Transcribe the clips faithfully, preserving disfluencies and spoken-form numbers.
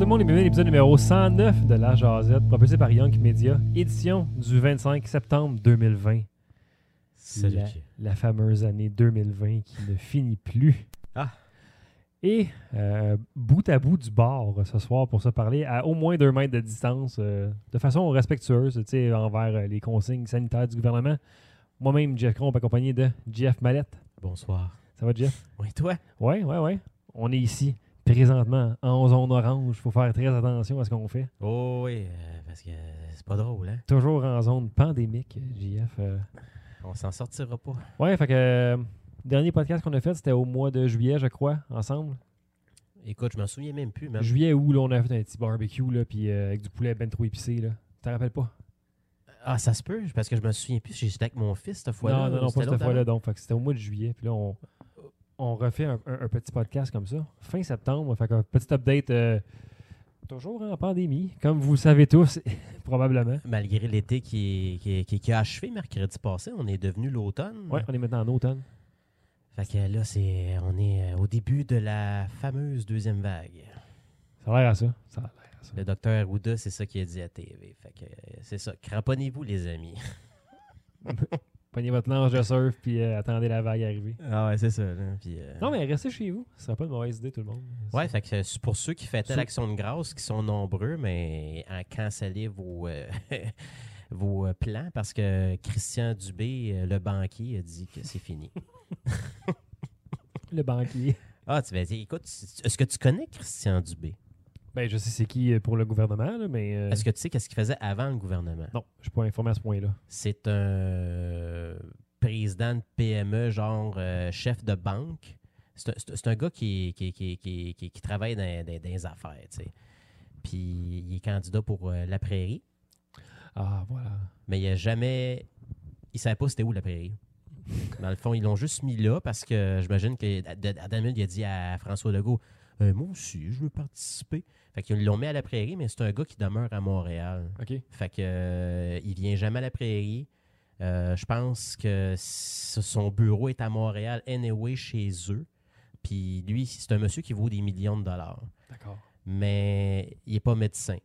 tout le monde et bienvenue à l'épisode numéro cent neuf de La Jazette, propulsé par Young Media, édition du vingt-cinq septembre deux mille vingt. Salut. La, la fameuse année deux mille vingt qui ne finit plus. Ah. Et euh, bout à bout du bar ce soir pour se parler à au moins deux mètres de distance, euh, de façon respectueuse, tu sais, envers euh, les consignes sanitaires du gouvernement. Moi-même, Jeff Cron, accompagné de Jeff Mallette. Bonsoir. Ça va, Jeff? Oui, toi? Oui, oui, oui. On est ici, présentement, en zone orange. Il faut faire très attention à ce qu'on fait. Oh oui, euh, parce que c'est pas drôle, hein? Toujours en zone pandémique, J F. Euh... On s'en sortira pas. Ouais, fait que... Euh, dernier podcast qu'on a fait, c'était au mois de juillet, je crois, ensemble. Écoute, je m'en souviens même plus, même. Juillet où là, on a fait un petit barbecue, là, puis euh, avec du poulet ben trop épicé, là. Tu t'en rappelles pas? Ah, ça se peut, parce que je me souviens plus. J'étais avec mon fils cette fois-là. Non, non, non, C'était pas cette l'autre fois-là, avant? donc. Fait que c'était au mois de juillet, puis là, on, on refait un, un, un petit podcast comme ça. Fin septembre, fait qu'un petit update... Euh, toujours en pandémie, comme vous le savez tous, probablement. Malgré l'été qui, qui, qui, qui a achevé mercredi passé, on est devenu l'automne. Ouais, on est maintenant en automne. Fait que là, c'est, on est au début de la fameuse deuxième vague. Ça a l'air à ça. Ça a l'air à ça. Le docteur Arruda, c'est ça qu'il a dit à T V. Fait que euh, c'est ça. Cramponnez-vous, les amis. Prenez votre planche de surf puis euh, attendez la vague arriver. Ah ouais, c'est ça. Là. Puis, euh... Non, mais restez chez vous. Ce serait pas une mauvaise idée, tout le monde. Ouais, fait que c'est pour ceux qui fêtaient Ceux- l'action de grâce, qui sont nombreux, mais en canceller vos, euh, vos euh, plans parce que Christian Dubé, euh, le banquier, a dit que c'est fini. Le banquier. Ah, tu vas dire, écoute, est-ce que tu connais Christian Dubé? Ben, je sais c'est qui euh, pour le gouvernement, là, mais... euh, Est-ce que tu sais qu'est-ce qu'il faisait avant le gouvernement? Non, je suis pas informé à ce point-là. C'est un euh, président de P M E, genre euh, chef de banque. C'est un, c'est un- c'est un gars qui, qui, qui, qui, qui, qui travaille dans, dans- dans les affaires, tu sais. Puis il est candidat pour euh, la Prairie, Ah, voilà. mais il a jamais... Il savait pas c'était où la Prairie. Dans le fond, ils l'ont juste mis là parce que j'imagine que Adam Mille, il a dit à François Legault Euh, moi aussi, je veux participer. Fait qu'ils l'ont mis à la Prairie, mais c'est un gars qui demeure à Montréal. OK. Fait que euh, il vient jamais à la Prairie. Euh, je pense que s- son bureau est à Montréal, anyway, chez eux. Puis lui, c'est un monsieur qui vaut des millions de dollars. D'accord. Mais il n'est pas médecin.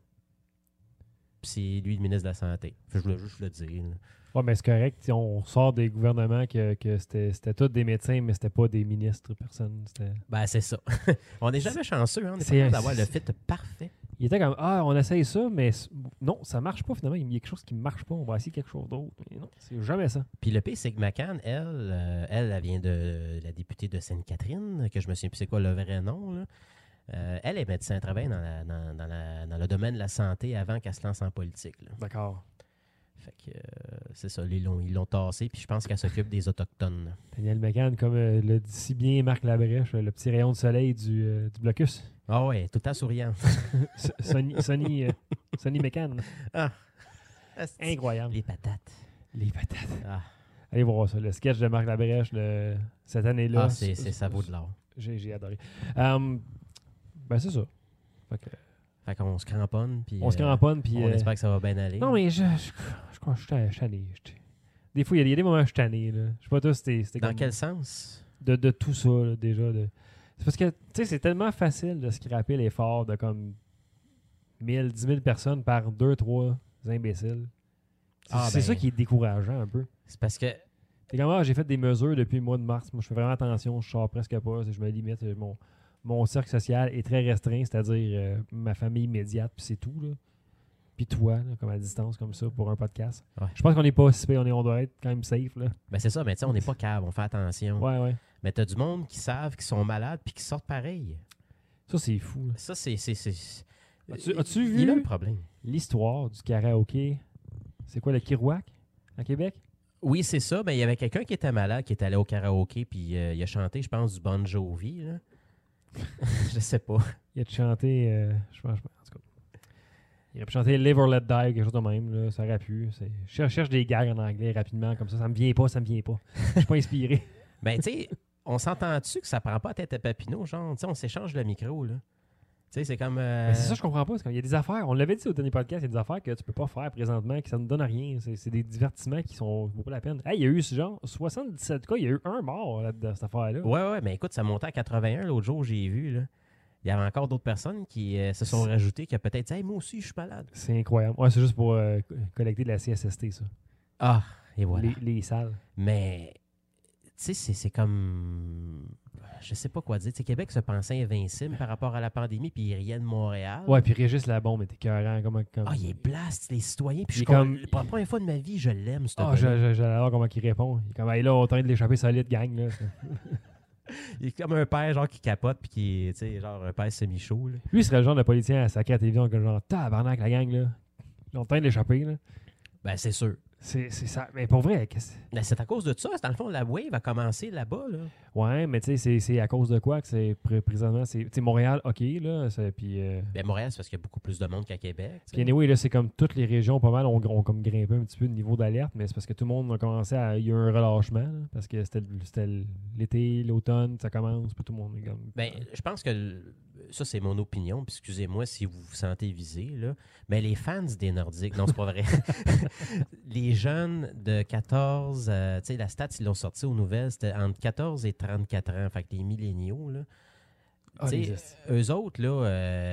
Puis c'est lui le ministre de la Santé. Fait que je voulais juste le dire. là. Ouais, mais c'est correct. Si on sort des gouvernements que, que c'était, c'était tous des médecins, mais c'était pas des ministres, personne. C'était... Ben, c'est ça. On n'est jamais chanceux. Hein? On n'est C'est- pas capable d'avoir le c'est- fit parfait. Il était comme, ah, on essaye ça, mais c- non, ça marche pas finalement. Il y a quelque chose qui marche pas. On va essayer quelque chose d'autre. Mais non, c'est jamais ça. Puis le pire, c'est que McCann, elle, euh, elle, elle vient de la députée de Sainte-Catherine, que je me souviens plus c'est quoi le vrai nom. Là. Euh, elle est médecin, elle travaille dans, la- dans, dans la- dans le domaine de la santé avant qu'elle se lance en politique. Là. D'accord. Fait que euh, c'est ça, ils l'ont, ils l'ont tassé, puis je pense qu'elle s'occupe des Autochtones. Daniel McCann, comme euh, le dit si bien Marc Labrèche, le petit rayon de soleil du, euh, du blocus. Ah ouais, tout le temps souriante. S- Sonny, Sonny, euh, Sonny McCann. Ah, Incroyable. les patates. Les patates. Ah, Allez voir ça. Le sketch de Marc Labrèche le, cette année-là. Ah, c'est, c'est, ça vaut de l'or. J'ai, j'ai adoré. Euh, ben, c'est ça. Fait que, Fait qu'on se cramponne, puis on se euh, cramponne, puis... on euh, espère que ça va bien aller. Non, mais je, je, je crois que je suis tanné, je suis tanné. Je suis- Des fois, il y, a- il y a des moments où je suis tanné. Là. Je sais pas toi, c'était, c'était Dans comme- quel sens? de, de tout ça, là, déjà. De... C'est parce que, tu sais, c'est tellement facile de scraper l'effort de comme mille, dix mille personnes par deux, trois imbéciles. C'est, Ah, c'est ben. ça qui est décourageant un peu. C'est parce que T'es comme, ah, j'ai fait des mesures depuis le mois de mars. Moi, je fais vraiment attention. Je sors presque pas. Je me limite. Mon, mon cercle social est très restreint, c'est-à-dire euh, ma famille immédiate, puis c'est tout. Là. Puis toi, là, comme à distance, comme ça, pour un podcast. Ouais. Je pense qu'on n'est pas si pire, on, est- on doit être quand même safe. Là. Ben c'est ça, mais tu sais, on n'est pas cave, on fait attention. Ouais, ouais. Mais t'as du monde qui savent qu'ils sont malades puis qui sortent pareil. Ça, c'est fou. Là. Ça, c'est... c'est, c'est... As-tu- as-tu Il est là vu- le problème. L'histoire du karaoké, c'est quoi, le Kirouac, à Québec? Oui, c'est ça. Ben, il y avait quelqu'un qui était malade, qui est allé au karaoké, puis euh, il a chanté, je pense, du Bon Jovi. Là. je sais pas. Il a chanté, euh, je pense, je pense, en tout cas. Il a pu chanter Live or Let Die, quelque chose de même. Là, ça aurait pu. C'est... Je cherche, cherche des gags en anglais rapidement, comme ça. Ça me vient pas, ça me vient pas. Je suis pas inspiré. Ben, tu sais, on s'entend-tu que ça prend pas à tête à Papineau, genre, tu sais, on s'échange le micro, là. Tu sais, c'est comme... euh, Mais c'est ça, je comprends pas. Il y a des affaires, on l'avait dit au dernier podcast, il y a des affaires que tu peux pas faire présentement, que ça ne donne à rien. C'est, c'est des divertissements qui sont vaut pas la peine. Hey, il y a eu ce genre soixante-dix-sept cas, il y a eu un mort là, dans cette affaire-là. Ouais, ouais, mais écoute, ça montait à quatre-vingt-un l'autre jour, j'ai vu, là. il y avait encore d'autres personnes qui euh, se sont rajoutées, qui ont peut-être dit hey, « moi aussi, je suis malade ». C'est incroyable. Ouais, c'est juste pour euh, collecter de la C S S T, ça. Ah, et voilà. Les, les salles. Mais, tu sais, c'est, c'est comme... Je sais pas quoi dire. Tu sais, Québec se pensait invincible par rapport à la pandémie, puis il riait de Montréal. Ouais, puis Régis Labombe était écœurant. Comme, comme... Ah, il est blast, les citoyens. Puis Il je est comme- pour la première fois de ma vie, je l'aime, ce Ah, gars-là. je- je- j'adore comment il répond. Il est comme, hey, là, on train de l'échapper solide, gang. Là. Il est comme un père, genre, qui capote, puis qui est, tu sais, genre, un père semi-chaud, là. Lui, il serait le genre de politicien à sacrer à la télévision, comme genre, tabarnak, la gang, là. Ils ont train de l'échapper, là. Ben, c'est sûr. C'est, c'est ça. Mais pour vrai, qu'est-ce Ben, c'est à cause de ça. Dans le fond, la wave a commencé là-bas, là. Ouais, mais tu sais, c'est, c'est à cause de quoi que c'est pré- présentement. C'est, tu sais, Montréal, OK, là. c'est- Puis, euh, Ben, Montréal, c'est parce qu'il y a beaucoup plus de monde qu'à Québec. tu sais. puis anyway, là, c'est comme toutes les régions, pas mal, ont, ont comme grimpé un petit peu de niveau d'alerte, mais c'est parce que tout le monde a commencé à. Il y a eu un relâchement, là, parce que c'était, c'était l'été, l'automne, ça commence, puis tout le monde est comme. Ben, je pense que le- ça, c'est mon opinion. Puis excusez-moi si vous vous sentez visé, là. Mais les fans des Nordiques, non, c'est pas vrai. Les jeunes de quatorze, euh, tu sais, la stat, ils l'ont sorti aux nouvelles, c'était entre quatorze et trente-quatre ans. Fait que les milléniaux, là. Ah, Tu les sais, esti. eux autres, là,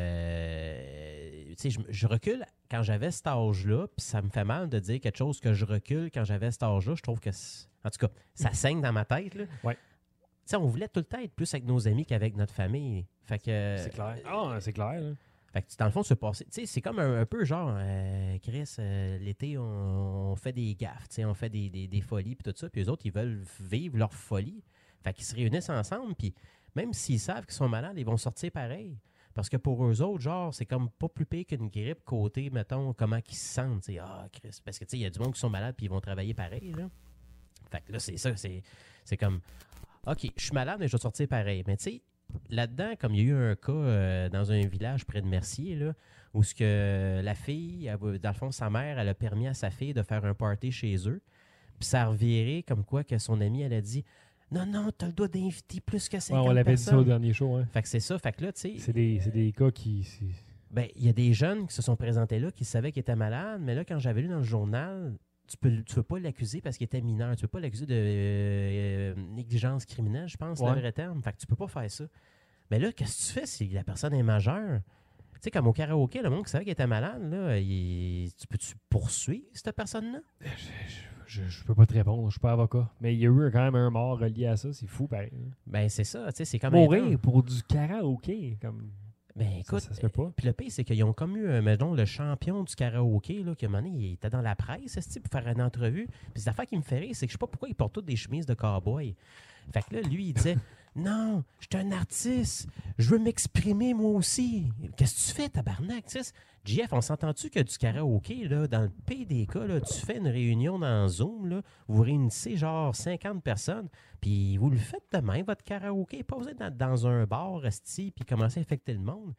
euh, tu sais, je, je recule quand j'avais cet âge-là, puis ça me fait mal de dire quelque chose que je recule quand j'avais cet âge-là. Je trouve que, c'est- en tout cas, ça saigne dans ma tête, là. Ouais. Tu sais, on voulait tout le temps être plus avec nos amis qu'avec notre famille. Fait que... C'est clair. Ah, c'est clair, là. Fait que, dans le fond, se passer. Tu sais, c'est comme un, un peu genre, euh, Chris, euh, l'été, on, on fait des gaffes, tu sais, on fait des, des, des folies, puis tout ça, puis eux autres, ils veulent vivre leur folie. Fait qu'ils se réunissent ensemble, puis même s'ils savent qu'ils sont malades, ils vont sortir pareil. Parce que pour eux autres, genre, c'est comme pas plus pire qu'une grippe côté, mettons, comment ils se sentent. Tu sais, ah, Chris. Parce que, tu sais, il y a du monde qui sont malades, puis ils vont travailler pareil, là. Fait que là, c'est ça, c'est, c'est comme, OK, je suis malade, mais je vais sortir pareil. Mais tu sais, là-dedans, comme il y a eu un cas euh, dans un village près de Mercier, là, où ce que la fille, elle, dans le fond, sa mère, elle a permis à sa fille de faire un party chez eux. Puis ça a reviré comme quoi que son amie, elle a dit « Non, non, t'as le droit d'inviter plus que Ouais, cinquante on l'avait dit ça au personnes. dernier show, hein. » Fait que c'est ça. Fait que là, tu sais, C'est des, c'est des cas qui. c'est- ben, il y a des jeunes qui se sont présentés là, qui savaient qu'ils étaient malades, mais là, quand j'avais lu dans le journal, tu peux, tu peux pas l'accuser parce qu'il était mineur. Tu peux pas l'accuser de euh, négligence criminelle, je pense, c'est Ouais. le vrai terme. Fait que tu peux pas faire ça. Mais là, qu'est-ce que tu fais si la personne est majeure? Tu sais, comme au karaoké, le monde qui savait qu'il était malade, là, il- tu peux-tu poursuivre cette personne-là? Je, je, je peux pas te répondre, je suis pas avocat. Mais il y a eu quand même un mort relié à ça, c'est fou, pareil. hein. Ben, c'est ça, tu sais, c'est comme Mourir intense. pour du karaoké, comme. Ben, Ça, écoute, ça se fait pas. puis le pire, c'est qu'ils ont comme eu, euh, mettons, le champion du karaoké, là, qui à un moment donné, il était dans la presse, esti, pour faire une entrevue. Puis l'affaire qui me fait rire, c'est que je sais pas pourquoi ils portent toutes des chemises de cow-boy. Fait que là, lui, il disait Non, je suis un artiste, je veux m'exprimer moi aussi. Qu'est-ce que tu fais, tabarnak? Tu sais, J F, on s'entend-tu que du karaoké, là, dans le pire des cas, là, tu fais une réunion dans Zoom, là, vous réunissez genre cinquante personnes, puis vous le faites demain, votre karaoké, pas besoin d'être dans un bar, esti, puis commencer à infecter le monde.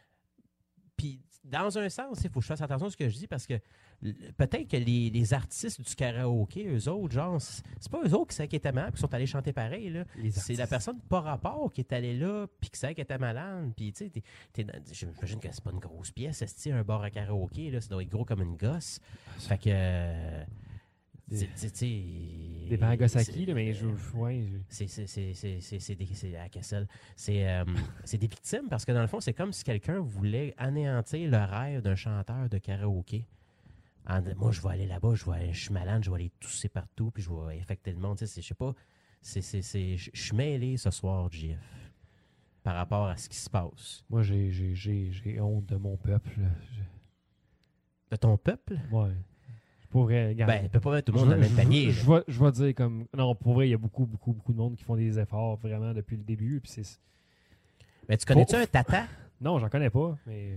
Puis, dans un sens, il faut que je fasse attention à ce que je dis parce que l- peut-être que les, les artistes du karaoké, eux autres, genre, c'est c'est pas eux autres qui savaient qu'ils étaient malades qui sont allés chanter pareil, là. Les C'est la artistes. personne pas rapport qui est allée là puis qui savait qu'elle était malade. Puis, tu sais, t'es- t'es dans- j'imagine que c'est pas une grosse pièce, c'est un bar à karaoké, là, ça doit être gros comme une gosse. Fait que. euh, Des- tu sais, tu sais, Des Nagasaki, c'est- là, mais je. Ouais, je- c'est c'est- c'est- c'est- c'est- c'est des- c'est à Kessel. C'est euh, c'est des victimes parce que dans le fond, c'est comme si quelqu'un voulait anéantir le rêve d'un chanteur de karaoké. En disant, moi, je vais aller là-bas, je, vais aller- je suis malade, je vais aller tousser partout, puis je vais infecter le monde. Tu sais, c'est- je sais pas, c'est- c'est- c'est- je je suis mêlé ce soir, J F, par rapport à ce qui se passe. Moi, j'ai, j'ai, j'ai, j'ai honte de mon peuple. là. De ton peuple? Je- Ouais. Pour vrai, regarde. Ben, il peut pas mettre tout le monde dans le je, même panier. je, je, vais, je vais dire comme. Non, pour vrai, il y a beaucoup, beaucoup, beaucoup de monde qui font des efforts vraiment depuis le début. Puis c'est... Mais tu connais-tu Oh. un tata? Non, j'en connais pas, mais.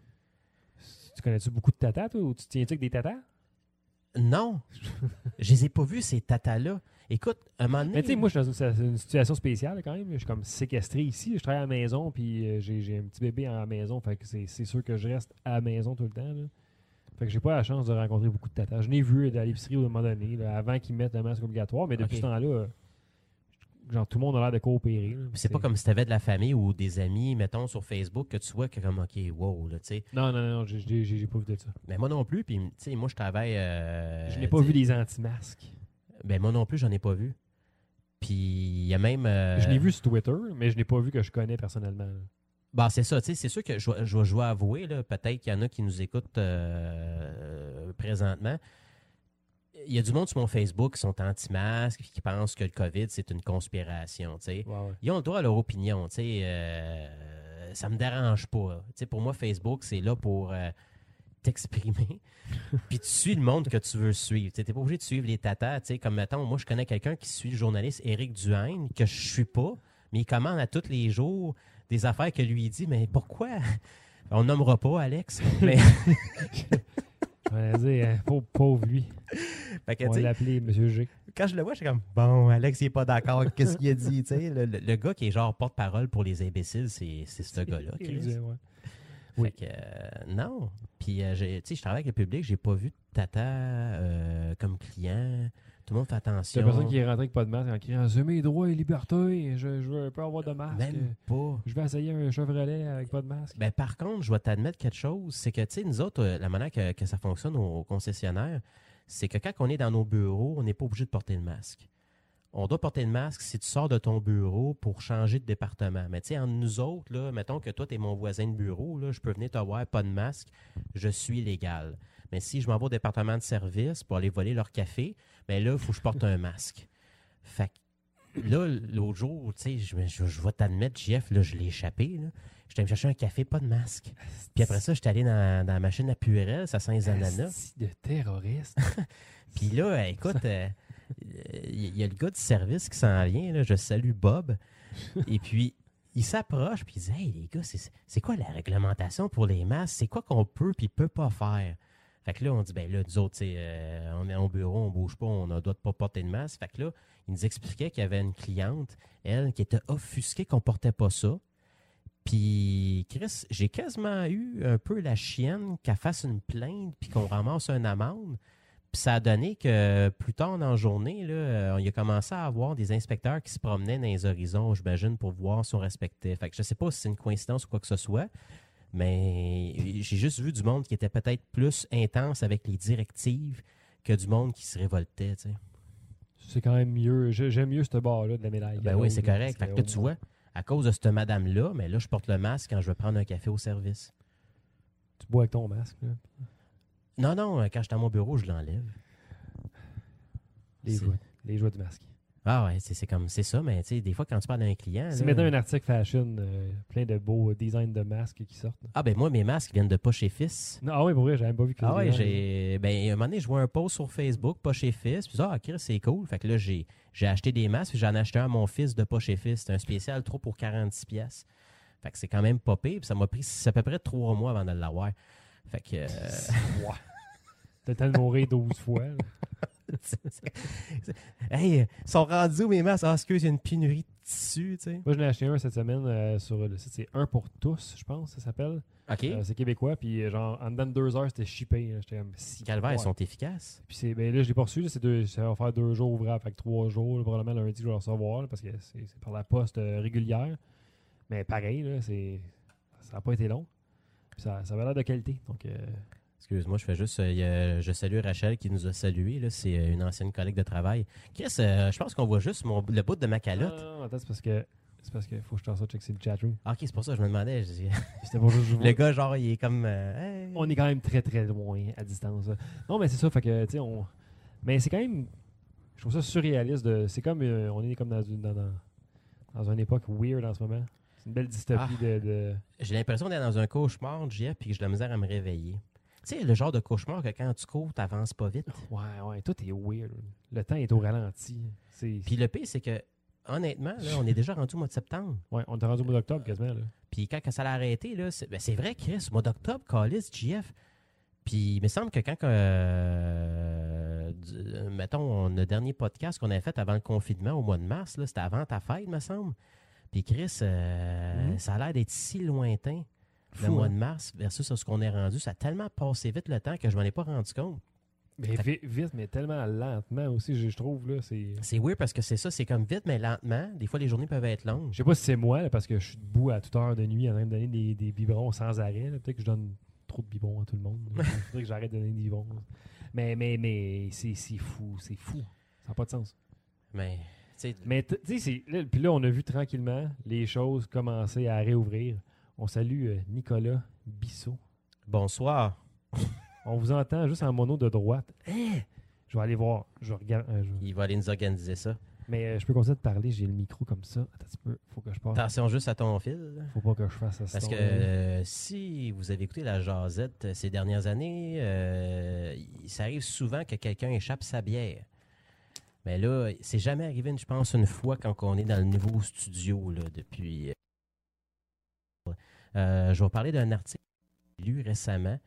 Tu connais-tu beaucoup de tatas, toi? Ou tu tiens-tu avec des tatas? Non. Je les ai pas vus, ces tatas-là. Écoute, un moment donné... Mais tu sais, moi, je suis dans une, une situation spéciale quand même. Je suis comme séquestré ici. Je travaille à la maison, puis euh, j'ai, j'ai un petit bébé à la maison. Fait que c'est, c'est sûr que je reste à la maison tout le temps. Là. Fait que j'ai pas la chance de rencontrer beaucoup de tatas. Je n'ai vu à l'épicerie au moment donné, là, avant qu'ils mettent le masque obligatoire, mais depuis Ok. ce temps-là, euh, genre tout le monde a l'air de coopérer. là. C'est pas comme si tu avais de la famille ou des amis, mettons, sur Facebook, que tu vois que comme, OK, wow, là, tu sais. Non, non, non, j'ai, j'ai, j'ai pas vu de ça. Mais moi non plus, puis, tu sais, moi, je travaille... euh, je n'ai pas tu sais, vu les anti-masques. Ben, moi non plus, j'en ai pas vu. Puis, il y a même... euh, Je l'ai vu sur Twitter, mais je n'ai pas vu que je connais personnellement. là. Bah, c'est ça, tu sais, c'est sûr que je, je, je dois avouer, là, peut-être qu'il y en a qui nous écoutent euh, présentement. Il y a du monde sur mon Facebook qui sont anti-masques, qui pensent que le COVID, c'est une conspiration, tu sais. Ouais, ouais. Ils ont le droit à leur opinion, tu sais. Euh, ça me dérange pas. Tu sais, pour moi, Facebook, c'est là pour euh, t'exprimer. Puis tu suis le monde que tu veux suivre. Tu n'es pas obligé de suivre les tatas, tu sais. Comme, mettons, moi, je connais quelqu'un qui suit le journaliste Éric Duhaime, que je suis pas, mais il commande à tous les jours des affaires que lui dit. Mais pourquoi? On nommera pas, Alex. Mais... On va dire, hein, pauvre, pauvre lui. Fait que, On tu va sais, l'appeler M. G. quand je le vois, je suis comme, bon, Alex, il n'est pas d'accord. Qu'est-ce qu'il a dit? Tu sais, le, le, le gars qui est genre porte-parole pour les imbéciles, c'est, c'est ce gars-là. Chris. Ouais. Fait Oui. que, euh, non. Puis, euh, j'ai- tu sais, je travaille avec le public, j'ai pas vu de tata euh, comme client. Tout le monde fait C'est attention. la personne qui est rentrée avec pas de masque en criant « C'est mes droits et libertés, je, je veux pas avoir de masque. Même pas. Je vais essayer un Chevrolet avec pas de masque. » Ben, par contre, je vais t'admettre quelque chose, c'est que, tu sais, nous autres, euh, la manière que, que ça fonctionne au, au concessionnaire, c'est que quand on est dans nos bureaux, on n'est pas obligé de porter le masque. On doit porter le masque si tu sors de ton bureau pour changer de département. Mais tu sais, entre nous autres, là, mettons que toi, tu es mon voisin de bureau, là, je peux venir te voir, pas de masque, je suis légal. Mais si je m'en vais au département de service pour aller voler leur café, bien là, il faut que je porte un masque. Fait que là, l'autre jour, tu sais, je, je, je vais t'admettre, Jeff, là, je l'ai échappé. Là. J'étais me chercher un café, pas de masque. Puis après ça, j'étais allé dans, dans la machine à Purel, ça sent les ananas. Asti de terroriste. Puis là, écoute, il euh, y, y a le gars du service qui s'en vient, là, je salue Bob. Et puis, il s'approche, puis il dit « Hey, les gars, c'est, c'est quoi la réglementation pour les masques? C'est quoi qu'on peut puis peut pas faire? » Fait que là, on dit, ben là, nous autres, euh, on est au bureau, on bouge pas, on ne doit pas porter de masque. Fait que là, il nous expliquait qu'il y avait une cliente, elle, qui était offusquée qu'on portait pas ça. Puis, Chris, j'ai quasiment eu un peu la chienne qu'elle fasse une plainte puis qu'on ramasse une amende. Puis ça a donné que plus tard dans la journée, là, il a commencé à avoir des inspecteurs qui se promenaient dans les horizons, j'imagine, pour voir si on respectait. Fait que je sais pas si c'est une coïncidence ou quoi que ce soit. Mais j'ai juste vu du monde qui était peut-être plus intense avec les directives que du monde qui se révoltait, tu sais. C'est quand même mieux. J'ai- J'aime mieux ce bord-là de la médaille. Ben oui, c'est correct. Fait que là, tu au moins, vois, à cause de cette madame-là, mais là, je porte le masque quand je veux prendre un café au service. Tu bois avec ton masque. Là. Non, non, quand je suis à mon bureau, je l'enlève. Les C'est- joies. Les joies du masque. Ah ouais, c'est, c'est comme c'est ça, mais tu sais, des fois, quand tu parles à un client. C'est là- maintenant un article fashion, euh, plein de beaux designs de masques qui sortent. Ah ben moi, mes masques viennent de Poche et Fils. Non, ah oui, pour vrai, j'avais pas vu que Ah les ouais, designs- j'ai. Ben, à un moment donné, je vois un post sur Facebook, Poche et Fils. Puis ah, Chris, c'est cool. Fait que là, j'ai, j'ai acheté des masques, puis j'en ai acheté un à mon fils de Poche et Fils. C'est un spécial trop pour quarante-six piastres. Fait que c'est quand même pas pire. Puis ça m'a pris c'est à peu près trois mois avant de l'avoir. Fait que. euh, Ouais. T'as le temps de mourir douze fois. là. Hey, ils sont rendus où mes masques? Ah, excuse, il y a une pénurie de tissu, tu sais. Moi, je l'ai acheté un cette semaine euh, sur le site. C'est un pour tous, je pense, ça s'appelle. OK. Euh, c'est québécois. Puis, euh, genre, en dedans de deux heures, c'était shippé. là. J'étais comme si. Calvaire, ouais. ils sont efficaces. Puis, c'est, ben là, je l'ai pas reçu. là, c'est deux, ça va faire deux jours ouvrables. Fait que trois jours. là, probablement lundi, je vais le recevoir. là, parce que c'est, c'est par la poste euh, régulière. Mais pareil, là, c'est, ça n'a pas été long. Puis, ça, ça avait l'air de qualité. Donc, euh, Excuse-moi, je fais juste. euh, y a- je salue Rachel qui nous a salués. Là, c'est euh, une ancienne collègue de travail. Chris, euh, je pense qu'on voit juste mon, le bout de ma calotte. Non, non, non, attends, c'est parce que. C'est parce qu'il faut que je t'en sorte checker le chatroom. Ah, ok, c'est pour ça que je me demandais. je dis- C'était pour juste je le vois- gars, genre, il est comme. euh, hey. On est quand même très très loin à distance. là. Non, mais c'est ça, fait que, tu sais, on. Mais c'est quand même. Je trouve ça surréaliste. De... C'est comme. euh, on est comme dans une, dans, dans, dans une époque weird en ce moment. C'est une belle dystopie Ah. de. de... J'ai l'impression d'être dans un cauchemar, Jeff, puis que j'ai de la misère à me réveiller. Tu sais, le genre de cauchemar que quand tu cours, t'avances pas vite. Ouais, ouais, tout est weird. Le temps est au ralenti. C'est... Puis le pire, c'est que, honnêtement, là, on est déjà rendu au mois de septembre. Ouais, on est rendu au mois d'octobre quasiment. Là. Puis quand que ça l'a arrêté, là, c'est, ben c'est vrai, Chris, au mois d'octobre, Callis, J F. Puis il me semble que quand, que, euh, du- mettons, le dernier podcast qu'on avait fait avant le confinement au mois de mars, là, c'était avant ta fête, me semble. Puis Chris, euh, Mhm. ça a l'air d'être si lointain, le Fou, mois hein? de mars versus ce qu'on est rendu. Ça a tellement passé vite le temps que je m'en ai pas rendu compte. Mais vi- vite, mais tellement lentement aussi, je, je trouve. Là, c'est... C'est weird parce que c'est ça, c'est comme vite, mais lentement. Des fois, les journées peuvent être longues. Je sais pas si c'est moi, là, parce que je suis debout à toute heure de nuit en train de donner des, des biberons sans arrêt. là. Peut-être que je donne trop de biberons à tout le monde. là. Il faudrait que j'arrête de donner des biberons. là. Mais, mais, mais c'est, c'est fou, c'est fou. Ça n'a pas de sens. Mais, tu sais, Mais t- tu sais, c'est- là, puis là, on a vu tranquillement les choses commencer à réouvrir On salue euh, Nicolas Bissot. Bonsoir. On vous entend juste en mono de droite. Hein? Je vais aller voir. Je regarde. euh, je- Il va aller nous organiser ça. Mais euh, je peux continuer de parler. J'ai le micro comme ça. Attends un petit peu. Faut que je passe. Attention juste à ton fil. Faut pas que je fasse ça. Parce que euh, si vous avez écouté la jasette euh, ces dernières années, euh, ça arrive souvent que quelqu'un échappe sa bière. Mais là, c'est jamais arrivé, je pense, une fois quand on est dans le nouveau studio là, depuis. Euh, je vais parler d'un article que j'ai lu récemment,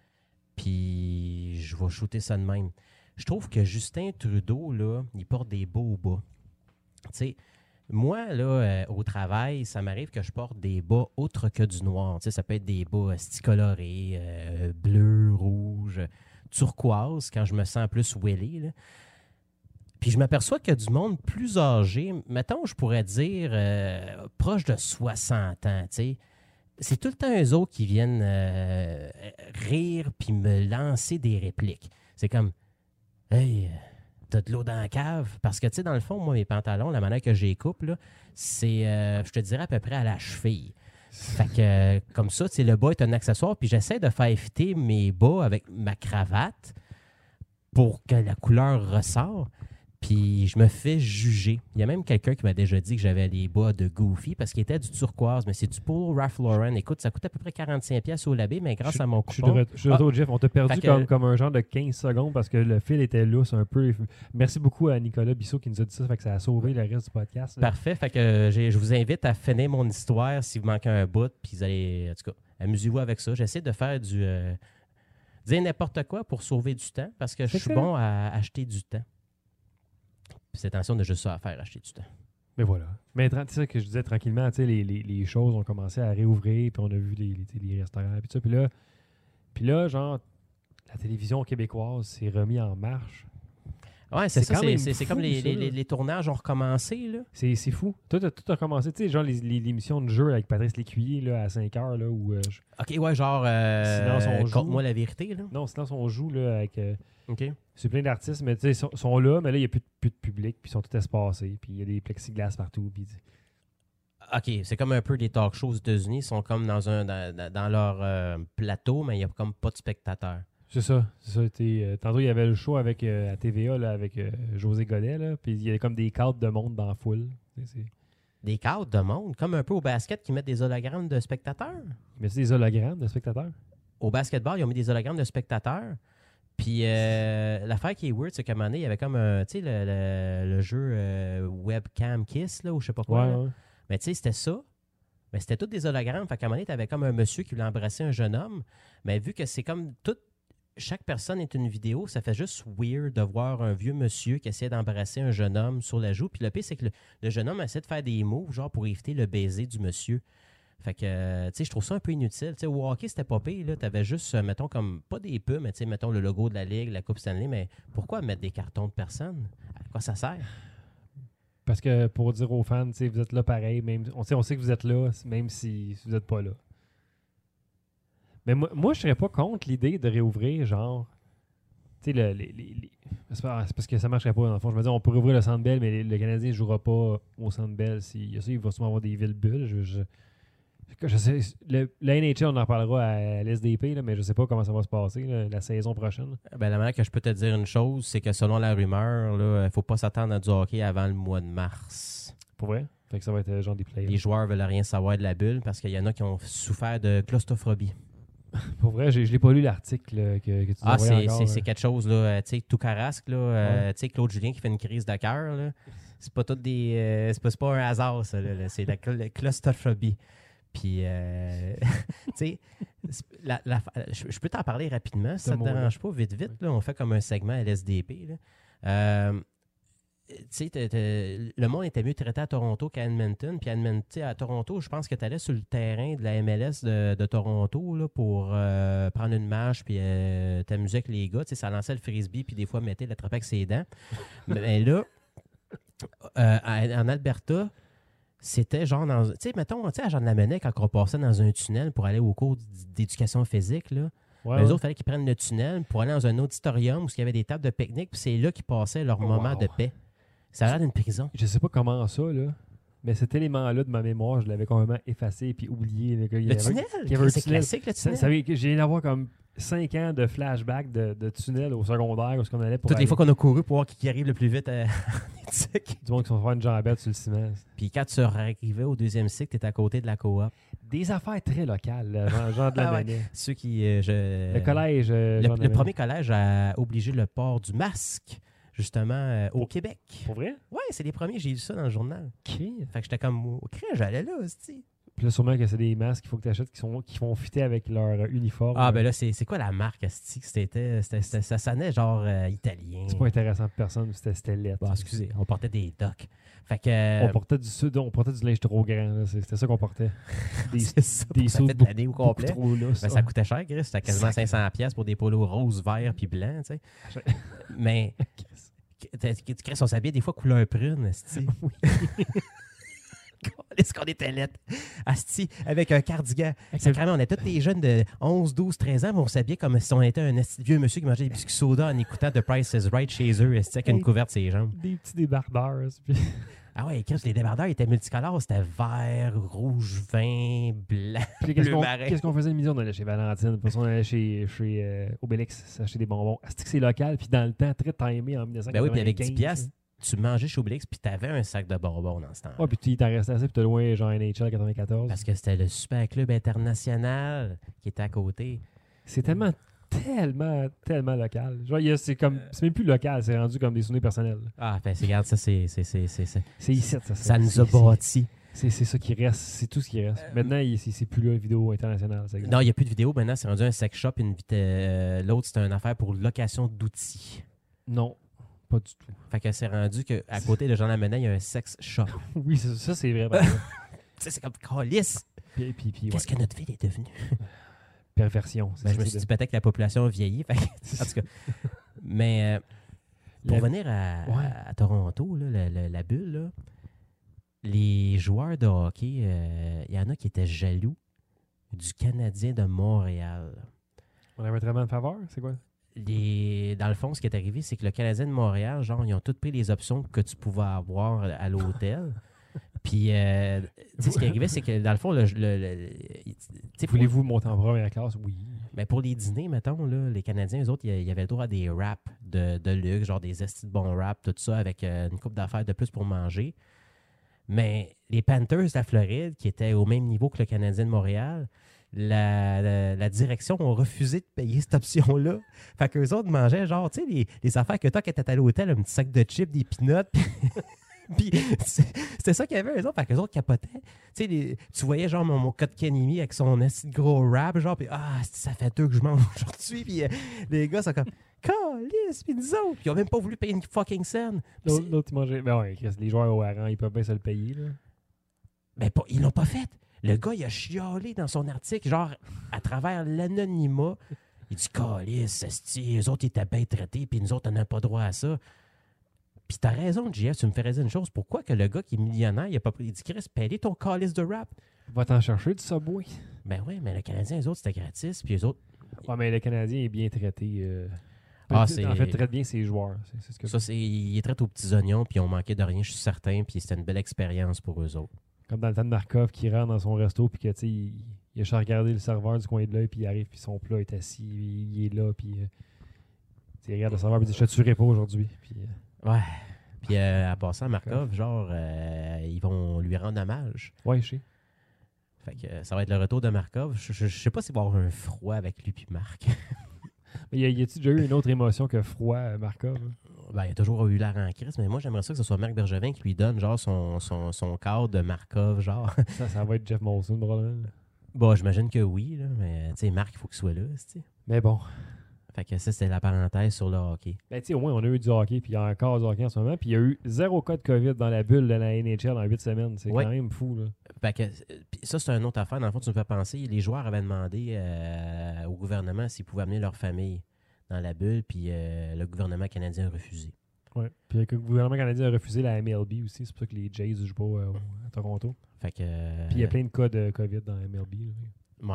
puis je vais shooter ça de même. Je trouve que Justin Trudeau, là, il porte des beaux bas. Tu sais, moi, là, euh, au travail, ça m'arrive que je porte des bas autres que du noir. Tu sais, ça peut être des bas sticolorés, euh, bleu, rouge, turquoise, quand je me sens plus wellé, là. Puis je m'aperçois qu'il y a du monde plus âgé, mettons, je pourrais dire, euh, proche de soixante ans, tu sais. C'est tout le temps eux autres qui viennent euh, rire puis me lancer des répliques. C'est comme, hey, t'as de l'eau dans la cave? Parce que, tu sais, dans le fond, moi, mes pantalons, la manière que je les coupe, là, c'est, euh, je te dirais, à peu près à la cheville. Fait que, euh, comme ça, tu sais, le bas est un accessoire, puis j'essaie de faire fitter mes bas avec ma cravate pour que la couleur ressort. Puis je me fais juger. Il y a même quelqu'un qui m'a déjà dit que j'avais les bas de Goofy parce qu'il était du turquoise, mais c'est du pour Ralph Lauren. Écoute, ça coûte à peu près quarante-cinq pièces au labé, mais grâce Je- à mon Je suis coupon... de, re- je suis de retour, Ah, Jeff. On t'a perdu Fait que- comme, comme un genre de quinze secondes parce que le fil était lousse un peu. Merci beaucoup à Nicolas Bissot qui nous a dit ça. Fait que ça a sauvé le reste du podcast. là. Parfait. Fait que euh, j'ai- je vous invite à finir mon histoire si vous manquez un bout, puis vous allez... En tout cas, amusez-vous avec ça. J'essaie de faire du... euh, dire n'importe quoi pour sauver du temps parce que je C'est suis excellent. bon à acheter du temps. Puis c'est attention de juste ça à faire, acheter du temps. Mais voilà. Mais tra- tu sais que je disais tranquillement, tu sais, les, les, les choses ont commencé à réouvrir, puis on a vu les, les, tu sais, les restaurants, puis tout ça. Puis là, puis là, genre, la télévision québécoise s'est remis en marche. Ouais, c'est C'est ça. quand même C'est c'est- c'est fou, comme les, ça, les, là. les- les tournages ont recommencé, là. C'est c'est fou. Tout a, tout a commencé, tu sais, genre les, les, l'émission de jeu avec Patrice Lécuyer là, à cinq heures, là, où... euh, je- OK, ouais, genre... Euh, Silence, on joue. Conte-moi la vérité, là. Non, sinon, on joue là, avec... euh, OK. c'est plein d'artistes, mais tu sais, ils sont, sont là, mais là, il n'y a plus de, plus de public, puis ils sont tous espacés, puis il y a des plexiglas partout, puis... OK, c'est comme un peu des talk shows aux États-Unis. Ils sont comme dans, un, dans, dans- dans leur euh, plateau, mais il n'y a comme pas de spectateurs. C'est ça. C'est ça. t'es, euh, tantôt, il y avait le show avec, euh, à T V A là, avec euh, José Godet, là, puis il y avait comme des cadres de monde dans la foule. Tu sais, c'est- Des cadres de monde, comme un peu au basket qui mettent des hologrammes de spectateurs. Ils mettaient des hologrammes de spectateurs. Au basketball, ils ont mis des hologrammes de spectateurs. Puis euh, l'affaire qui est weird, c'est qu'à un moment donné, il y avait comme un, tu sais, le, le- le jeu euh, Webcam Kiss, là, ou je sais pas quoi. Ouais, là. ouais. Mais tu sais, c'était ça. Mais c'était tous des hologrammes. Fait qu'à un moment donné, tu avais comme un monsieur qui voulait embrasser un jeune homme. Mais vu que c'est comme tout, chaque personne est une vidéo, ça fait juste weird de voir un vieux monsieur qui essaie d'embrasser un jeune homme sur la joue. Puis le pire, c'est que le, le jeune homme essaie de faire des moves, genre pour éviter le baiser du monsieur. Fait que, euh, tu sais, je trouve ça un peu inutile. Tu sais, au hockey, c'était pas pire, là. T'avais juste, euh, mettons, comme, pas des pubs, mais tu sais, mettons le logo de la Ligue, la Coupe Stanley, mais pourquoi mettre des cartons de personnes? À quoi ça sert? Parce que pour dire aux fans, tu sais, vous êtes là pareil, même, on, sait, on sait que vous êtes là, même si vous n'êtes pas là. Mais moi, moi je serais pas contre l'idée de réouvrir, genre, tu sais, le, les, les- les- c'est, pas- c'est parce que ça marcherait pas, dans le fond. Je me dis, on peut rouvrir le Centre Bell, mais le Canadien ne jouera pas au Centre Bell. S'il y a ça, il va sûrement avoir des villes bulles. Je, je, je sais, le, la N H L, on en parlera à, à l'S D P, là, mais je sais pas comment ça va se passer là, la saison prochaine. Ben, la manière que je peux te dire une chose, c'est que selon la rumeur, il ne faut pas s'attendre à du hockey avant le mois de mars. Pour vrai? Fait que ça va être euh, genre des playoffs. Les joueurs veulent rien savoir de la bulle parce qu'il y en a qui ont souffert de claustrophobie. Pour vrai, j'ai- je l'ai pas lu l'article là, que, que tu nous Ah, as envoyé c'est encore, c'est- là. c'est quelque chose, là, euh, tu sais, tout carasque, là, euh, tu sais, Claude Julien qui fait une crise de cœur, là. C'est pas tout des... euh, c'est pas, c'est pas un hasard, ça, là, là. C'est la cl- claustrophobie. Puis, euh, tu sais, c'est- la- la- je je peux t'en parler rapidement, si Ce ça te mot-là. dérange pas, vite, vite, là, on fait comme un segment L S D P, là. Euh, tu sais, t'as- t'as- le monde était mieux traité à Toronto qu'à Edmonton. Puis à Edmonton, tu sais, à Toronto, je pense que tu allais sur le terrain de la M L S de, de Toronto là, pour euh, prendre une marche puis euh, t'amuser avec les gars. Tu sais, ça lançait le frisbee puis des fois mettait l'attrapait avec ses dents. Mais là, euh, en Alberta, c'était genre dans... Tu sais, mettons, tu sais, à Jean de la Monnaie, quand on passait dans un tunnel pour aller au cours d'éducation physique, là, Ouais, les ouais. autres, il fallait qu'ils prennent le tunnel pour aller dans un auditorium où il y avait des tables de pique-nique, puis c'est là qu'ils passaient leur Oh, moment wow. de paix. Ça a l'air d'une prison. Je sais pas comment ça, là. Mais cet élément-là de ma mémoire, je l'avais complètement effacé puis oublié. Là, qu'il y Le avait- tunnel, qu'il y avait un c'est tunnel. classique, le Ça, tunnel. ça veut dire que j'ai d'avoir comme cinq ans de flashback de, de tunnel au secondaire où ce qu'on allait pour Toutes les aller- fois qu'on a couru pour voir qui qui arrive le plus vite à- en éthique. du monde qui sont faire une jambette sur le ciment. Puis quand tu arrivais au deuxième cycle, tu étais à côté de la coop. Des affaires très locales, là, genre, genre de la Ah ouais. Manette. Ceux qui. euh, je- Le collège. euh, Le, Jean de le la premier collège a obligé le port du masque, justement, euh, au Québec. Pour vrai? Ouais, c'est les premiers, j'ai lu ça dans le journal. OK. Fait que j'étais comme, au crèche, j'allais là, aussi. Puis là, sûrement que c'est des masques qu'il faut que tu achètes qui, sont, qui vont fitter avec leur euh, uniforme. Ah, ben là, c'est c'est quoi la marque, asti? C'était, c'était, c'était- ça sonnait genre euh, italien. C'est pas intéressant pour personne, c'était c'était lettre. Bon, excusez, on portait des docks. Fait que. euh, On portait du sud, on portait du linge trop grand. là. C'est- C'était ça qu'on portait. Des, c'est ça, des ça sauts fait de beaucoup- l'année au beaucoup complet. trop là, Ben, ça coûtait cher, Chris. C'était quasiment cinq cents pièces pour des polos roses, verts puis blancs, tu sais. Mais, t'as- Chris, on s'habillait des fois couleur prune, asti. Est-ce qu'on était lettres? Asti, avec un cardigan. Sacrément, on était tous des jeunes de onze, douze, treize ans, mais on s'habillait comme si on était un asti vieux monsieur qui mangeait des biscuits soda en écoutant The Price is Right chez eux, asti, avec une Hey. couverte sur les jambes. Des petits débardeurs. puis- Ah ouais, Chris, les débardeurs étaient multicolores. C'était vert, rouge, vin, blanc, Puis qu'est-ce bleu qu'on marin. qu'est-ce qu'on faisait le midi? On allait chez Valentine. Puis on allait chez, chez euh, Obélix s'acheter des bonbons. Asti que c'est local. Puis dans le temps, très timé en mille neuf cent quatre-vingt-quinze. Ben oui, puis avec dix piastres, tu mangeais chez Obélix, puis t'avais un sac de bonbons dans ce temps. Ouais, puis tu t'en restais assez, puis t'as loin, genre N H L quatre-vingt-quatorze. Parce que c'était le super club international qui était à côté. C'est tellement, tellement, tellement local. Genre, il y a- c'est comme, c'est même plus local, c'est rendu comme des souvenirs personnels. Ah, ben, c'est- regarde, ça, c'est. c'est, c'est, c'est, c'est- C'est ici, ça. Ça nous c'est- a c'est- bâti. C'est c'est ça qui reste, c'est tout ce qui reste. Maintenant, il- c'est c'est plus là, vidéo internationale. ça existe. Non, il n'y a plus de vidéo. Maintenant, c'est rendu un sex shop. Une vite- euh, L'autre, c'était une affaire pour location d'outils. Non, pas du tout. Fait que c'est rendu qu'à côté de Jean Lamennais, il y a un sex shop. Oui, c'est- ça, c'est vrai. par exemple. Tu sais, c'est comme calice. Puis, puis, puis, ouais, Qu'est-ce que notre ville est devenue? perversion. c'est Ben, ça, je me c'est suis dit de- peut-être que la population a vieilli. Fait que- en tout cas. Mais euh, pour La- venir à, Ouais. à- à Toronto, là, la, la- la bulle, là, les joueurs de hockey, euh, il y en a qui étaient jaloux du Canadien de Montréal. On avait un traitement de faveur, c'est quoi? Les, dans le fond, ce qui est arrivé, c'est que le Canadien de Montréal, genre, ils ont toutes pris les options que tu pouvais avoir à l'hôtel. Puis, euh, tu sais, ce qui arrivait, c'est que dans le fond, le, le- le- tu sais, pour- Voulez-vous monter en première classe? Oui. ben, pour les dîners, mettons, là, les Canadiens, eux autres, il y avait le droit à des wraps de, de luxe, genre des estis de bons wraps, tout ça, avec euh, une coupe d'affaires de plus pour manger. Mais les Panthers de la Floride, qui étaient au même niveau que le Canadien de Montréal, la, la, la direction ont refusé de payer cette option-là. Fait qu'eux autres mangeaient, genre, tu sais, les, les affaires que toi, quand t'étais à l'hôtel, un petit sac de chips, des peanuts, puis c'est- c'était ça qu'il y avait, eux autres. Fait qu'eux autres capotaient. Tu sais, les- tu voyais, genre, mon, mon Kotkaniemi avec son esti de gros wrap, genre, puis ah, ça fait deux que je mange aujourd'hui, puis euh, les gars sont comme, calice, puis nous autres, puis ils ont même pas voulu payer une fucking scène. Puis L'autre, c'est- l'autre, il mangeait. Ben ouais, Chris, les joueurs au hareng, ils peuvent bien se le payer. Là. Ben, pas, ils l'ont pas fait. Le gars, il a chialé dans son article, genre, à travers l'anonymat. Il dit, calice, esti, eux autres, ils étaient bien traités, puis nous autres, on n'a pas droit à ça. Puis t'as raison, J F, tu me fais dire une chose. Pourquoi que le gars qui est millionnaire, il a pas pris. Il dit, Chris, paye ton calice de rap. Va t'en chercher du Subway. Ben oui, mais le Canadien, eux autres, c'était gratis, puis eux autres, Ouais, mais le Canadien est bien traité. euh, Ah, en c'est- fait, traite bien ses joueurs. C'est, c'est ce que ça, c'est, ils traitent aux petits oignons, puis ils ont manqué de rien, je suis certain, puis c'était une belle expérience pour eux autres. Comme dans le temps de Markov qui rentre dans son resto, puis que, tu sais, il, il a juste à regarder le serveur du coin de l'œil, puis il arrive, puis son plat est assis, il, il est là, puis. euh, tu sais, il regarde le serveur, puis il dit, je te tuerai pas aujourd'hui. Puis, euh, Ouais. Puis euh, à passant, Markov, genre, euh, ils vont lui rendre hommage. ouais, je sais. Fait que euh, ça va être le retour de Markov. Je, je, je sais pas s'il va y avoir un froid avec lui puis Marc. Mais y a- y a-tu déjà eu une autre émotion que froid, euh, Markov? hein? Ben, il a toujours eu l'air en crise, mais moi, j'aimerais ça que ce soit Marc Bergevin qui lui donne, genre, son, son, son cadre de Markov, genre. Ça, ça va être Jeff Molson, probablement. Bon, j'imagine que oui, là, mais tu sais, Marc, il faut qu'il soit là, tu sais. Mais bon. Fait que ça, c'était la parenthèse sur le hockey. Ben, tu sais, au moins, on a eu du hockey, puis il y a encore du hockey en ce moment, puis il y a eu zéro cas de COVID dans la bulle de la N H L en huit semaines. C'est Ouais. quand même fou, là. Fait que, euh, pis ça, c'est une autre affaire. Dans le fond, tu me fais penser, les joueurs avaient demandé euh, au gouvernement s'ils pouvaient amener leur famille dans la bulle, puis euh, le gouvernement canadien a refusé. Ouais. Puis le gouvernement canadien a refusé la M L B aussi. C'est pour ça que les Jays ne jouent pas euh, à Toronto. Fait que... euh, Puis il y a plein de cas de COVID dans la M L B. là. Ouais.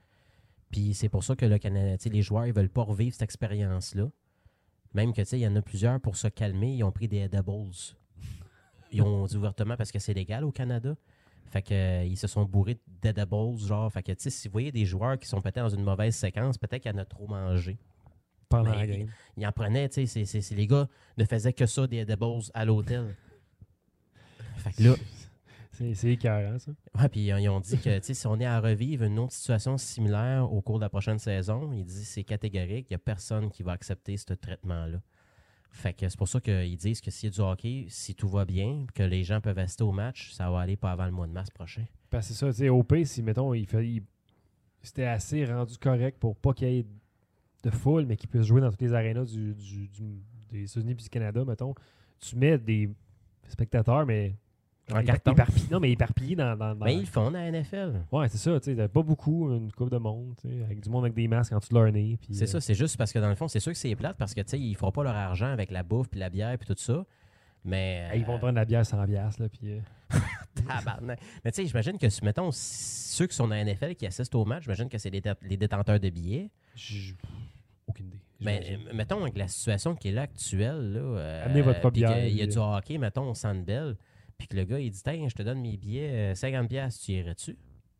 Puis c'est pour ça que le Canada, tu sais, les joueurs, ils veulent pas revivre cette expérience-là. Même que, tu sais, il y en a plusieurs pour se calmer, ils ont pris des edibles. ils ont dit ouvertement parce que c'est légal au Canada. Fait que euh, ils se sont bourrés d'edibles, genre. Fait que, tu sais, si vous voyez des joueurs qui sont peut-être dans une mauvaise séquence, peut-être qu'il y en a trop mangé. Pendant Mais la game. Ils il en prenaient, tu sais. c'est- c'est- c'est- Les gars ne faisaient que ça, des edibles à l'hôtel. Fait que là, C'est, c'est écœurant, ça. ouais, puis ils ont dit que, tu sais, si on est à revivre une autre situation similaire au cours de la prochaine saison, ils disent c'est catégorique, il n'y a personne qui va accepter ce traitement-là. Fait que c'est pour ça qu'ils disent que s'il y a du hockey, si tout va bien, que les gens peuvent rester au match, ça va aller pas avant le mois de mars prochain. Parce que c'est ça, tu sais, O P, si, mettons, il fait, il- c'était assez rendu correct pour pas qu'il y ait de foule, mais qu'il puisse jouer dans toutes les arénas du, du, du- des États-Unis et du Canada, mettons, tu mets des spectateurs, mais En épa- carton. éparpillés, non, mais éparpillés dans... dans, dans- Mais ils le font dans la N F L. Ouais, c'est ça, tu sais, t'as pas beaucoup, une coupe de monde, tu sais, avec du monde avec des masques en dessous de leur nez. puis, C'est euh, ça, c'est juste parce que dans le fond, c'est sûr que c'est plate parce que, tu sais, ils feront pas leur argent avec la bouffe puis la bière puis tout ça. Mais. hey, ils vont te vendre la bière sans piastres, là, puis... euh, Tabarnak. Mais tu sais, j'imagine que, mettons, ceux qui sont dans la N F L qui assistent au match, j'imagine que c'est les, dé- les détenteurs de billets. j'ai aucune idée. Mais j'imagine. euh, mettons, avec la situation qui est là actuelle, là, euh, Amenez votre propre puis bière, qu'il y a puis- du hockey, mettons, au Centre Bell, puis que le gars, il dit, tiens, je te donne mes billets, euh, cinquante piastres, tu irais-tu?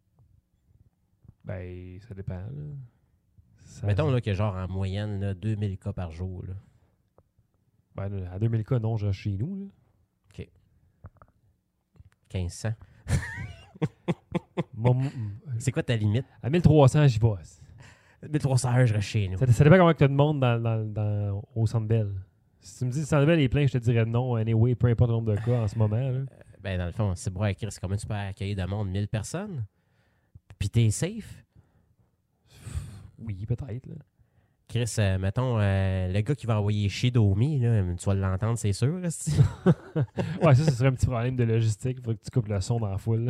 Ben, ça dépend, là. Ça- Mettons, là, que genre, en moyenne, là, deux mille cas par jour, là. Ben, là, à deux mille cas, non, je chez nous, là. quinze cents. Mon- mon- C'est quoi ta limite? à mille trois cents, j'y passe. mille trois cents heures, je reste chez nous. Ça, ça dépend comment tu as de monde dans, dans, dans, au Centre Bell. Si tu me dis que le Centre Bell est plein, je te dirais non. Anyway, peu importe le nombre de cas en ce moment. Là. Ben, dans le fond, c'est bon, Chris, comment tu peux accueillir de monde? mille personnes? Puis t'es safe? Oui, peut-être. là. Chris, euh, mettons, euh, le gars qui va envoyer chez Domi, là, tu vas l'entendre, c'est sûr. esti. Ouais, ça, ce serait un petit problème de logistique. Il faudrait que tu coupes le son dans la foule. là.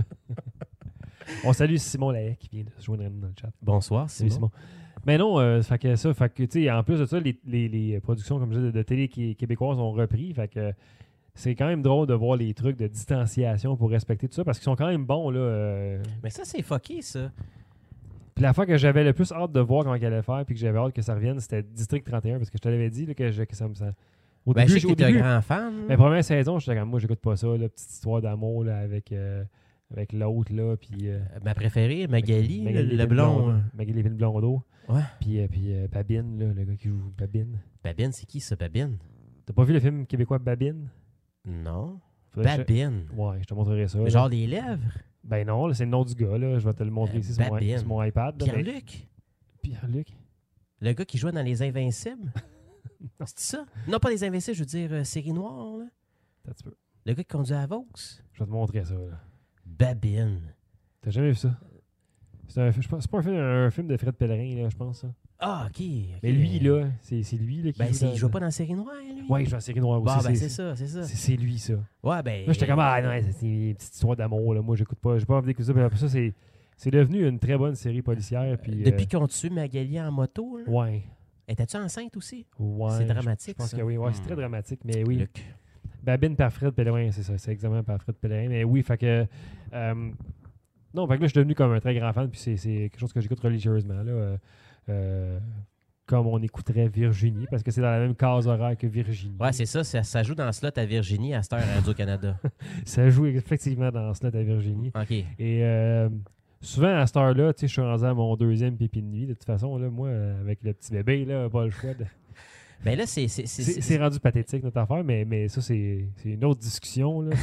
On salue Simon Lahaye qui vient de se joindre à nous dans le chat. Bonsoir, Salut Simon. Simon. Mais non, euh, fait que ça, fait que, tu sais, en plus de ça, les, les, les productions, comme je disais, de, de télé qui- québécoises ont repris. Fait que c'est quand même drôle de voir les trucs de distanciation pour respecter tout ça parce qu'ils sont quand même bons, là. euh. Mais ça, c'est fucké, ça. Puis la fois que j'avais le plus hâte de voir comment qu'elle allait faire puis que j'avais hâte que ça revienne, c'était District trente et un parce que je te l'avais dit là, que, je- que ça me sent. Au Ben, je sais que au t'es un début, grand fan. la première saison, j'étais comme moi, j'écoute pas ça, là, petite histoire d'amour là, avec, euh, avec l'autre, là, puis... euh, Ma préférée, Magali, là, Magali le Lévin blond. Blondeau. euh. Magali Lévin Blondeau. Ouais. Puis, euh, puis euh, Babine, là, le gars qui joue Babine. Babine, c'est qui ça, Babine? T'as pas vu le film québécois Babine? Non. Faudrait que je- Babine. Ouais, je te montrerai ça. là. Genre les lèvres. Ben non, là, c'est le nom du gars, là. Je vais te le montrer Euh, ici sur mon, Babine. sur mon iPad. là, mais- Pierre-Luc. Pierre-Luc? Le gars qui jouait dans Les Invincibles. C'est ça? Non, pas Les Invincibles, je veux dire euh, série noire, là. Attends un petit peu. Le gars qui conduit à Vaux. Je vais te montrer ça, là. Babine. T'as jamais vu ça? C'est un, je pense- c'est pas un film, un film de Fred Pellerin, là, je pense. Ça. Ah, OK. ok. Mais lui, là, c'est c'est lui là, qui Ben, joue c'est- dans- il joue pas dans série noire, lui? Ouais, il joue en série noire aussi. Bah, ben, c'est- c'est ça, c'est ça. c'est c'est lui, ça. Ouais, ben. Là, j'étais comme, ah non, c'est c'est une petite histoire d'amour, là. Moi, j'écoute pas. J'ai pas envie d'écouter ça. Puis après ça, c'est c'est devenu une très bonne série policière. Puis, Depuis euh, qu'on tue Magali en moto, là, Ouais. étais-tu enceinte aussi? Ouais. C'est je- dramatique, Je pense ça. que oui. Ouais, c'est Hmm. très dramatique. Mais oui. Luc. Babine par Fred Pellerin, c'est ça. C'est exactement par Fred Pellerin. Mais oui, fait que. euh, non, fait que là, je suis devenu comme un très grand fan. Puis c'est c'est quelque chose que j'écoute religieusement, là. euh, euh, comme on écouterait Virginie, parce que c'est dans la même case horaire que Virginie. Ouais, c'est ça, ça. Ça joue dans le slot à Virginie à cette heure à Radio-Canada. Ça joue effectivement dans ce slot à Virginie. OK. Et euh, souvent, à cette heure-là, tu sais, je suis rendu à mon deuxième pipi de nuit. De toute façon, là, moi, euh, avec le petit bébé, là, pas le choix. de- Ben là, c'est. c'est- c'est- C'est c'est- c'est rendu pathétique, notre affaire, mais, mais ça, c'est c'est une autre discussion. Là.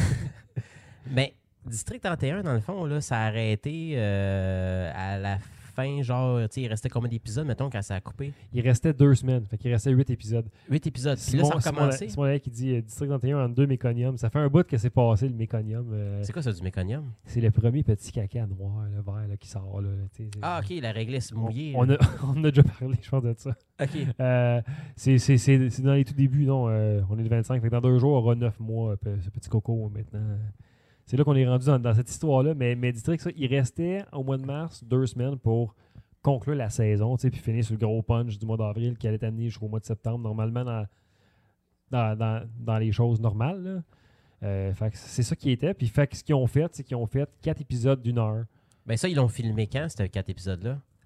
Mais District trente et un, dans le fond, là, ça a arrêté euh, à la fin, genre, tu sais, il restait combien d'épisodes, mettons, quand ça a coupé? Il restait deux semaines, fait qu'il restait huit épisodes. Huit épisodes. Puis là, ça a Simon, recommencé. Simon Lahaye qui dit euh, District trente et un en deux méconiums. Ça fait un bout que c'est passé le méconium. euh, C'est quoi ça, du méconium? c'est le premier petit caca noir, le vert, là, qui sort. Là, là, tu sais, c'est- Ah, OK, la réglisse on, mouillée. on, là. a, on a déjà parlé, je pense, de ça. OK. Euh, c'est c'est- c'est- c'est dans les tout débuts, non? euh, on est le vingt-cinq. Fait que dans deux jours, on aura neuf mois, pe- ce petit coco, maintenant. C'est là qu'on est rendu dans, dans cette histoire-là. Mais, mais District, ça, il restait au mois de mars deux semaines pour conclure la saison, tu sais, puis finir sur le gros punch du mois d'avril qui allait amener jusqu'au mois de septembre, normalement dans, dans, dans, dans les choses normales. Là. Euh, fait que c'est ça qui était. Puis fait que ce qu'ils ont fait, c'est qu'ils ont fait quatre épisodes d'une heure. Ben ça, ils l'ont filmé quand, ces quatre épisodes-là?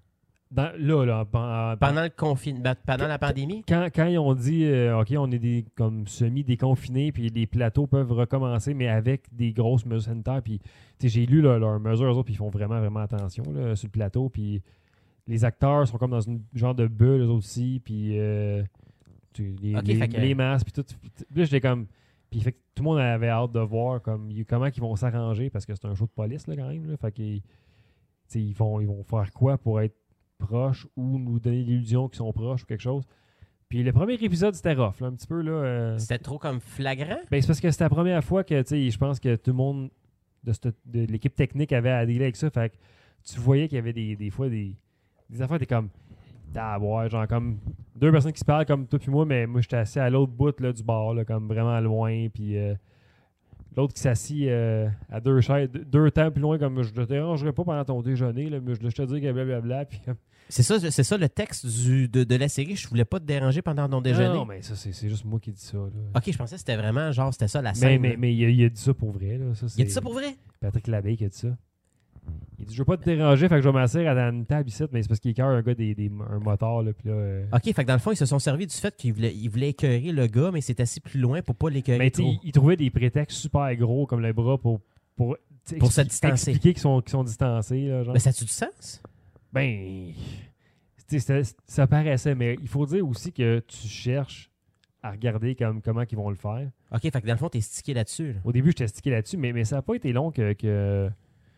Dans, là, là, en- en- Pendant le confinement, pendant Quand- la pandémie? quand, quand ils ont dit, euh, OK, on est des, comme semi-déconfinés, puis les plateaux peuvent recommencer, mais avec des grosses mesures sanitaires. Puis, tu sais, j'ai lu là, leurs mesures, eux autres, puis ils font vraiment, vraiment attention là, sur le plateau. Puis, les acteurs sont comme dans une genre de bulle, eux aussi. Puis, euh, tu sais, les, OK, les, fait que- les masques, puis tout. Puis là, j'étais comme. Puis, fait que tout le monde avait hâte de voir comme, ils- comment ils vont s'arranger, parce que c'est un show de police, là, quand même. Là, fait qu'ils, tu sais, ils vont, ils vont faire quoi pour être proches ou nous donner l'illusion qu'ils sont proches ou quelque chose. Puis le premier épisode, c'était rough, là, un petit peu. Là, euh, C'était trop comme flagrant? ben, c'est parce que c'était la première fois que, tu sais, je pense que tout le monde de, cette- de l'équipe technique avait à dealer avec ça. Fait que tu voyais qu'il y avait des, des fois des, des affaires, t'es comme, ah, ouais, genre comme deux personnes qui se parlent comme toi puis moi, mais moi, j'étais assis à l'autre bout là, du bar, là, comme vraiment loin. Puis euh, l'autre qui s'assit euh, à deux chaises, deux, deux temps plus loin, comme je te dérangerai pas pendant ton déjeuner, là, mais je, je te dis que blablabla. Puis comme, C'est ça, c'est ça le texte du, de, de la série. Je voulais pas te déranger pendant ton déjeuner. non, mais ça, c'est c'est juste moi qui dis ça. Là. OK, je pensais que c'était vraiment genre, c'était ça la Mais, scène. mais, mais il, a, il a dit ça pour vrai. Là. Ça, Il a c'est dit ça pour vrai? Patrick Labbé qui a dit ça. Il dit, je veux pas te déranger, fait que je vais m'asseoir à une table ici, mais c'est parce qu'il écœure un gars des, des, un moteur. Là, puis là, euh, OK, fait que dans le fond, ils se sont servis du fait qu'ils voulaient, ils voulaient écœurer le gars, mais il s'est assis plus loin pour pas l'écœurer mais tu sais, trop. il, il trouvait des prétextes super gros comme le bras pour, pour, tu sais, Pour se expli- distancer. expliquer qu'ils sont, qu'ils sont distancés. Là, genre. Mais ça a-tu du sens? Ben, tu sais, ça, ça paraissait, mais il faut dire aussi que tu cherches à regarder comme, comment ils vont le faire. OK, fait que dans le fond, t'es stické là-dessus. là. Au début, j'étais stické là-dessus, mais, mais ça n'a pas été long que, que,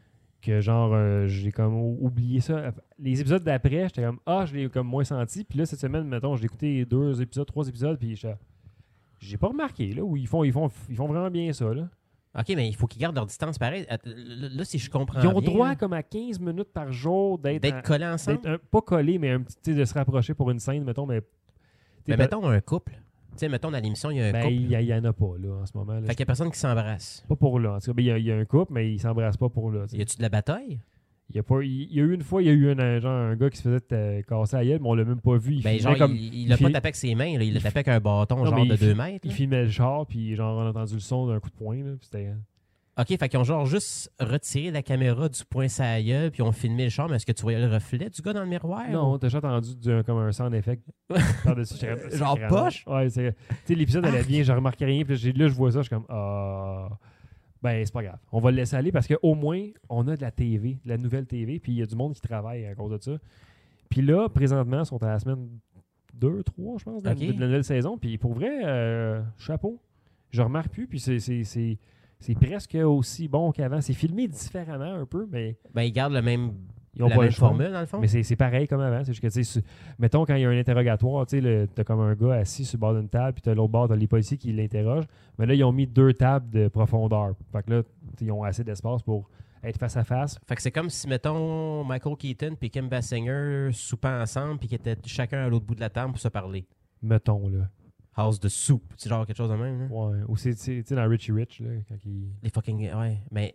que genre, euh, j'ai comme ou- oublié ça. Les épisodes d'après, j'étais comme, ah, je l'ai comme moins senti. Puis là, cette semaine, mettons, j'ai écouté deux épisodes, trois épisodes, puis j'étais- j'ai pas remarqué, là, où ils font, ils font, ils font vraiment bien ça, là. OK, mais il faut qu'ils gardent leur distance pareil. Att- Là, là, si je comprends Ils ont bien, droit là, comme à quinze minutes par jour d'être, d'être en- collés ensemble. d'être un- pas collés, mais un petit, tu sais, de se rapprocher pour une scène, mettons, mais... Mais t'sais, mettons un couple. Tu sais, mettons dans l'émission, il y a un ben, couple. il y, en a pas, là, en ce moment. Là. Fait qu'il y a personne qui s'embrasse. Pas pour là. En tout cas, ben, il y, a- il y a un couple, mais ils s'embrassent pas pour là. t'sais. Y a-tu de la bataille? Il y a pas, il, il y a eu une fois, il y a eu un, un, genre, un gars qui se faisait euh, casser la gueule, mais on l'a même pas vu. Il Ben, filmait genre, comme, il, il l'a il pas fi- tapé avec ses mains, là, il l'a il tapé avec un bâton, Non, genre mais de il fi- deux mètres. il là. filmait le char, puis genre, on a entendu le son d'un coup de poing. Là, puis c'était... OK, fait qu'ils ont genre juste retiré la caméra du point sur la gueule, puis ils ont filmé le char, mais est-ce que tu voyais le reflet du gars dans le miroir? Non, ou- t'as juste entendu du- comme un sound effect par-dessus. J'étais comme, Genre c'est poche? vraiment- Ouais, c'est... Tu sais, l'épisode allait bien, je remarquais rien, puis j'ai- là, je vois ça, je suis comme, ah... Ben, c'est pas grave. On va le laisser aller parce qu'au moins, on a de la T V, de la nouvelle T V, puis il y a du monde qui travaille à cause de ça. Puis là, présentement, ils sont à la semaine deux, trois, je pense, de, la- Ok. de la nouvelle saison. Puis pour vrai, euh, chapeau. Je remarque plus, puis c'est, c'est, c'est, c'est presque aussi bon qu'avant. C'est filmé différemment un peu, mais Ben, ils gardent le même, ils ont la pas même le choix. formule, dans le fond. Mais c'est, c'est pareil comme avant. C'est juste que, tu sais, su- mettons, quand il y a un interrogatoire, tu sais, le- t'as comme un gars assis sur le bord d'une table, puis t'as l'autre bord, t'as les policiers qui l'interrogent. Mais là, ils ont mis deux tables de profondeur. Fait que là, tu sais, ils ont assez d'espace pour être face à face. Fait que c'est comme si, mettons, Michael Keaton puis Kim Basinger soupaient ensemble puis qu'ils étaient chacun à l'autre bout de la table pour se parler. Mettons, là. House de soup, c'est genre quelque chose de même. Là. Ouais. Ou c'est, tu sais, tu sais, dans Richie Rich, là, quand il... Les fucking... Ouais, mais...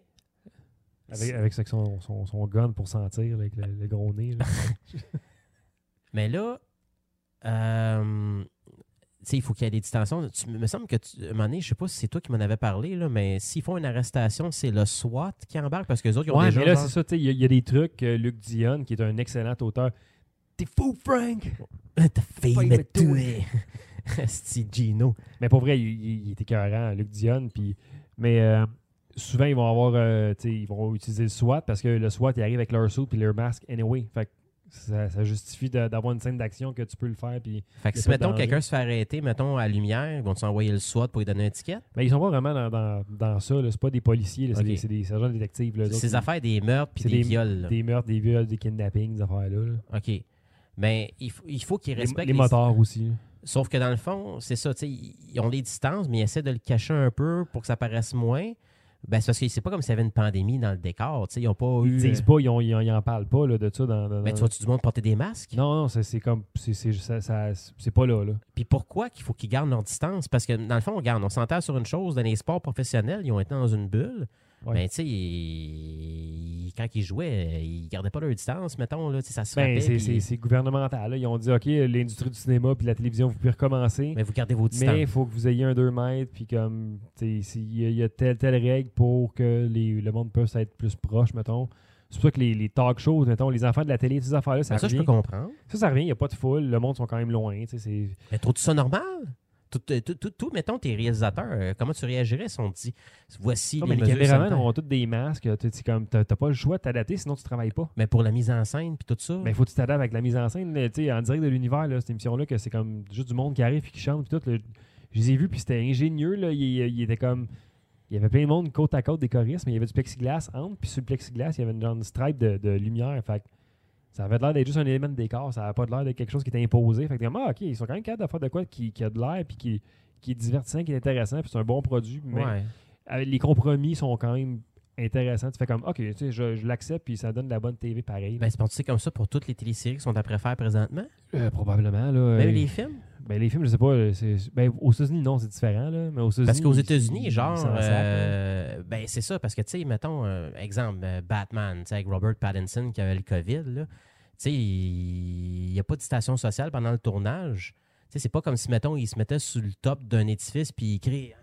Avec, avec ça, son, son, son gun pour sentir, là, avec le, le gros nez. Là. Mais là, euh, tu sais, il faut qu'il y ait des distensions. Tu, me semble que, tu, à un moment donné, je sais pas si c'est toi qui m'en avais parlé, là, mais s'ils font une arrestation, c'est le SWAT qui embarque parce que les autres, ils ont Ouais, déjà... mais là, genre- c'est ça, tu sais, il y, a- il y a des trucs que Luc Dion, qui est un excellent auteur. T'es fou, Frank! T'as failli Failli me me tuer. tuer. C'est Gino. Mais pour vrai, il, il, il est écœurant, Luc Dion. Puis, mais euh, souvent, ils vont avoir, euh, tu sais, ils vont utiliser le SWAT parce que le SWAT, il arrive avec leur suit et leur masque anyway. Fait que ça, ça justifie de- d'avoir une scène d'action que tu peux le faire. Puis, Fait que Y a si, pas de mettons, danger. quelqu'un se fait arrêter, mettons, à la lumière, ils vont s'envoyer le SWAT pour lui donner un ticket? mais ils sont pas vraiment dans, dans, dans ça. Là. C'est pas des policiers, là. c'est, Ok. des, c'est des sergents détectives. Là, eux autres, Ces ils- affaires des meurtres puis c'est des, des- viols. là. Des meurtres, des viols, des kidnappings, des affaires-là. là. OK. Mais il faut, il faut qu'ils Les, respectent... les moteurs aussi. là. Sauf que dans le fond, c'est ça, tu sais, ils ont les distances, mais ils essaient de le cacher un peu pour que ça paraisse moins. Ben, c'est parce que c'est pas comme s'il y avait une pandémie dans le décor, tu sais, ils ont pas eu... Ils disent pas, ils, ont, ils, en, ils en parlent pas là, de ça. Dans, dans, Ben, dans- tu vois-tu du monde porter des masques? Non, non, c'est, c'est comme. C'est, c'est, ça, ça- c'est pas là. là. Puis pourquoi qu'il faut qu'ils gardent leur distance? Parce que dans le fond, regarde, on s'entend sur une chose, dans les sports professionnels, ils ont été dans une bulle. Ouais. Ben, tu sais, ils- quand ils jouaient, ils gardaient pas leur distance, mettons, là, tu sais, ça se Ben, frappait. c'est, puis- c'est, c'est gouvernemental. là. Ils ont dit, OK, l'industrie du cinéma puis de la télévision, vous pouvez recommencer. Mais vous gardez vos distances. Mais il faut que vous ayez un deux mètres. Puis comme, tu sais, s'il y, a- il y a telle, telle règle pour que les, le monde puisse être plus proche, mettons. C'est pour ça que les, les talk shows, mettons, les enfants de la télé, ces affaires-là, ça Ben, ça, je revient. peux comprendre. Ça, ça revient, il n'y a pas de foule, le monde sont quand même loin. tu sais, C'est... Mais trouves-tu ça normal? Tout, tout, tout, tout, mettons, tes réalisateurs, euh, comment tu réagirais si on te dit voici Non, les mais les mesures caméramans sanitaires? ont tous des masques. Tu sais, comme, t'as, t'as pas le choix de t'adapter, sinon tu travailles pas. Mais pour la mise en scène puis tout ça. Mais il faut que tu t'adaptes avec la mise en scène. là, tu sais, en direct de l'univers, là, cette émission-là, que c'est comme juste du monde qui arrive et qui chante. Puis tout, là, je les ai vus, puis c'était ingénieux. Là, il, il était comme. Il y avait plein de monde côte à côte des choristes, mais il y avait du plexiglas entre. Puis sur le plexiglas, il y avait une genre de stripe de, de lumière. Fait que ça avait l'air d'être juste un élément de décor. Ça n'avait pas l'air d'être quelque chose qui était imposé. Fait que t'es comme, ah, OK, ils sont quand même capables de faire de quoi qui, qui a de l'air, puis qui, qui est divertissant, qui est intéressant, puis c'est un bon produit. Mais Ouais. euh, les compromis sont quand même intéressants. Tu fais comme, OK, tu sais, je, je l'accepte, puis ça donne de la bonne T V pareil. Ben, c'est pas comme ça pour toutes les téléséries qui sont après faire présentement. Euh, probablement. Là, Même euh, les films. Ben, les films, je sais pas. euh, C'est, ben, aux États-Unis, non, c'est différent. Là, mais aux États-Unis, Parce qu'aux ils- États-Unis, ils- genre, ils s'en sacrent, là. euh, ben c'est ça, parce que, tu sais, mettons, euh, exemple, euh, Batman, tu sais, avec Robert Pattinson qui avait le COVID, là, tu sais, il n'y a pas de station sociale pendant le tournage. Tu sais, c'est pas comme si, mettons, il se mettait sur le top d'un édifice puis il crie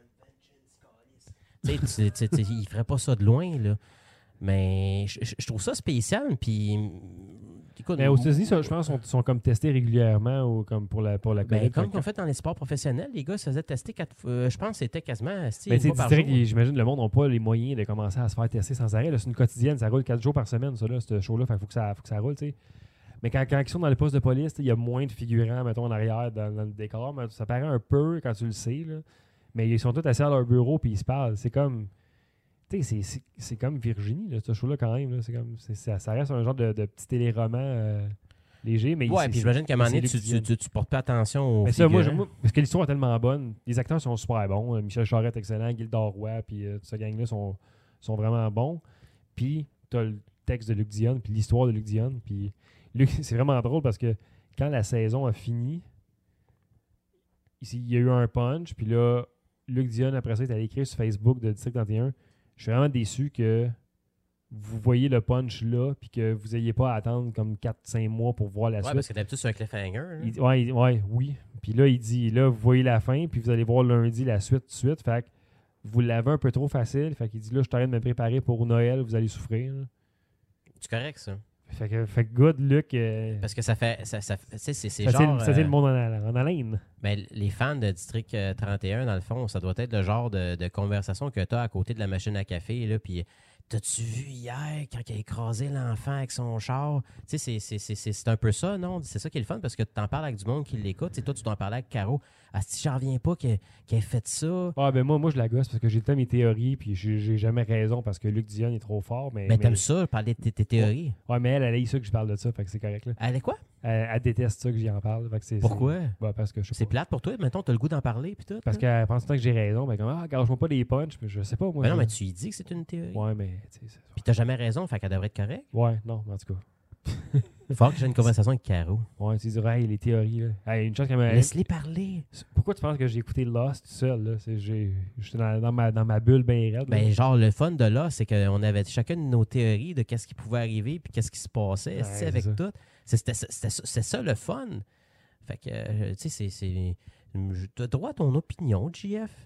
« Tu sais, tu- tu- tu- il ferait pas ça de loin, là. Mais je, je- je trouve ça spécial, puis... Écoute, Mais aux États-Unis, ça, je pense, sont, sont comme testés régulièrement ou comme pour la, pour la ben, COVID. comme Fait que- qu'on fait dans les sports professionnels, les gars se faisaient tester quatre fois. euh, je pense que c'était quasiment six Ben, tu sais, fois par district, jour. ils- j'imagine que le monde n'a pas les moyens de commencer à se faire tester sans arrêt. là. C'est une quotidienne, ça roule quatre jours par semaine, ça, là, ce show-là. Fait qu'il faut que ça, faut que ça roule, tu sais. Mais quand, quand ils sont dans les postes de police, tu sais, il y a moins de figurants, mettons, en arrière dans, dans le décor. Mais ça paraît un peu quand tu le sais, là. Mais ils sont tous assis à leur bureau puis ils se parlent. C'est comme. Tu sais, c'est- c'est- c'est comme Virginie, là, ce show-là, quand même. Là. C'est comme, c'est- ça, ça reste un genre de, de petit téléroman euh, léger. Mais Ouais, c'est- puis j'imagine qu'à un moment c'est donné, tu, luxueux. tu, tu, tu portes pas attention aux Mais ça, moi, je- figurants. moi, parce que l'histoire est tellement bonne, les acteurs sont super bons. Euh, Michel Charette, excellent. Gildor Roy, puis euh, toute cette gang-là sont, sont vraiment bons. Puis, tu as le texte de Luc Dion, puis l'histoire de Luc Dion. Puis, Luc, c'est vraiment drôle parce que quand la saison a fini, ici, il y a eu un punch, puis là, Luc Dion, après ça, est allé écrire sur Facebook de District trente et un. Je suis vraiment déçu que vous voyez le punch là, puis que vous n'ayez pas à attendre comme quatre cinq mois pour voir la Ouais, suite. parce que d'habitude, c'est un cliffhanger. hein. Il- ouais, il- ouais, oui. Puis là, il dit, là, vous voyez la fin, puis vous allez voir lundi la suite tout de suite. Fait que vous l'avez un peu trop facile. Fait qu'il dit, là, je suis en train de me préparer pour Noël, vous allez souffrir. là. C'est correct, ça. Fait que, fait que good, Luc. Euh, Parce que ça fait. Ça, ça, tu sais, c'est c'est ça tient- genre. ça tient euh, le monde en, hal- en haleine. ben, les fans de District euh, trente et un, dans le fond, ça doit être le genre de, de conversation que tu as à côté de la machine à café. Là, puis, t'as-tu vu hier quand il a écrasé l'enfant avec son char? Tu sais, c'est- c'est- c'est c'est- c'est un peu ça, non? C'est ça qui est le fun parce que tu t'en parles avec du monde qui l'écoute. Tu sais, toi, tu t'en parlais avec Caro. Ah, si j'en reviens pas qu'elle qu'elle ait fait ça. Ah, ben moi, moi, je la gosse parce que j'ai tant mes théories, puis j'ai j'ai jamais raison parce que Luc Dion est trop fort. Mais, Mais t'aimes ça, parler de tes, tes théories. Ouais, mais elle, elle a ça que je parle de ça, fait que c'est correct. Là. Elle est quoi? Elle, elle déteste ça que j'y en parle. Fait que c'est, Pourquoi? c'est- bah, parce que je sais C'est pas. plate pour toi. Mettons, t'as le goût d'en parler puis tout. Parce là. qu'elle pense tout le temps que j'ai raison. Ben, comme, ah, gâche-moi pas des punchs. Mais je sais pas, moi. Mais non, je- mais tu lui dis que c'est une théorie. Ouais, mais. tu sais, c'est- Puis t'as jamais raison, fait qu'elle devrait être correcte. Ouais, non, en tout cas. Il faut que j'ai une conversation avec Caro. Ouais, tu dirais, hey, les théories, là. Hey, une chose qu'elle m'a. Laisse-les parler. Pourquoi tu penses que j'ai écouté Lost tout seul, là? C'est, j'ai, j'étais dans, dans ma, dans ma bulle bien raide. là. Ben, genre, le fun de là, c'est qu'on avait chacun de nos théories de qu'est-ce qui pouvait arriver puis qu'est-ce qui se passait, Ouais, tu sais, c'est avec ça. tout. C'est- C'était ça- c'était ça- c'est ça le fun. Fait que, euh, tu sais, c'est- c'est. Tu as droit à ton opinion, J F.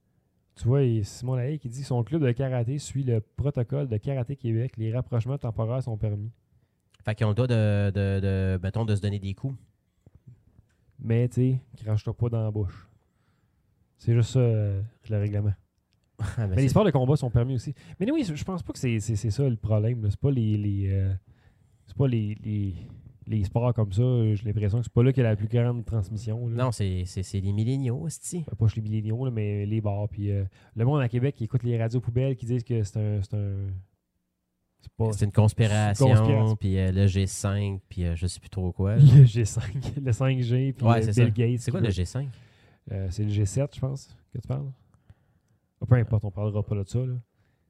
Tu vois, il y a Simon Lahaye qui dit son club de karaté suit le protocole de Karaté Québec. Les rapprochements temporaires sont permis. Fait qu'ils ont le droit de, de, de, mettons, de se donner des coups. Mais, tu sais, crache-toi pas dans la bouche. C'est juste ça, euh, le règlement. Ah, ben, Mais les c'est- sports de combat sont permis aussi. Mais oui, je pense pas que c'est, c'est, c'est ça le problème. là. C'est pas les. les euh, c'est pas les, les, les sports comme ça. J'ai l'impression que c'est pas là qu'il y a la plus grande transmission. Là. Non, c'est c'est- c'est les milléniaux, aussi. Ben, pas chez les milléniaux, là, mais les bars. Puis euh, le monde à Québec qui écoute les radios poubelles qui disent que c'est un. C'est, un, c'est pas. C'est une conspiration, conspiration. puis euh, le G cinq, puis euh, je sais plus trop quoi. Le G cinq, le cinq G, puis Ouais, euh, c'est Bill ça. Gates. C'est quoi qui le veut- G cinq? Euh, c'est le G sept, je pense, que tu parles. Ah, peu importe, on parlera pas de ça. Là.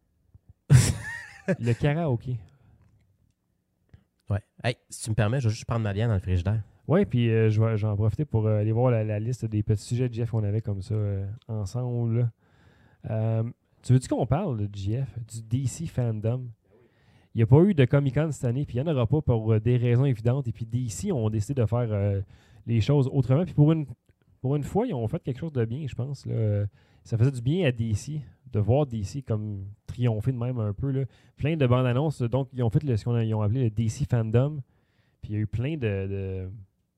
Le karaoké. Ouais. Hey, si tu me permets, je vais juste prendre ma bière dans le frigidaire. Oui, puis euh, je vais, je vais en profiter pour euh, aller voir la, la liste des petits sujets de Jeff qu'on avait comme ça euh, ensemble. là. Euh, tu veux-tu qu'on parle de J F, du D C fandom? Il n'y a pas eu de Comic-Con cette année, puis il n'y en aura pas pour euh, des raisons évidentes. Et puis D C ont décidé de faire euh, les choses autrement. Puis pour une, pour une fois, ils ont fait quelque chose de bien, je pense. Là. Ça faisait du bien à D C de voir D C comme triomphé de même un peu. Là. Plein de bandes annonces. Donc, ils ont fait le, ce qu'ils ont appelé le D C Fandom. Puis il y a eu plein de, de,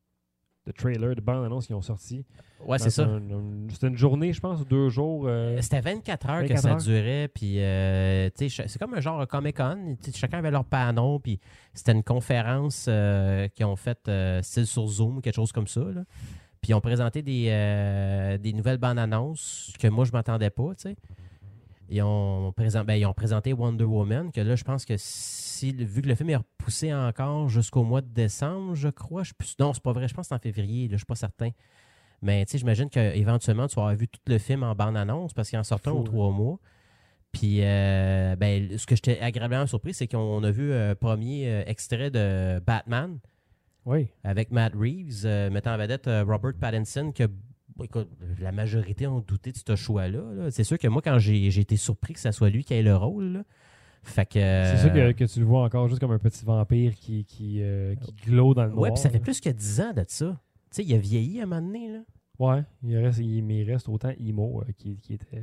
de trailers, de bandes annonces qui ont sorti. Ouais, c'est ça. Un, un, c'était une journée, je pense, ou deux jours. Euh, C'était vingt-quatre heures vingt-quatre que ça heures. durait. Puis, euh, tu sais, c'est comme un genre Comic-Con. Chacun avait leur panneau. Puis, c'était une conférence euh, qu'ils ont faite euh, style sur Zoom, quelque chose comme ça. Là. Puis, ils ont présenté des, euh, des nouvelles bandes annonces que moi, je ne m'attendais pas, tu sais. Ils ont, présent, ben, ils ont présenté Wonder Woman, que là, je pense que si, vu que le film est repoussé encore jusqu'au mois de décembre, je crois. Je, non, c'est pas vrai. Je pense que c'est en février. Là, je suis pas certain. Mais tu sais, j'imagine qu'éventuellement, tu vas avoir vu tout le film en bande-annonce parce qu'il en sortait aux trois mois. Puis, euh, ben, ce que j'étais agréablement surpris, c'est qu'on a vu un premier euh, extrait de Batman oui. avec Matt Reeves, euh, mettant en vedette euh, Robert Pattinson, que écoute, la majorité ont douté de ce choix-là. Là. C'est sûr que moi, quand j'ai, j'ai été surpris que ce soit lui qui ait le rôle, là. Fait que, c'est sûr que, que tu le vois encore juste comme un petit vampire qui, qui, euh, qui glow dans le noir. Ouais, puis ça fait plus que dix ans de ça. Tu sais, il a vieilli à un moment donné, là. Ouais, il reste, il, mais il reste autant emo euh, qui, qui était...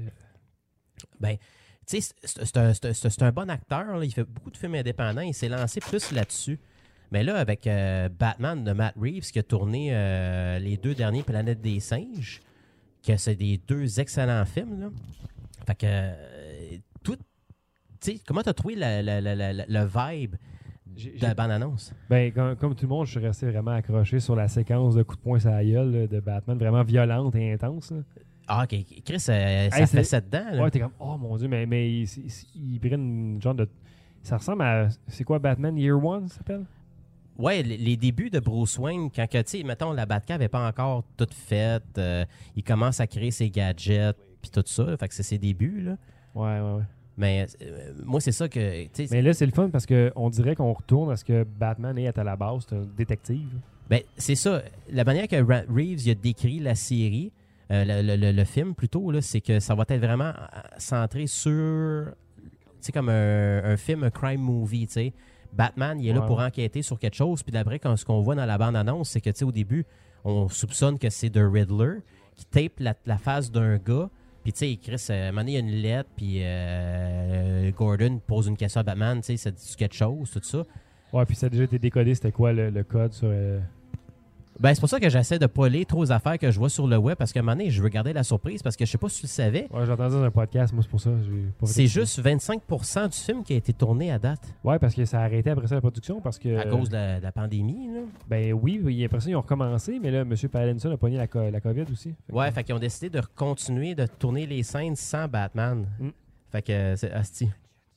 Ben, tu sais, c'est, c'est, un, c'est, c'est un bon acteur. Là. Il fait beaucoup de films indépendants. Il s'est lancé plus là-dessus. Mais là, avec euh, Batman de Matt Reeves, qui a tourné euh, les deux derniers Planète des singes, que c'est des deux excellents films, là. Fait que, euh, tout... Tu sais, comment t'as trouvé la, la, la, la, le vibe j'ai, de la bande-annonce? Ben, comme, comme tout le monde, je suis resté vraiment accroché sur la séquence de coups de poing sur la gueule là, de Batman, vraiment violente et intense. Là. Ah, OK. Chris, euh, ça hey, fait ça dedans, là. Ouais, t'es comme, oh mon Dieu, mais, mais il, il, il prend une genre de... Ça ressemble à... C'est quoi, Batman Year One, ça s'appelle? Ouais, les, les débuts de Bruce Wayne, quand, tu sais, mettons, la Batcave n'est pas encore toute faite, euh, il commence à créer ses gadgets, puis tout ça, là, fait que c'est ses débuts, là. Ouais, ouais, ouais. Mais euh, moi, c'est ça que... tu sais, Mais là, c'est le fun parce qu'on dirait qu'on retourne à ce que Batman est à la base, c'est un détective. Ben, c'est ça. La manière que Reeves il a décrit la série, euh, le, le, le film plutôt, là, c'est que ça va être vraiment centré sur... Tu sais, comme un, un film, un crime movie, tu sais. Batman, il est là ouais. pour enquêter sur quelque chose, puis d'après, quand, ce qu'on voit dans la bande-annonce, c'est que, tu sais, au début, on soupçonne que c'est The Riddler qui tape la, la face d'un gars, puis, tu sais, Chris, euh, à un moment donné, il y a une lettre, puis euh, Gordon pose une question à Batman, tu sais, ça dit quelque chose, tout ça. Ouais, puis ça a déjà été décodé, c'était quoi le, le code sur... Euh... Ben, c'est pour ça que j'essaie de pas lire trop aux affaires que je vois sur le web, parce qu'à un moment donné, je veux garder la surprise, parce que je sais pas si tu le savais. Ouais, j'ai entendu dans un podcast, moi, c'est pour ça. J'ai pas c'est juste vingt-cinq pour cent du film qui a été tourné à date. Ouais, parce que ça a arrêté après ça la production, parce que... À cause de la, de la pandémie, là. Ben oui, oui, après ça, ils ont recommencé, mais là, M. Pattinson a pogné la, co- la COVID aussi. Fait Ouais, que... fait qu'ils ont décidé de continuer de tourner les scènes sans Batman. Mm. Fait que, c'est hostie.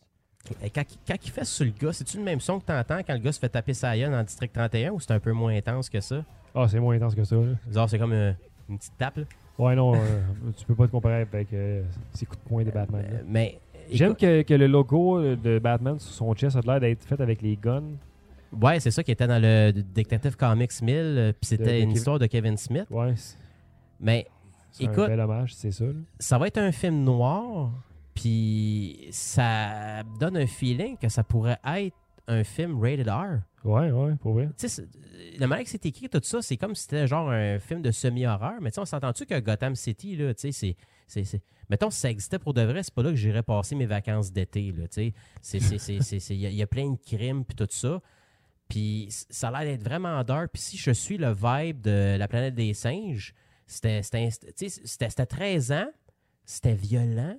Et Quand, quand il fait sur le gars, c'est-tu le même son que t'entends quand le gars se fait taper sa gueule dans District trente et un ou c'est un peu moins intense que ça? Ah, c'est moins intense que ça, là. Genre, c'est comme euh, une petite tape, là. Ouais, non, euh, tu peux pas te comparer avec euh, ces coups de poing de Batman. là. Euh, mais... J'aime écoute- que, que le logo de Batman sur son chest a l'air d'être fait avec les guns. Ouais, c'est ça qui était dans le Detective Comics mille, euh, puis c'était De- de une Kev- histoire de Kevin Smith. Ouais, c'est Mais c'est Écoute- un bel hommage, c'est ça. là. ça va être un film noir, puis ça donne un feeling que ça pourrait être un film rated R. Ouais, ouais, pour vrai. Tu sais, c'est- la manière que c'est écrit, tout ça, c'est comme si c'était genre un film de semi-horreur. Mais tu sais, on s'entend-tu que Gotham City, là, tu sais, c'est, c'est, c'est... Mettons, si ça existait pour de vrai, c'est pas là que j'irais passer mes vacances d'été, là, tu sais. C'est, c'est, c'est, c'est, c'est- il y, a- il y a plein de crimes, puis tout ça. Puis ça a l'air d'être vraiment dark. Puis si je suis le vibe de la planète des singes, c'était, c'était, tu sais, c'était, c'était treize ans, c'était violent,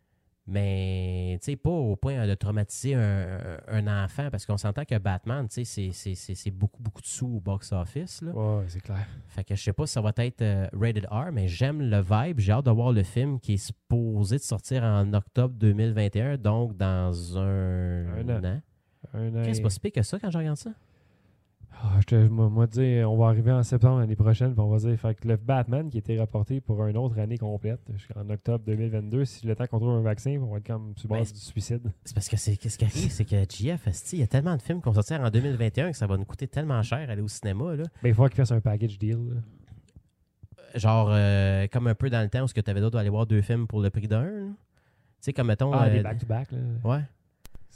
mais tu sais, pas au point de traumatiser un, un enfant, parce qu'on s'entend que Batman, tu sais, c'est, c'est, c'est, c'est beaucoup, beaucoup de sous au box-office, là. Ouais, c'est clair. Fait que je sais pas si ça va être euh, rated R, mais j'aime le vibe. J'ai hâte de voir le film qui est supposé de sortir en octobre deux mille vingt et un, donc dans un, Un an. an. Un an Qu'est-ce et- c'est pas si pire que ça quand je regarde ça? Ah, je te, moi, moi, dire, on va arriver en septembre l'année prochaine, puis on va dire, fait que le Batman qui était reporté pour une autre année complète, jusqu'en octobre deux mille vingt-deux, si le temps qu'on trouve un vaccin, on va être comme sur Ben, base du suicide. C'est parce que c'est qu'est-ce qui arrive, c'est que J F, esti, il y a tellement de films qui vont sortir en deux mille vingt et un que ça va nous coûter tellement cher aller au cinéma, là. Ben, il faut qu'il fasse un package deal. là. Genre, euh, comme un peu dans le temps où tu avais d'autres d'aller voir deux films pour le prix d'un, là. Tu sais, comme mettons... Ah, euh, des back-to-back, là. Ouais.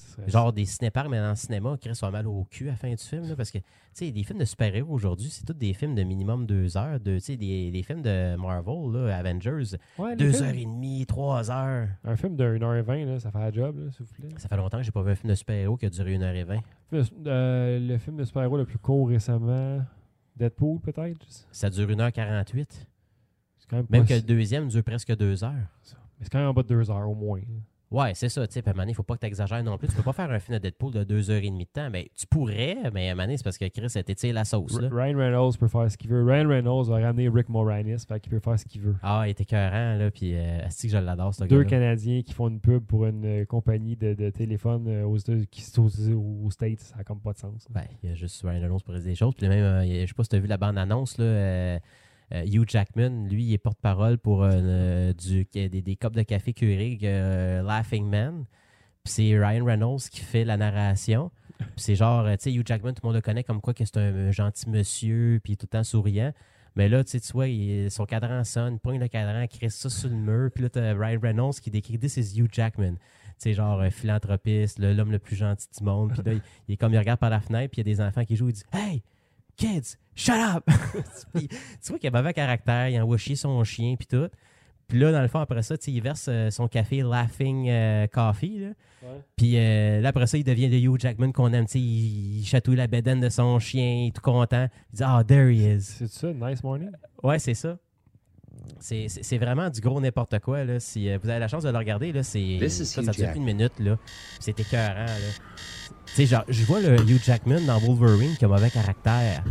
serait- Genre des cinéparks, mais dans le cinéma, Chris soit mal au cul à la fin du film. Là, parce que, tu sais, des films de super-héros aujourd'hui, c'est tous des films de minimum deux heures. De, tu sais, des, des films de Marvel, là, Avengers, Ouais, les deux films- heures et demie, trois heures. Un film d'une heure et vingt, là, ça fait la job, là, s'il vous plaît. Ça fait longtemps que j'ai pas vu un film de super-héros qui a duré une heure et vingt. Le, euh, le film de super-héros le plus court récemment, Deadpool, peut-être? Ça dure une heure quarante-huit. C'est quand même Même pas que le si- deuxième dure presque deux heures. Mais c'est quand même en bas de deux heures, au moins. là. Ouais, c'est ça. Tu sais, puis à un moment donné, il faut pas que tu exagères non plus. Tu peux pas faire un film de Deadpool de deux heures et demie de temps. Ben, tu pourrais, mais à un moment donné, c'est parce que Chris a été la sauce. Là. R- Ryan Reynolds peut faire ce qu'il veut. Ryan Reynolds va ramener Rick Moranis, fait qu'il peut faire ce qu'il veut. Ah, il était écœurant, là. Puis, euh, asti que je l'adore, ce Deux gars-là. Canadiens qui font une pub pour une euh, compagnie de, de téléphone euh, aux, États- qui sont aux, aux States, ça n'a comme pas de sens. Ben, il y a juste Ryan Reynolds pour réaliser des choses. Puis même, euh, il y a- je sais pas si tu as vu la bande-annonce, là. euh, euh, Hugh Jackman, lui, il est porte-parole pour euh, euh, du, des, des copes de café Keurig euh, Laughing Man. Puis c'est Ryan Reynolds qui fait la narration. Puis c'est genre, euh, tu sais, Hugh Jackman, tout le monde le connaît comme quoi que c'est un, un gentil monsieur, puis tout le temps souriant. Mais là, tu sais, tu vois, il- son cadran sonne, il pogne le cadran, il crée ça sur le mur. Puis là, t'as Ryan Reynolds qui décrit « This is Hugh Jackman ». Tu sais, genre, un philanthropiste, le- l'homme le plus gentil du monde. Puis là, il, il est comme, il regarde par la fenêtre, puis il y a des enfants qui jouent, il dit « Hey, kids, shut up! » Puis tu vois qu'il a mauvais caractère, il envoie chier son chien, puis tout. Puis là, dans le fond, après ça, tu sais, il verse euh, son café Laughing euh, Coffee, là. Ouais. Puis euh, là, après ça, il devient le Hugh Jackman qu'on aime. Tu sais, il, il chatouille la bédaine de son chien, il est tout content. Il dit « Ah, there he is. C'est ça, Nice Morning? » Ouais, c'est ça. C'est, c'est, c'est vraiment du gros n'importe quoi. Là. Si euh, vous avez la chance de le regarder, là, c'est, This is ça, Hugh ça dure Jackman. une minute. Là. C'est écœurant. Là. Tu sais, genre, je vois le Hugh Jackman dans Wolverine qui a mauvais caractère.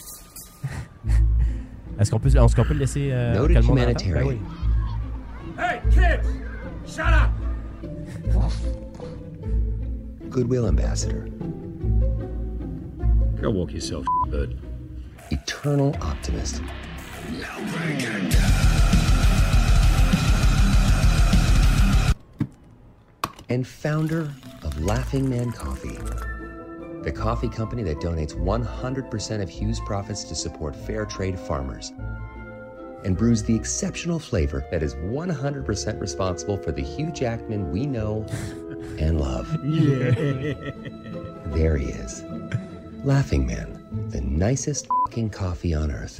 Est-ce qu'on peut, est-ce qu'on peut le laisser euh, Noted que le monde entende? humanitarian. Ben oui. Hey, kids! Shut up! Goodwill ambassador. Go walk yourself, bud. Eternal optimist. And founder of Laughing Man Coffee, the coffee company that donates one hundred percent of Hugh's profits to support fair trade farmers and brews the exceptional flavor that is one hundred percent responsible for the Hugh Jackman we know and love. There he is. Laughing Man, the nicest fucking coffee on earth.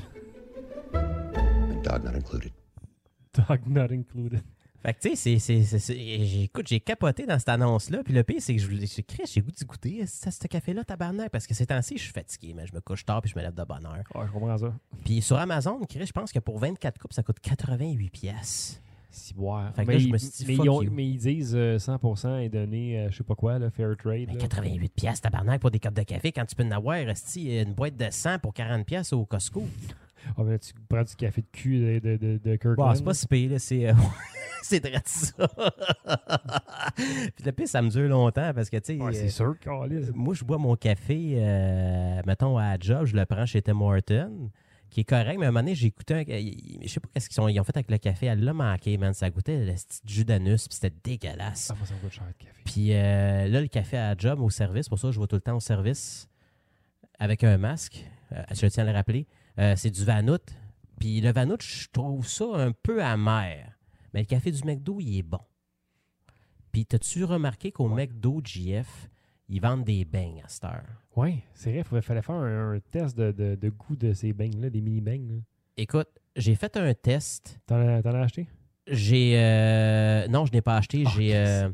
Dog not included. Dog not included. Fait que tu sais, c'est, c'est, c'est, c'est- j'ai- écoute, j'ai capoté dans cette annonce-là. Puis le pire, c'est que je voulais. J'ai Chris, j'ai goût d'y goûter à ce café-là, tabarnak. Parce que ces temps-ci, je suis fatigué, mais je me couche tard puis je me lève de bonne heure. Ouais, je comprends ça. Puis sur Amazon, Chris, je pense que pour vingt-quatre coupes, ça coûte quatre-vingt-huit piastres. Si boire. Fait que mais, là, je ils- me suis dit, mais fuck ils ont- you. mais ils disent euh, cent pour cent est donné, euh, je sais pas quoi, là, fair trade. Mais là. quatre-vingt-huit piastres, tabarnak, pour des copes de café, quand tu peux en avoir, esti, une boîte de cent pour quarante piastres au Costco. Ah, ben, tu prends du café de cul de, de, de, de Kirkland. Bon, c'est pas si pire, là, c'est... euh, c'est drôle ça. Puis le pire, ça me dure longtemps parce que, tu sais... Ouais, euh, c'est sûr, câlisse. moi, je bois mon café, euh, mettons, à la job, je le prends chez Tim Hortons, qui est correct, mais à un moment donné, j'ai écouté un... Je sais pas qu'est-ce qu'ils ont, ils ont fait avec le café. Elle l'a manqué, man. Ça goûtait le petit jus d'anus, puis c'était dégueulasse. Ah, moi, ça me coûte cher de café. Puis euh, là, le café à la job, au service, pour ça, je vais tout le temps au service avec un masque. Euh, je tiens à le rappeler. Euh, c'est du Vanout. Puis le Vanout, je trouve ça un peu amer. Mais le café du McDo, il est bon. Puis, t'as-tu remarqué qu'au Ouais. McDo G F, ils vendent des beignes à cette heure? Oui, c'est vrai, il fallait faire un, un test de, de, de goût de ces beignes-là, des mini-beignes. là. Écoute, j'ai fait un test. T'en as, t'en as acheté? J'ai. euh, non, je n'ai pas acheté. Oh, j'ai. Christ. euh,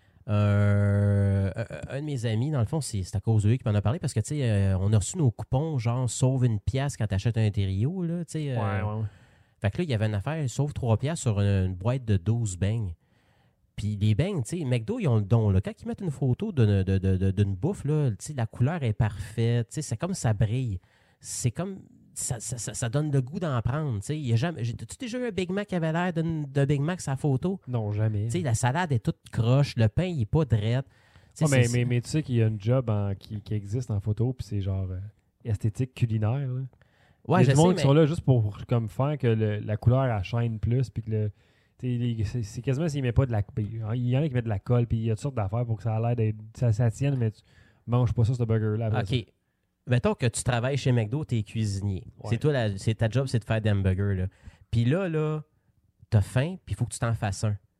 un, un- un de mes amis, dans le fond, c'est c'est à cause de lui qui m'en a parlé parce que, tu sais, euh, on a reçu nos coupons, genre, sauve une pièce quand t'achètes un trio, là, tu sais. euh, Ouais, ouais, ouais. Fait que là, il y avait une affaire, sauve trois piastres sur une, une boîte de douze beignes. Puis les beignes, tu sais, McDo, ils ont le don, là. Quand ils mettent une photo d'une de, de, de, d'une bouffe, là, tu sais, la couleur est parfaite, tu sais, c'est comme ça brille. C'est comme... Ça, ça, ça, ça donne le goût d'en prendre, tu sais. Il y a jamais... j'ai- T'as-tu déjà eu un Big Mac qui avait l'air d'une- d'un Big Mac sa photo? Non, jamais. Tu sais, la salade est toute croche, le pain, il n'est pas drette. Tu sais, Ah, mais, c'est- mais, mais tu sais qu'il y a une job en- qui, qui existe en photo, puis c'est genre euh, esthétique culinaire. Là. Ouais, Il y a je du monde sais, qui mais- sont là juste pour comme faire que le- la couleur elle shine plus, puis que le. tu sais, les- C'est c'est quasiment s'ils mettent pas de la. Il y en a qui mettent de la colle, puis il y a toutes sortes d'affaires pour que ça a l'air d'être. Ça, ça tienne, mais tu manges pas ça, ce burger-là. après ça. OK. Mettons que tu travailles chez McDo, tu es cuisinier. Ouais. C'est toi, la- c'est ta job, c'est de faire des hamburgers. Là. Puis là, là, t'as faim, puis il faut que tu t'en fasses un.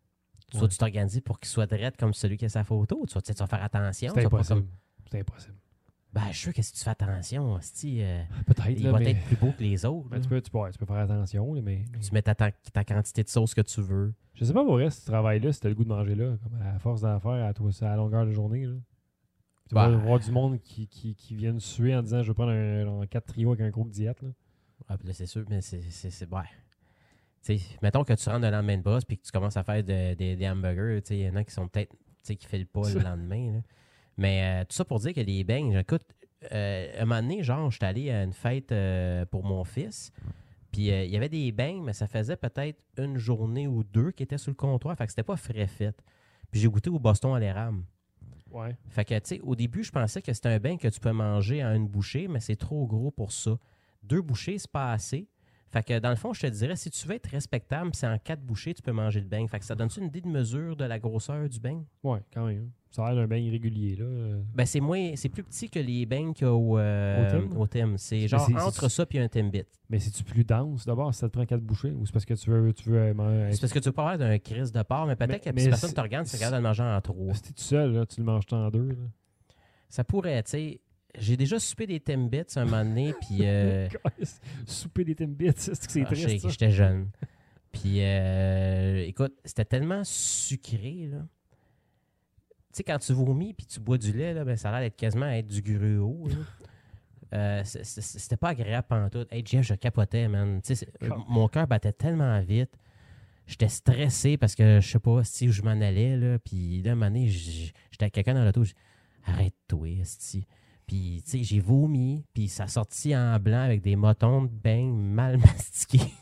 Soit Ouais. tu t'organises pour qu'il soit drette comme celui qui a sa photo, ou tu vas, tu sais, tu vas faire attention. C'est tu vas pas impossible. comme- C'est impossible. Ben, je suis sûr que si tu fais attention, hostie, euh, Peut-être, il là, va mais... être plus beau que les autres. Ben, là. tu, peux, tu, peux, ouais, tu peux faire attention, là, mais... mais- Tu mets ta, ta, ta quantité de sauce que tu veux. Je sais pas pour vrai si tu travailles là, si tu as le goût de manger là, comme à force d'en faire à, toi, à la longueur de journée. Là. Tu vas Ben. voir du monde qui, qui, qui viennent suer en disant « Je vais prendre un, genre, quatre trios avec un groupe diète. » là. Ah, puis là, c'est sûr, mais c'est. c'est, c'est ouais. Tu sais, mettons que tu rentres le lendemain de brosse puis que tu commences à faire de- de- des hamburgers, tu sais, il y en a qui sont peut-être, tu sais, qui ne filent pas le lendemain. Là. Mais euh, tout ça pour dire que les beignes, écoute, euh, un moment donné, genre, j'étais allé à une fête euh, pour mon fils, puis euh, il y avait des beignes, mais ça faisait peut-être une journée ou deux qui étaient sur le comptoir, fait que c'était pas frais fait. Puis j'ai goûté au Boston à l'érable. Ouais. Fait que, tu sais, au début, je pensais que c'était un bain que tu peux manger en une bouchée, mais c'est trop gros pour ça. Deux bouchées, c'est pas assez. Fait que, dans le fond, je te dirais, si tu veux être respectable, c'est en quatre bouchées, tu peux manger le bain. Fait que ça donne-tu une idée de mesure de la grosseur du bain? Ouais, quand même. Ça a l'air d'un bain irrégulier, là. Euh, Ben, c'est moins, c'est plus petit que les bains qu'il y a au, euh, Au Tim? au Tim. C'est Mais genre c'est- entre c'est- ça puis un Timbit. Mais c'est-tu plus dense d'abord si ça te prend quatre bouchées ou c'est parce que tu veux, tu veux euh, manger. C'est parce que tu peux pas avoir d'un crise de porc, mais peut-être Mais- que mais si personne c'est- te regarde, c'est c'est- capable de le manger en trois. Si t'es tout seul, là, tu le manges en deux. Là. Ça pourrait, tu sais. J'ai déjà soupé des Timbits un moment donné, puis. euh, Souper des Timbits, c'est que c'est Ah, triste. j'étais- ça. J'étais jeune. Puis, euh, écoute, c'était tellement sucré, là. Tu sais, quand tu vomis puis tu bois du lait, là, ben, ça a l'air d'être quasiment être du gruau, là. Euh, c'est- c'est- c'était pas agréable pantoute. Hey, Jeff, je capotais, man. Tu sais, c'est- Comme- mon cœur battait tellement vite. J'étais stressé parce que je sais pas si je m'en allais, là. Puis là, un moment donné, j- j'étais avec quelqu'un dans l'auto. j'ai dit, arrête-toi, esti. Puis, tu sais, j'ai vomi, puis ça sortit en blanc avec des motons de beignes mal mastiqués.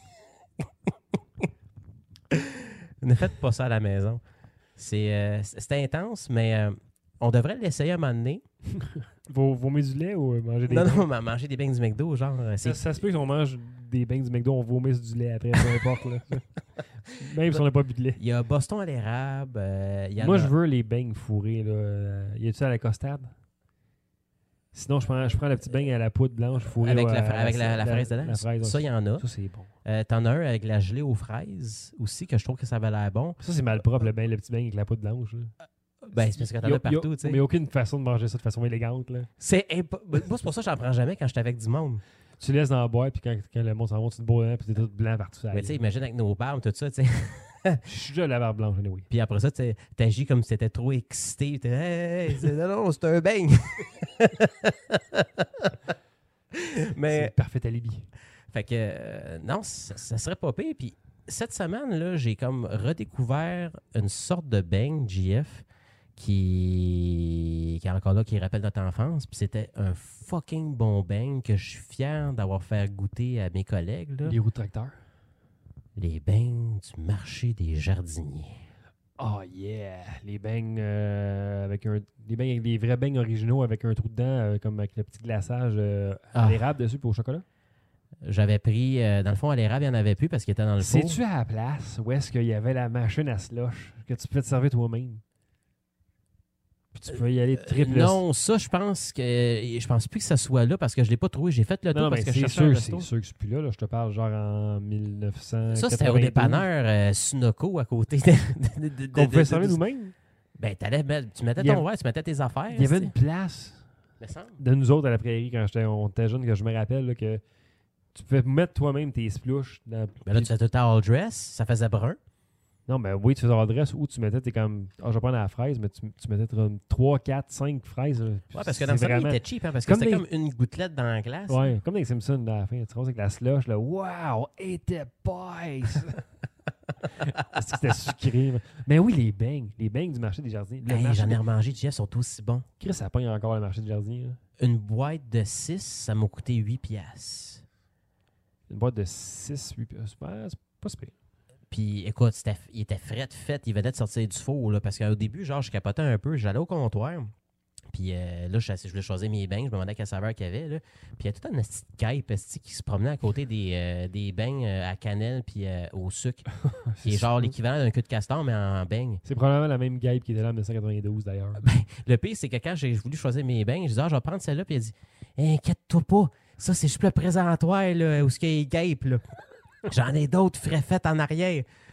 Ne faites pas ça à la maison. C'est euh, c'est intense, mais euh, on devrait l'essayer à un moment donné. Vos, vomir du lait ou euh, manger des Non, beignes? non, mais manger des beignes du McDo, genre, euh, Ça, c'est ça se peut qu'on mange des beignes du McDo, on vomisse du lait après, peu importe. Là. Même si on n'a pas bu de lait. il y a Boston à l'érable. euh, il y en Moi, a- je veux les beignes fourrés. Là. Euh, Y a-tu à la costade? Sinon, je prends, je prends le petit beigne à la poudre blanche fourrée. avec, au- la, à- fra- avec la, la fraise dedans. La fraise, ça, il y en a. Ça, c'est bon. Euh, T'en as un avec la gelée aux fraises aussi, que je trouve que ça avait l'air bon. Ça, c'est mal propre, le, beign, le petit beigne avec la poudre blanche. Là. Ben, c'est parce que t'en Y a- as partout, tu sais. Mais il n'y a aucune façon de manger ça de façon élégante. Là. C'est impo- Moi, c'est pour ça que j'en prends jamais quand je suis avec du monde. Tu laisses dans la boîte, puis quand, quand le monde s'en va, tu te bois dedans, puis t'es tout blanc partout. Ça Mais tu sais, imagine avec nos barbes, tout ça, tu sais. Je suis déjà à la barbe blanche, anyway. Puis après ça, tu agis comme si t'étais trop excité. T'es, hey, c'est- non, non, c'est un beigne. C'est Mais, le parfait alibi. fait que, euh, non, ça, ça serait pas pire. Puis cette semaine, là, j'ai comme redécouvert une sorte de beigne, J F, qui, qui est encore là, qui rappelle notre enfance. Puis c'était un fucking bon beigne que je suis fier d'avoir fait goûter à mes collègues. Là. Les roues de tracteur. Les beignes du marché des jardiniers. Oh yeah! Les beignes euh, avec un. Les beignes avec des vrais beignes originaux avec un trou dedans, euh, comme avec le petit glaçage euh, à Ah. l'érable dessus pour au chocolat. J'avais pris, euh, dans le fond, à l'érable, il n'y en avait plus parce qu'il était dans le four. C'est-tu à la place où est-ce qu'il y avait la machine à slush que tu pouvais te servir toi-même? Puis tu peux y aller triple. Non, ça, je pense que je pense plus que ça soit là parce que je l'ai pas trouvé. J'ai fait le tour non, parce mais que je c'est cherchais un sûr, resto. c'est sûr que c'est plus là, là. Je te parle genre en mille neuf cent. Ça, c'était au dépanneur euh, Sunoco à côté de, de, de- de- Qu'on pouvait de- servir de- nous-mêmes. Ben, t'allais mettre- tu mettais Il y ton avait- verre, tu mettais tes affaires. Il y avait c'est- une place me semble. de nous autres à la prairie quand j'étais, on était jeunes, que je me rappelle là, que tu pouvais mettre toi-même tes splouches. Dans... Ben là, tu fais tout à all dress, ça faisait brun. Non, mais oui, tu faisais l'adresse où tu mettais, t'es comme, ah, je vais prendre la fraise, mais tu, tu mettais trois, quatre, cinq fraises. là. Ouais, parce que C'est dans le temps, vraiment- il était cheap, hein, parce que Comme c'était des- comme une gouttelette dans la glace. Ouais, comme dans les Simpsons à la fin. Tu vois, avec la slush, là, wow, était boys! Est-ce que c'était sucré? mais- Mais oui, les beignes, les beignes du marché des jardins. Le Hey, marché J'en ai des- remangé, Jeff, sont aussi bons. Chris, ça pogne encore le marché des jardins. là. Une boîte de six, ça m'a coûté huit piastres. Une boîte de six, huit piastres. C'est pas, c'est pas super. Puis écoute, c'était- il était frais de fait, il venait de sortir du four, là, parce qu'au début, genre, je capotais un peu, j'allais au comptoir, puis euh, là, je, je voulais choisir mes beignes, je me demandais quelle saveur qu'il y avait, là. Puis il y a tout un petit cape esti, qui se promenait à côté des, euh, des beignes euh, à cannelle puis euh, au sucre, qui est genre l'équivalent d'un queue de castor, mais en beignes. C'est probablement la même guêpe qui était là en dix-neuf cent quatre-vingt-douze d'ailleurs. Le pire, c'est que quand j'ai voulu choisir mes beignes, je disais, ah, je vais prendre celle-là, puis il a dit, inquiète-toi pas, ça, c'est juste le présentoir, là, où ce qu'il y a les guêpes, là. J'en ai d'autres frais faites en arrière.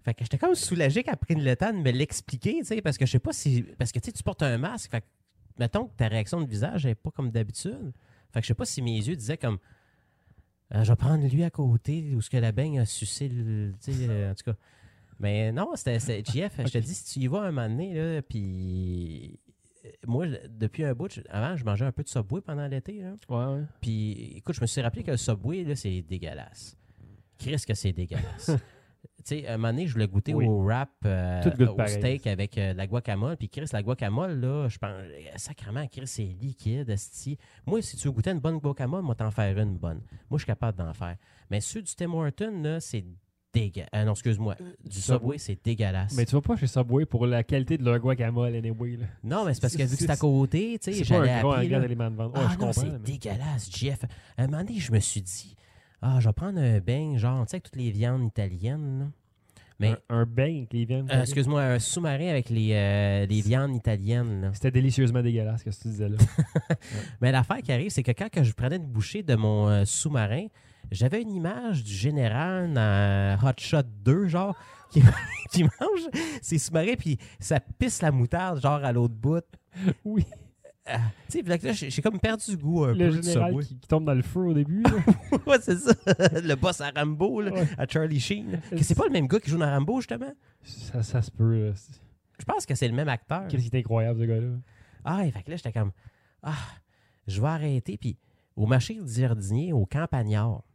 Fait que j'étais comme soulagé qu'elle prenne le temps de me l'expliquer, tu sais, parce que je sais pas si... Parce que, tu sais, tu portes un masque, fait que, mettons que ta réaction de visage n'est pas comme d'habitude. Fait que je sais pas si mes yeux disaient comme... Euh, je vais prendre lui à côté, où ce que la baigne a sucé, le, tu sais, euh, en tout cas. Mais non, c'était, c'était J F, je te dis, si tu y vas un moment donné, là, puis... Moi, depuis un bout, je- avant, je mangeais un peu de Subway pendant l'été, là. Ouais, ouais. Puis, écoute, je me suis rappelé que le Subway, là, c'est dégueulasse. Qu'est-ce que c'est dégueulasse. Tu sais, un moment donné, je voulais goûter Oui. au wrap, euh, Tout goûte au pareil. steak avec euh, de la guacamole. Puis, Chris, la guacamole, là, je pense, euh, sacrément, Chris, c'est liquide, esti. Moi, si tu veux goûter une bonne guacamole, moi, t'en faire une bonne. Moi, je suis capable d'en faire. Mais ceux du Tim Hortons, là, c'est dégueulasse. Euh, non, excuse-moi. Du Subway. Subway, c'est dégueulasse. Mais tu vas pas chez Subway pour la qualité de leur guacamole, anyway. Là. Non, mais c'est parce que vu que C'est- c'est à côté, tu sais, C'est pas j'allais un à gros pied, grand là. élément de vente. Ouais, Ah je non, comprends. c'est mais- dégueulasse, Jeff. Un moment donné, je me suis dit, ah, je vais prendre un beigne, genre, tu sais, avec toutes les viandes italiennes, là. Mais, Un, un beigne avec les viandes. euh, excuse-moi, un sous-marin avec les, euh, les viandes italiennes, là. C'était délicieusement dégueulasse, ce que tu disais là. Mais l'affaire qui arrive, c'est que quand que je prenais une bouchée de mon euh, sous-marin, j'avais une image du général dans Hot Shot deux, genre, qui, qui mange ses sous-marins, puis ça pisse la moutarde, genre, à l'autre bout. Oui. Ah, tu sais, fait que là, j'ai j'ai comme perdu le goût un Le peu de général Subway. qui, qui tombe dans le feu au début. Là. Ouais, c'est ça. Le boss à Rambo, là, Ouais. à Charlie Sheen. là. Que c'est pas le même gars qui joue dans Rambo, justement? ça, ça se peut. Là. C'est- Je pense que c'est le même acteur. Qu'est-ce qui est incroyable, ce gars-là. Ah, et fait que là, j'étais comme, ah, je vais arrêter. Puis au marché du jardinier, au Campagnard,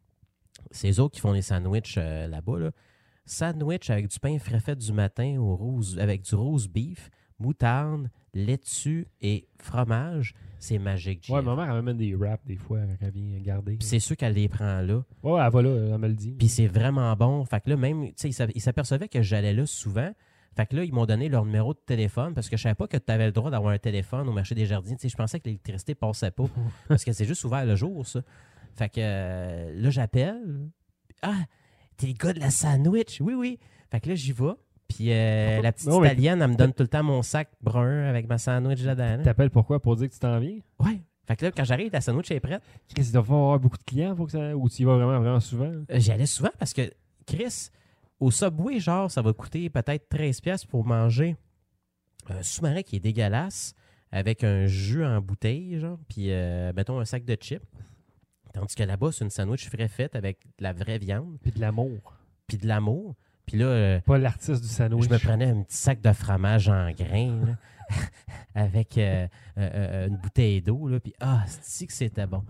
c'est eux autres qui font les sandwichs euh, là-bas, là. Sandwich avec du pain frais fait du matin au rose, avec du rose beef, moutarde, laitue et fromage. C'est magique, Jeff. Ouais, ma mère, elle m'amène des wraps des fois quand elle vient garder. Puis c'est sûr qu'elle les prend là. Ouais, ouais, elle va là, elle me le dit. Puis c'est vraiment bon. Fait que là, même, tu sais, ils s'av- ils s'apercevaient que j'allais là souvent. Fait que là, ils m'ont donné leur numéro de téléphone parce que je savais pas que tu avais le droit d'avoir un téléphone au marché des jardins. Tu sais, je pensais que l'électricité passait pas parce que c'est juste ouvert le jour, ça. Fait que euh, là, j'appelle. Ah, t'es le gars de la sandwich. Oui, oui. Fait que là, j'y vais. Puis euh, la petite Non, mais italienne, elle me donne tout le temps mon sac brun avec ma sandwich dedans. là. T'appelles pourquoi? Pour dire que tu t'en viens? Ouais. Fait que là, quand j'arrive, la sandwich est prête. Chris, il doit falloir avoir beaucoup de clients pour que ça... ou tu y vas vraiment, vraiment souvent? Euh, J'y allais souvent parce que, Chris, au Subway, genre, ça va coûter peut-être treize piastres pour manger un sous-marin qui est dégueulasse avec un jus en bouteille, genre, puis euh, mettons un sac de chips. Tandis que là-bas, c'est une sandwich frais faite avec de la vraie viande, Puis de l'amour. puis de l'amour. Puis là, euh, Pas l'artiste du sandwich. je me prenais un petit sac de fromage en grains, là, avec euh, euh, euh, une bouteille d'eau, là, puis ah, c'est que c'était bon.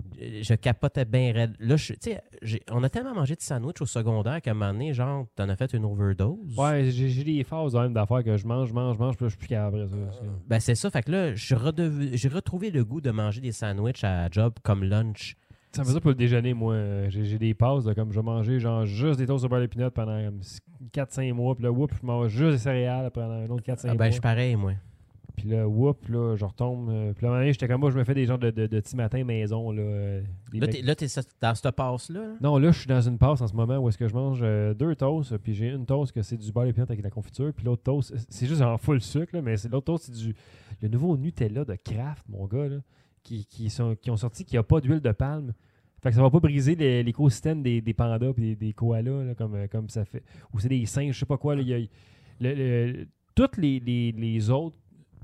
Je capotais bien raide. Là, je- tu sais, j'ai- on a tellement mangé de sandwich au secondaire qu'à un moment donné, genre, t'en as fait une overdose. Ouais, j'ai j'ai des phases même d'affaires que je mange, je mange, je mange, puis là, je suis plus capable après ça. c'est- Ben, c'est ça. Fait que là, je suis redevenu- j'ai retrouvé le goût de manger des sandwichs à job comme lunch. Ça me fait ça pour le déjeuner, moi. Euh, J'ai j'ai des passes, là, comme je vais manger genre juste des toasts au beurre d'épinards pendant quatre cinq mois, puis là, whoop, je mange juste des céréales pendant un autre quatre cinq Ah, ben, mois. je suis pareil, moi. Puis là, whoop, là, je retombe. euh, puis là, à un moment donné, j'étais comme moi, je me fais des genres de, de, de petits matins maison. Là, euh, des Là, mecs- t'es, là, t'es dans cette passe-là. là. Non, là, je suis dans une passe en ce moment où est-ce que je mange euh, deux toasts, puis j'ai une toast que c'est du beurre d'épinards avec de la confiture, puis l'autre toast, c'est juste en full sucre, là, mais c'est l'autre toast, c'est du le nouveau Nutella de Kraft, mon gars, là, qui, qui, sont, qui ont sorti, qui n'a pas d'huile de palme. Fait que ça va pas briser les- l'écosystème des, des pandas et des, des koalas, là, comme, euh, comme ça fait. Ou c'est des singes, je sais pas quoi. Là, il y a, le- le- toutes les, les, les autres,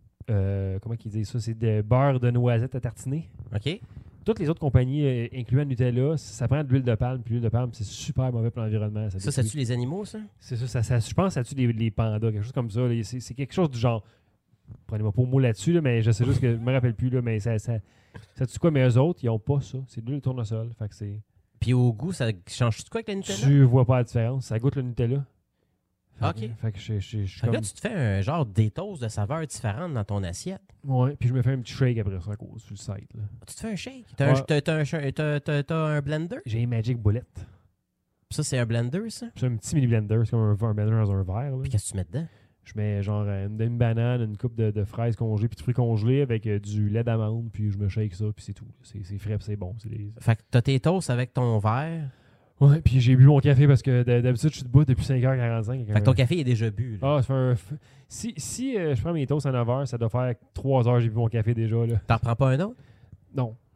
euh, comment qu'ils disent ça, c'est de beurre de noisette à tartiner. OK? Toutes les autres compagnies, euh, incluant Nutella, ça prend de l'huile de palme. Puis l'huile de palme, c'est super mauvais pour l'environnement. Ça, détruit- ça tue les animaux, ça? C'est ça, ça, ça- je pense que ça tue les, les pandas, quelque chose comme ça. là. C'est c'est quelque chose du genre. Prenez-moi pas au mot là-dessus, là, mais je sais juste que je me rappelle plus, là, mais ça, ça, ça tue quoi? Mais eux autres, ils ont pas ça. C'est de l'huile de tournesol. Fait que c'est. Puis au goût, ça change-tu de quoi avec la Nutella? Tu vois pas la différence. Ça goûte le Nutella. Fait Ok. que- Fait que je je- je- je suis Fait que comme. là, tu te fais un genre des toasts de saveurs différentes dans ton assiette. Ouais, puis je me fais un petit shake après ça, à cause, sur le site. là. Tu te fais un shake. T'as un, Ouais. t'as- t'as un, sh- t'as- t'as- t'as un blender. J'ai un Magic Bullet. Ça, c'est un blender, ça. C'est un petit mini blender, c'est comme un, un blender dans un verre. là. Puis qu'est-ce que tu mets dedans? Je mets genre une, une banane, une coupe de, de fraises congelées, puis de fruits congelés avec euh, du lait d'amande, puis je me shake ça, puis c'est tout. C'est c'est frais, puis c'est bon. C'est des- Fait que t'as tes toasts avec ton verre. Ouais, puis j'ai bu mon café parce que d- d'habitude, je suis debout depuis cinq heures quarante-cinq. Fait que ton café est déjà bu. là. Ah, ça fait un... f- Si, si euh, je prends mes toasts à neuf heures, ça doit faire trois heures que j'ai bu mon café déjà. Là. T'en prends pas un autre? Non.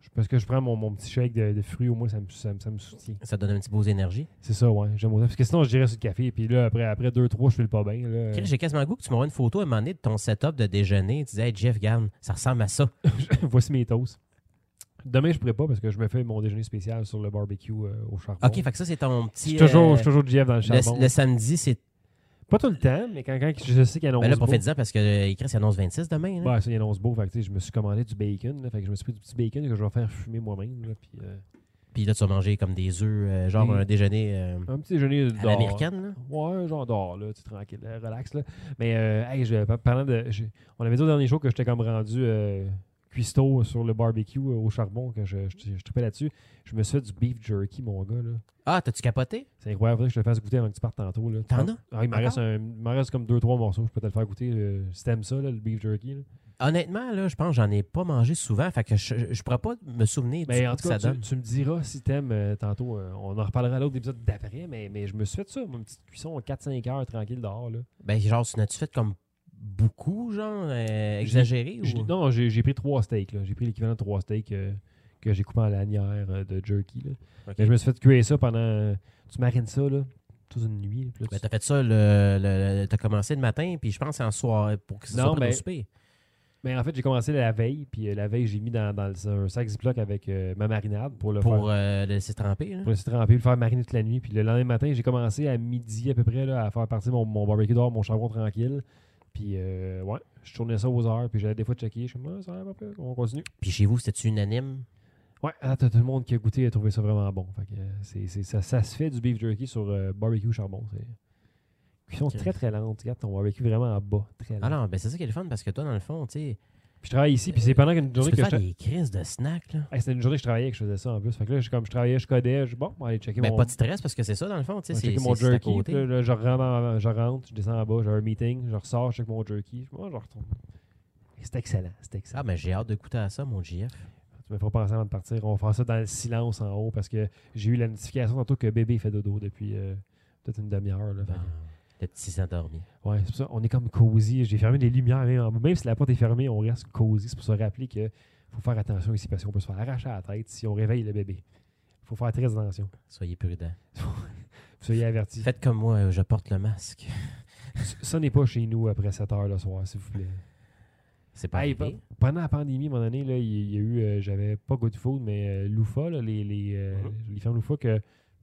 Parce que je prends mon, mon petit shake de, de fruits, au moins, ça me, ça, me- ça me soutient. Ça te donne un petit beau énergie. C'est ça, ouais. J'aime autant. Parce que sinon, je dirais sur le café. Puis là, après, après deux trois, je fais le pas bien. Là. Chris, j'ai quasiment le goût que tu m'envoies une photo à un moment donné de ton setup de déjeuner. Tu disais, hey, Jeff, regarde, ça ressemble à ça. Voici mes toasts. Demain, je pourrais pas parce que je me fais mon déjeuner spécial sur le barbecue euh, au charbon. OK, fait que ça, c'est ton Je petit. suis toujours, euh, je suis toujours Jeff dans le charbon. le, le samedi, c'est. Pas tout le temps, mais quand, quand je sais qu'il annonce Ben là, beau. profite-en parce que euh, Chris, il annonce vingt-six demain. Là. Ouais, ça, il annonce beau. Fait que, tu sais, je me suis commandé du bacon. Là, fait que je me suis pris du petit bacon que je vais faire fumer moi-même. Là, puis, euh, Puis là, tu vas manger comme des œufs, euh, genre Oui. un déjeuner euh, un petit déjeuner à d'or. l'américaine. Là. Ouais, genre d'or, là, tu sais, tranquille, là, relax. Là. Mais, euh, hey, je, parlant de. je- on avait dit au dernier show que j'étais comme rendu euh, cuistot sur le barbecue euh, au charbon, que je, je, je trippais là-dessus. Je me suis fait du beef jerky, mon gars. Là. Ah, t'as-tu capoté? C'est incroyable, faudrait que je te le fasse goûter avant que tu partes tantôt. Là. T'en as? Ah, il m'en Encore? reste, un- il m'en reste comme deux trois morceaux. Je peux te le faire goûter. euh, si t'aimes ça, là, le beef jerky. Là. Honnêtement, là, je pense que j'en ai pas mangé souvent. Fait que je, je pourrais pas me souvenir du Mais en goût tout que cas, ça tu, donne. tu me diras si t'aimes euh, tantôt. euh, on en reparlera à l'autre épisode d'après, mais, mais je me suis fait ça, mon petite cuisson quatre cinq heures tranquille dehors. Là. Ben, genre, tu n'as-tu fait comme beaucoup, genre, euh, exagéré? Je- ou... non, j'ai j'ai pris trois steaks. là. J'ai pris l'équivalent de trois steaks euh, que j'ai coupé en lanière euh, de jerky. Là. Ok. Mais je me suis fait cuire ça pendant. euh, tu marines ça là, toute une nuit. Puis là, Ben, tu- t'as fait ça, le, le- le- t'as commencé le matin, puis je pense en soirée pour que ça Non, soit prêt ben, au souper. Mais en fait, j'ai commencé la veille. Puis euh, la veille, j'ai mis dans, dans le- un sac Ziploc avec euh, ma marinade pour le faire. Pour euh, le laisser tremper. Là. Pour laisser tremper, le faire mariner toute la nuit. Puis le lendemain matin, j'ai commencé à midi à peu près là, à faire partir mon, mon barbecue dehors, mon charbon tranquille. Puis euh, ouais, je tournais ça aux heures. Puis j'allais des fois checker. Je suis comme, ah, ça va pas peu, on continue. Puis chez vous, c'était-tu unanime? Ouais, ah, t'as tout le monde qui a goûté a trouvé ça vraiment bon. Fait que, euh, c'est, c'est, ça, ça se fait du beef jerky sur euh, barbecue charbon. C'est cuisson Ok. très très lente. Regarde ton barbecue vraiment en bas. Très lent. Ah non, ben c'est ça qui est le fun parce que toi, dans le fond, tu sais, Puis je travaille ici. Puis c'est pendant une tu journée peux que je. faire tra- des crises de snack. Là. Hey, c'était une journée que je travaillais que je faisais ça en plus. Fait que là, je, comme je travaillais, je codais. Je bon, on va aller checker Ben mon. pas de stress parce que c'est ça, dans le fond, tu sais, Ouais, c'est, checker c'est, mon c'est à jerky, côté. puis là, là, je, rentre en- je rentre, je descends en bas, j'ai un meeting, je ressors, je check mon jerky. Moi, je retourne. C'est excellent, c'est excellent. Ah, ben j'ai hâte de goûter à ça, mon J F. Tu me feras penser avant de partir. On va faire ça dans le silence en haut parce que j'ai eu la notification tantôt que bébé fait dodo depuis euh, peut-être une demi-heure. Là, fait que- Ah, le petit endormi. Ouais, c'est pour ça. On est comme cosy. J'ai fermé les lumières même en bas. Même si la porte est fermée, on reste cosy. C'est pour se rappeler qu'il faut faire attention ici parce qu'on peut se faire arracher à la tête si on réveille le bébé. Il faut faire très attention. Soyez prudents. Vous soyez avertis. Faites comme moi, euh, je porte le masque. Ça n'est pas chez nous après sept heures le soir, s'il vous plaît. C'est pas Hey, arrivé. pe- pendant la pandémie, à un moment donné, là, il il y a eu, euh, j'avais pas Good Food, mais euh, Loufa, là, les, les, euh, Mhm. les fermes Loufa que.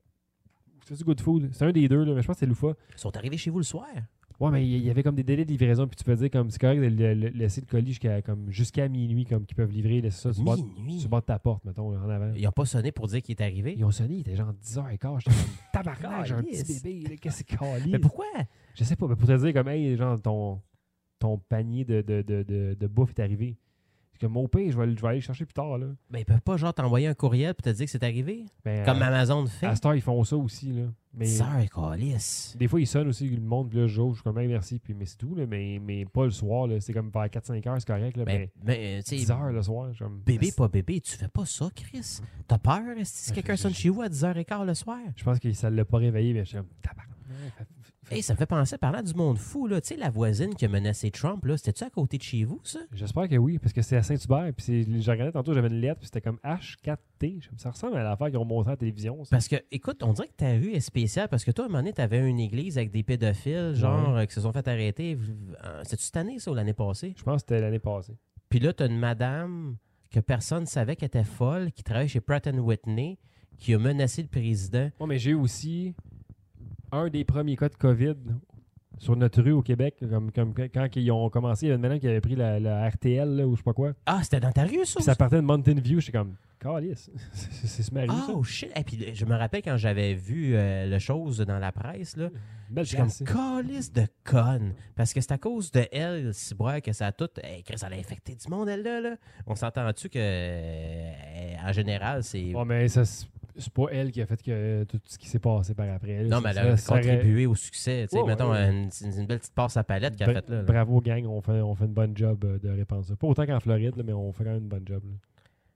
C'est Good Food. C'est un des deux, là, mais je pense que c'est Loufa. Ils sont arrivés chez vous le soir. Ouais, mais il y avait comme des délais de livraison, puis tu peux dire comme c'est correct de le- le- laisser le colis jusqu'à comme jusqu'à minuit, comme qu'ils peuvent livrer, laisser ça sur le bord, sur Minuit. le bord de ta porte, mettons, en avant. Ils n'ont pas sonné pour dire qu'il est arrivé. Ils ont sonné, il était genre dix heures quinze. J'étais comme tabarnak, j'ai un petit Calice. bébé, là, qu'est-ce que c'est caliste? Mais pourquoi? Je sais pas, mais pour te dire comme hey, genre ton, ton panier de, de, de, de, de bouffe est arrivé. C'est comme mon père, je vais, aller- je vais aller le chercher plus tard là. Ben, ils peuvent pas genre t'envoyer un courriel pour te dire que c'est arrivé. Ben, Comme à, Amazon fait. à cette heure, ils font ça aussi là. Mais Sœur, calice. des fois ils sonnent aussi le monde, puis là je joue, je suis comme hey, merci, puis mais c'est tout là, mais, mais pas le soir là, c'est comme vers quatre cinq heures, c'est correct là, Ben, mais ben, tu sais, dix heures le soir, je suis comme, bébé, pas bébé, tu fais pas ça, Chris. T'as peur si Ouais, quelqu'un je- sonne je- chez vous à dix heures quinze le soir? Je pense que ça l'a pas réveillé, mais je suis comme tabarnak. fait- fait- Hey, ça me fait penser, parlant du monde fou, là, tu sais, la voisine qui a menacé Trump, là, c'était-tu à côté de chez vous, ça? J'espère que oui, parce que c'est à Saint-Hubert, puis c'est- j'ai regardé tantôt, j'avais une lettre, puis c'était comme H quatre T. Ça ressemble à l'affaire qu'ils ont montré à la télévision. Ça. Parce que, écoute, on dirait que ta rue est spéciale parce que toi, à un moment donné, t'avais une église avec des pédophiles, genre, euh, qui se sont fait arrêter. Euh, C'est-tu cette année, ça, ou l'année passée? Je pense que c'était l'année passée. Puis là, t'as une madame que personne ne savait qu'elle était folle, qui travaille chez Pratt and Whitney, qui a menacé le président. Moi, mais j'ai eu aussi un des premiers cas de COVID sur notre rue au Québec, comme, comme quand ils ont commencé, il y avait une madame qui avait pris la, la R T L là, ou je sais pas quoi. Ah, c'était dans ta rue, ça? Puis ça partait de Mountain View, j'étais comme, calice, c'est c'est ce mari, ça. Oh, shit! Et puis, je me rappelle quand j'avais vu euh, le chose dans la presse, là, Belle j'étais comme place. calice de conne. Parce que c'est à cause de elle, si que ça a tout. Hey, Chris, elle a infecté du monde, elle, là. là. On s'entend-tu que, euh, en général, c'est. Oh, mais ça, c'est c'est pas elle qui a fait que tout ce qui s'est passé par après. là. non, Ça- mais elle ça- a ça aurait- contribué au succès. Tu sais, Ouais, mettons, ouais. Une, une- une belle petite passe à palette qu'elle a Bra- faite, là. là. Bravo, gang, on fait, on fait une bonne job euh, de répandre ça. Pas autant qu'en Floride, là, mais on fait quand même une bonne job. là.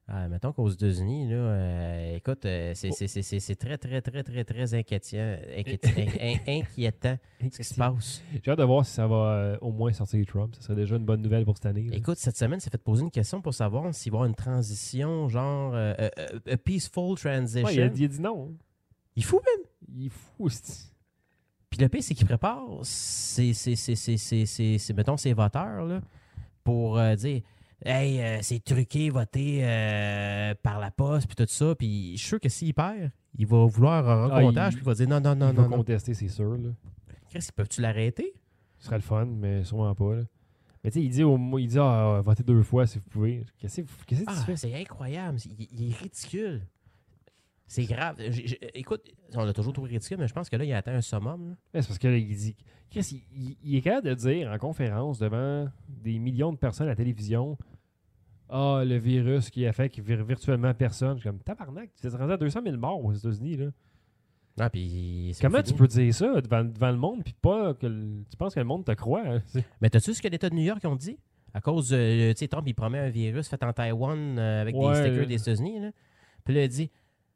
Ah, mettons qu'aux États-Unis, là, euh, écoute, euh, c'est, c'est, c'est, c'est, c'est très, très, très, très, très inquiétant, inquiétant, in- in- inquiétant ce qui se passe. J'ai hâte de voir si ça va euh, au moins sortir Trump. Ça serait déjà une bonne nouvelle pour cette année. Là. Écoute, cette semaine, ça fait poser une question pour savoir s'il va y avoir une transition, genre, euh, euh, euh, a peaceful transition. Ouais, il, a, il a dit non. Il est fou, même. Il est fou, c'est... Puis le pire, c'est qu'il prépare, c'est, c'est, c'est, c'est, c'est, c'est, c'est, mettons, ses voteurs, là, pour euh, dire... Hey, euh, c'est truqué, voter euh, par la poste, puis tout ça. Puis je suis sûr que s'il perd, il va vouloir un Ah, recomptage, il- puis il va dire non, non, non, il va non. non. contester, c'est sûr. Là. Chris, peuvent-tu l'arrêter? Ce serait le fun, mais sûrement pas. Là. Mais tu sais, il dit, au, il dit ah, votez deux fois si vous pouvez. Qu'est-ce que, qu'est-ce que tu Ah, fais? c'est incroyable. Il, il est ridicule. C'est grave. J'ai- j'ai- écoute, on l'a toujours trouvé ridicule, mais je pense que là, il a atteint un summum. Là. Ouais, c'est parce que là, il dit. Chris, il, il- il est capable de dire en conférence devant des millions de personnes à la télévision ah, le virus qui affecte vir- virtuellement personne. Je suis comme tabarnak, tu t'es rendu à deux cent mille morts aux États-Unis. Là. Ah, puis c'est Comment fini. tu peux dire ça devant, devant le monde puis pas que le- tu penses que le monde te croit? Hein? C'est- Mais t'as-tu ce que l'État de New York ont dit? À cause, de, tu sais, Trump, il promet un virus fait en Taïwan euh, avec Ouais, des stickers là. des États-Unis. Là. Puis là, il dit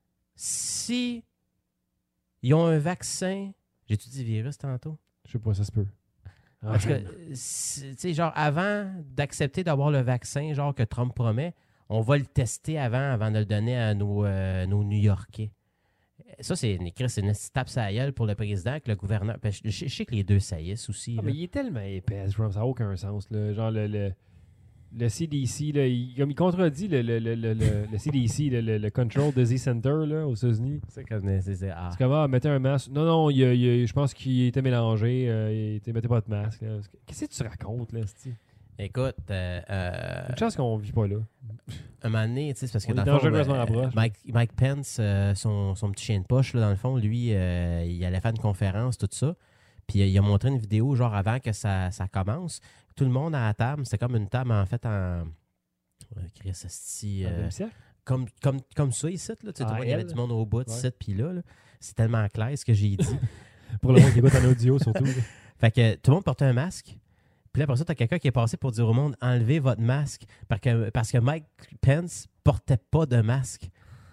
si ils ont un vaccin. J'ai-tu dit virus tantôt? Je sais pas, ça se peut. En tout cas, c'est- tu sais, genre, avant d'accepter d'avoir le vaccin, genre, que Trump promet, on va le tester avant, avant de le donner à nos, euh, nos New-Yorkais. Ça, c'est une, c'est une tape sur la gueule pour le président, que le gouverneur. Parce que Je, je sais que les deux saillissent aussi. Ah, là. mais il est tellement épais, Trump, ça n'a aucun sens. Là. Genre, le, le, le C D C, là, il, comme il contredit le, le, le, le, le- le C D C, le, le, le Control Disease Center là, aux États-Unis. C'est comme. c'est- c'est- ah. C'est comme, ah, mettez un masque. Non, non, il, a- il a- je pense qu'il était mélangé. Euh, il était, mettez pas de masque. là. Qu'est-ce que tu racontes, là, c'ti? Écoute, euh, euh, Une chance qu'on vit pas là. un moment donné, tu sais, c'est parce que On dans est le fond, dangereusement euh, proche. Mike, Mike Pence, euh, son, son petit chien de poche, là, dans le fond, lui, euh, il allait faire une conférence, tout ça. Puis euh, il a montré une vidéo, genre avant que ça, ça commence. Tout le monde à la table, c'était comme une table, en fait, en. Euh, Chris, esti, Dans le euh, même siècle? comme, comme, comme ça, ici, là. Tu sais, tu Ah, vois, il y avait elle? du monde au bout, Ouais. ici, puis là, là. C'est tellement clair ce que j'ai dit. Pour le monde qui écoute en audio, surtout. là. Fait que tout le monde portait un masque. Puis là, après ça, t'as quelqu'un qui est passé pour dire au monde enlevez votre masque parce que, parce que Mike Pence portait pas de masque.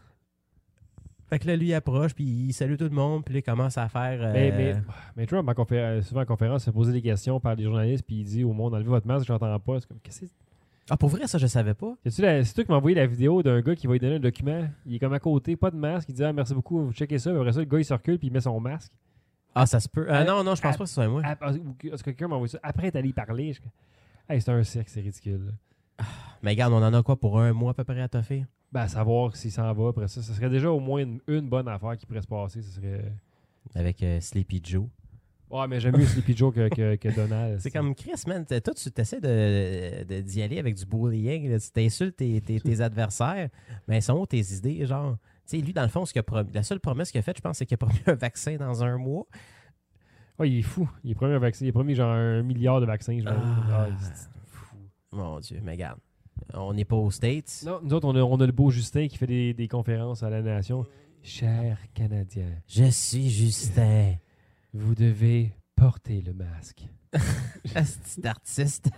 Fait que là, lui, il approche, puis il salue tout le monde, puis là, il commence à faire. euh, Mais, mais, mais Trump, en confé- souvent en conférence, il se fait poser des questions par des journalistes, puis il dit au monde enlevez votre masque, j'entends pas. C'est comme, qu'est-ce que c'est? Ah, pour vrai, ça, je savais pas. Y a-tu la- C'est toi qui m'as envoyé la vidéo d'un gars qui va lui donner un document. Il est comme à côté, pas de masque. Il dit ah, merci beaucoup, vous checkez ça. Puis après ça, le gars il se recule puis il met son masque. Ah, ça se peut. Ah, Ah, non, non, je pense ah, pas que ce soit moi. Ah, parce- ou que- Est-ce que quelqu'un m'a envoyé ça? Après, t'es allé y parler. Je... Hey, c'est un cirque, c'est ridicule. là. Mais regarde, on en a quoi pour un mois à peu près à toffer? Ben, à savoir s'il s'en va après ça. Ce serait déjà au moins une, une bonne affaire qui pourrait se passer. Ce serait. Avec euh, Sleepy Joe. Ouais, mais j'aime mieux Sleepy Joe que, que, que Donald. C'est comme Chris, man. Toi, tu essaies de, de- d'y aller avec du bullying. là. Tu t'insultes tes, tes, tes adversaires. Mais elles sont où tes idées, genre? Tu sais, lui, dans le fond, ce qu'il a promis- la seule promesse qu'il a faite, je pense, c'est qu'il a promis un vaccin dans un mois. Ouais, il est fou. Il est promis un vaccin. Il est promis genre un milliard de vaccins. Genre. Ah. Ah, c'est fou. Mon Dieu, mais regarde. On n'est pas aux States. Non, nous autres, on a, on a le beau Justin qui fait des, des conférences à la nation. Chers Canadiens, Je suis Justin. vous devez porter le masque. Petit artiste.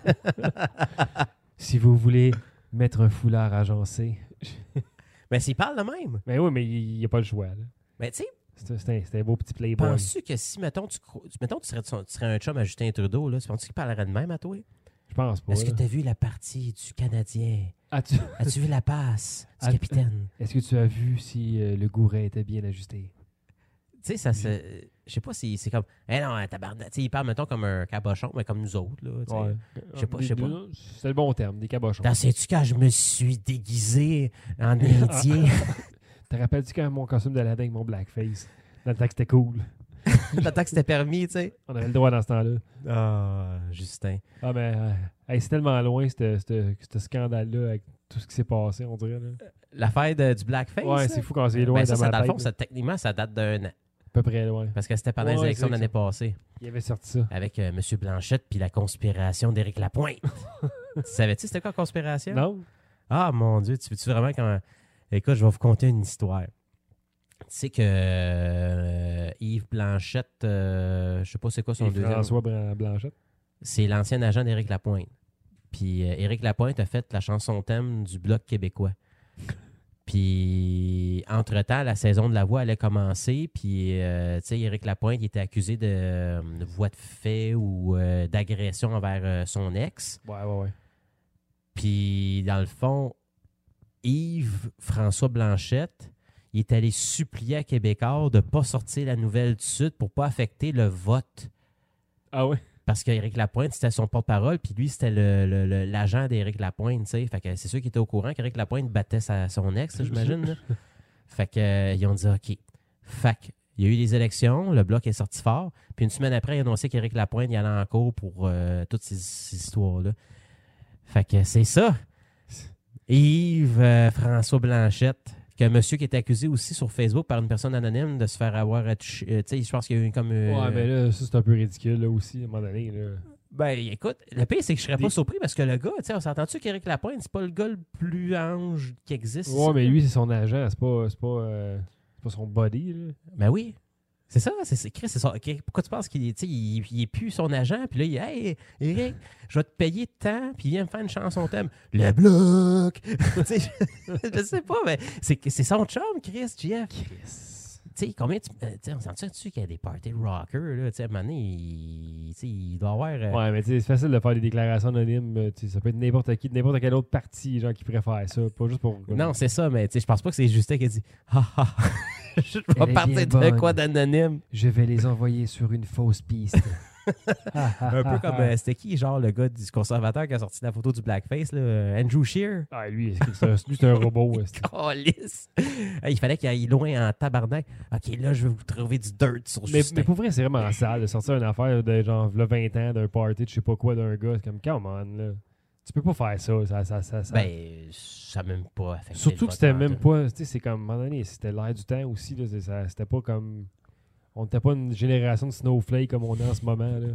Si vous voulez mettre un foulard agencé. Mais s'il parle de même. Mais oui, mais il n'y a pas le choix. là. Mais tu sais, C'est un, c'est un- c'est un beau petit playboy. penses-tu que si, mettons, tu, cro- mettons, tu, serais, tu serais un chum à Justin Trudeau, là, tu penses-tu qu'il parlerait de même à toi? Je pense pas. Est-ce que là. tu as vu la partie du Canadien? As-tu- As-tu vu la passe du Ah, capitaine? Est-ce que tu as vu si euh, le gouret était bien ajusté? Tu sais, ça se. Je sais pas si c'est comme. Eh non, tabarnak. Tu sais, il parle, mettons, comme un cabochon, mais comme nous autres, là. tu sais. Ouais. Je sais pas, Des- je sais pas. des- C'est le bon terme, des cabochons. T'en sais-tu quand je me suis déguisé en Indien? Te rappelles-tu quand mon costume d'Aladin avec mon blackface? Dans le temps que c'était cool. Tant que c'était permis, tu sais. On avait le droit dans ce temps-là. Ah, Justin. Ah, mais euh, hey, c'est tellement loin, ce ce scandale-là, avec tout ce qui s'est passé, on dirait. Là. L'affaire de- du blackface? Ouais, là? c'est fou quand c'est loin Ben, ça, dans ça, ma dans le tête, fond, là. ça, techniquement, ça date d'un an. À peu près loin. Parce que c'était pendant les Ouais, élections de c'est l'année passée. Il avait sorti ça. Avec euh, M. Blanchette puis la conspiration d'Éric Lapointe. Tu savais-tu c'était quoi la conspiration? Non? Ah, mon Dieu, tu veux-tu vraiment quand... Écoute, je vais vous conter une histoire. Tu sais que euh, Yves Blanchette, euh, je sais pas c'est quoi son Et deuxième... François Bran- Blanchette. C'est l'ancien agent d'Éric Lapointe. Puis euh, Éric Lapointe a fait la chanson thème du Bloc québécois. Puis, entre-temps, la saison de La Voix allait commencer. Puis, euh, tu sais, Éric Lapointe il était accusé de, euh, de voie de fait ou euh, d'agression envers euh, son ex. Ouais, ouais, ouais. Puis, dans le fond, Yves François Blanchette, il est allé supplier à Québécois de ne pas sortir la nouvelle tout de suite pour ne pas affecter le vote. Ah ouais? Parce qu'Éric Lapointe, c'était son porte-parole, puis lui, c'était le, le- le- l'agent d'Éric Lapointe, tu sais. Fait que c'est sûr qu'il était au courant qu'Éric Lapointe battait sa- son ex, j'imagine. là. Fait que, euh, ils ont dit OK. Fait que, il y a eu des élections, le bloc est sorti fort, puis une semaine après, il a annoncé qu'Éric Lapointe y allait en cours pour euh, toutes ces, ces histoires-là. Fait que c'est ça. Yves euh, François Blanchette, qu'un monsieur qui était accusé aussi sur Facebook par une personne anonyme de se faire avoir à toucher. euh, tu sais, je pense qu'il y a eu comme. euh, Ouais, mais là, ça, c'est un peu ridicule, là, aussi, à un moment donné, là. Ben, écoute, le pire, c'est que je serais Des- pas surpris parce que le gars, tu sais, on s'entend-tu qu'Éric Lapointe, c'est pas le gars le plus ange qui existe. Ouais, mais lui, c'est son agent, c'est pas, c'est pas, euh, c'est pas son body, là. Ben oui. C'est ça, c'est, c'est, Chris, c'est ça. Ok, pourquoi tu penses qu'il tu sais, il, il est plus son agent, puis là, il dit Hey, Eric, je vais te payer tant, puis viens me faire une chanson thème. Le bloc! Tu sais, je, je sais pas, mais c'est, c'est son chum, Chris, Jeff. Chris. Tu sais, combien tu. euh, tu sais, on s'entend-tu qu'il y a des parties rockers, là? Tu sais, à un moment donné, il, tu sais, il doit avoir. euh, Ouais, mais tu sais, c'est facile de faire des déclarations anonymes. euh, tu sais, ça peut être n'importe qui, de n'importe quel autre parti, genre, qui préfère ça. Pas juste pour. Non, c'est ça, mais tu sais, je pense pas que c'est Justin qui a dit Ha ha, je Elle vais est partir bien de bonne. quoi d'anonyme. Je vais les envoyer sur une fausse piste. Un peu comme. euh, c'était qui, genre, le gars du conservateur qui a sorti la photo du blackface, là, euh, Andrew Scheer. Ah, lui, c'est c'est un, lui, c'est un robot. ouais, c'est- Calisse. Hey, il fallait qu'il aille loin en tabarnak. OK, là, je vais vous trouver du dirt sur Mais, Justin. mais pour vrai, c'est vraiment sale de sortir une affaire de genre v'là vingt ans d'un party de je sais pas quoi d'un gars. C'est comme, come on, là. Tu peux pas faire ça. ça, ça, ça, ça. Ben, ça n'a même pas affecté le Surtout que vote c'était en même tout. pas. Tu sais, c'est comme, à un moment donné, c'était l'air du temps aussi. Là, c'est- ça- c'était pas comme. On n'était pas une génération de snowflakes comme on est en ce moment. Là.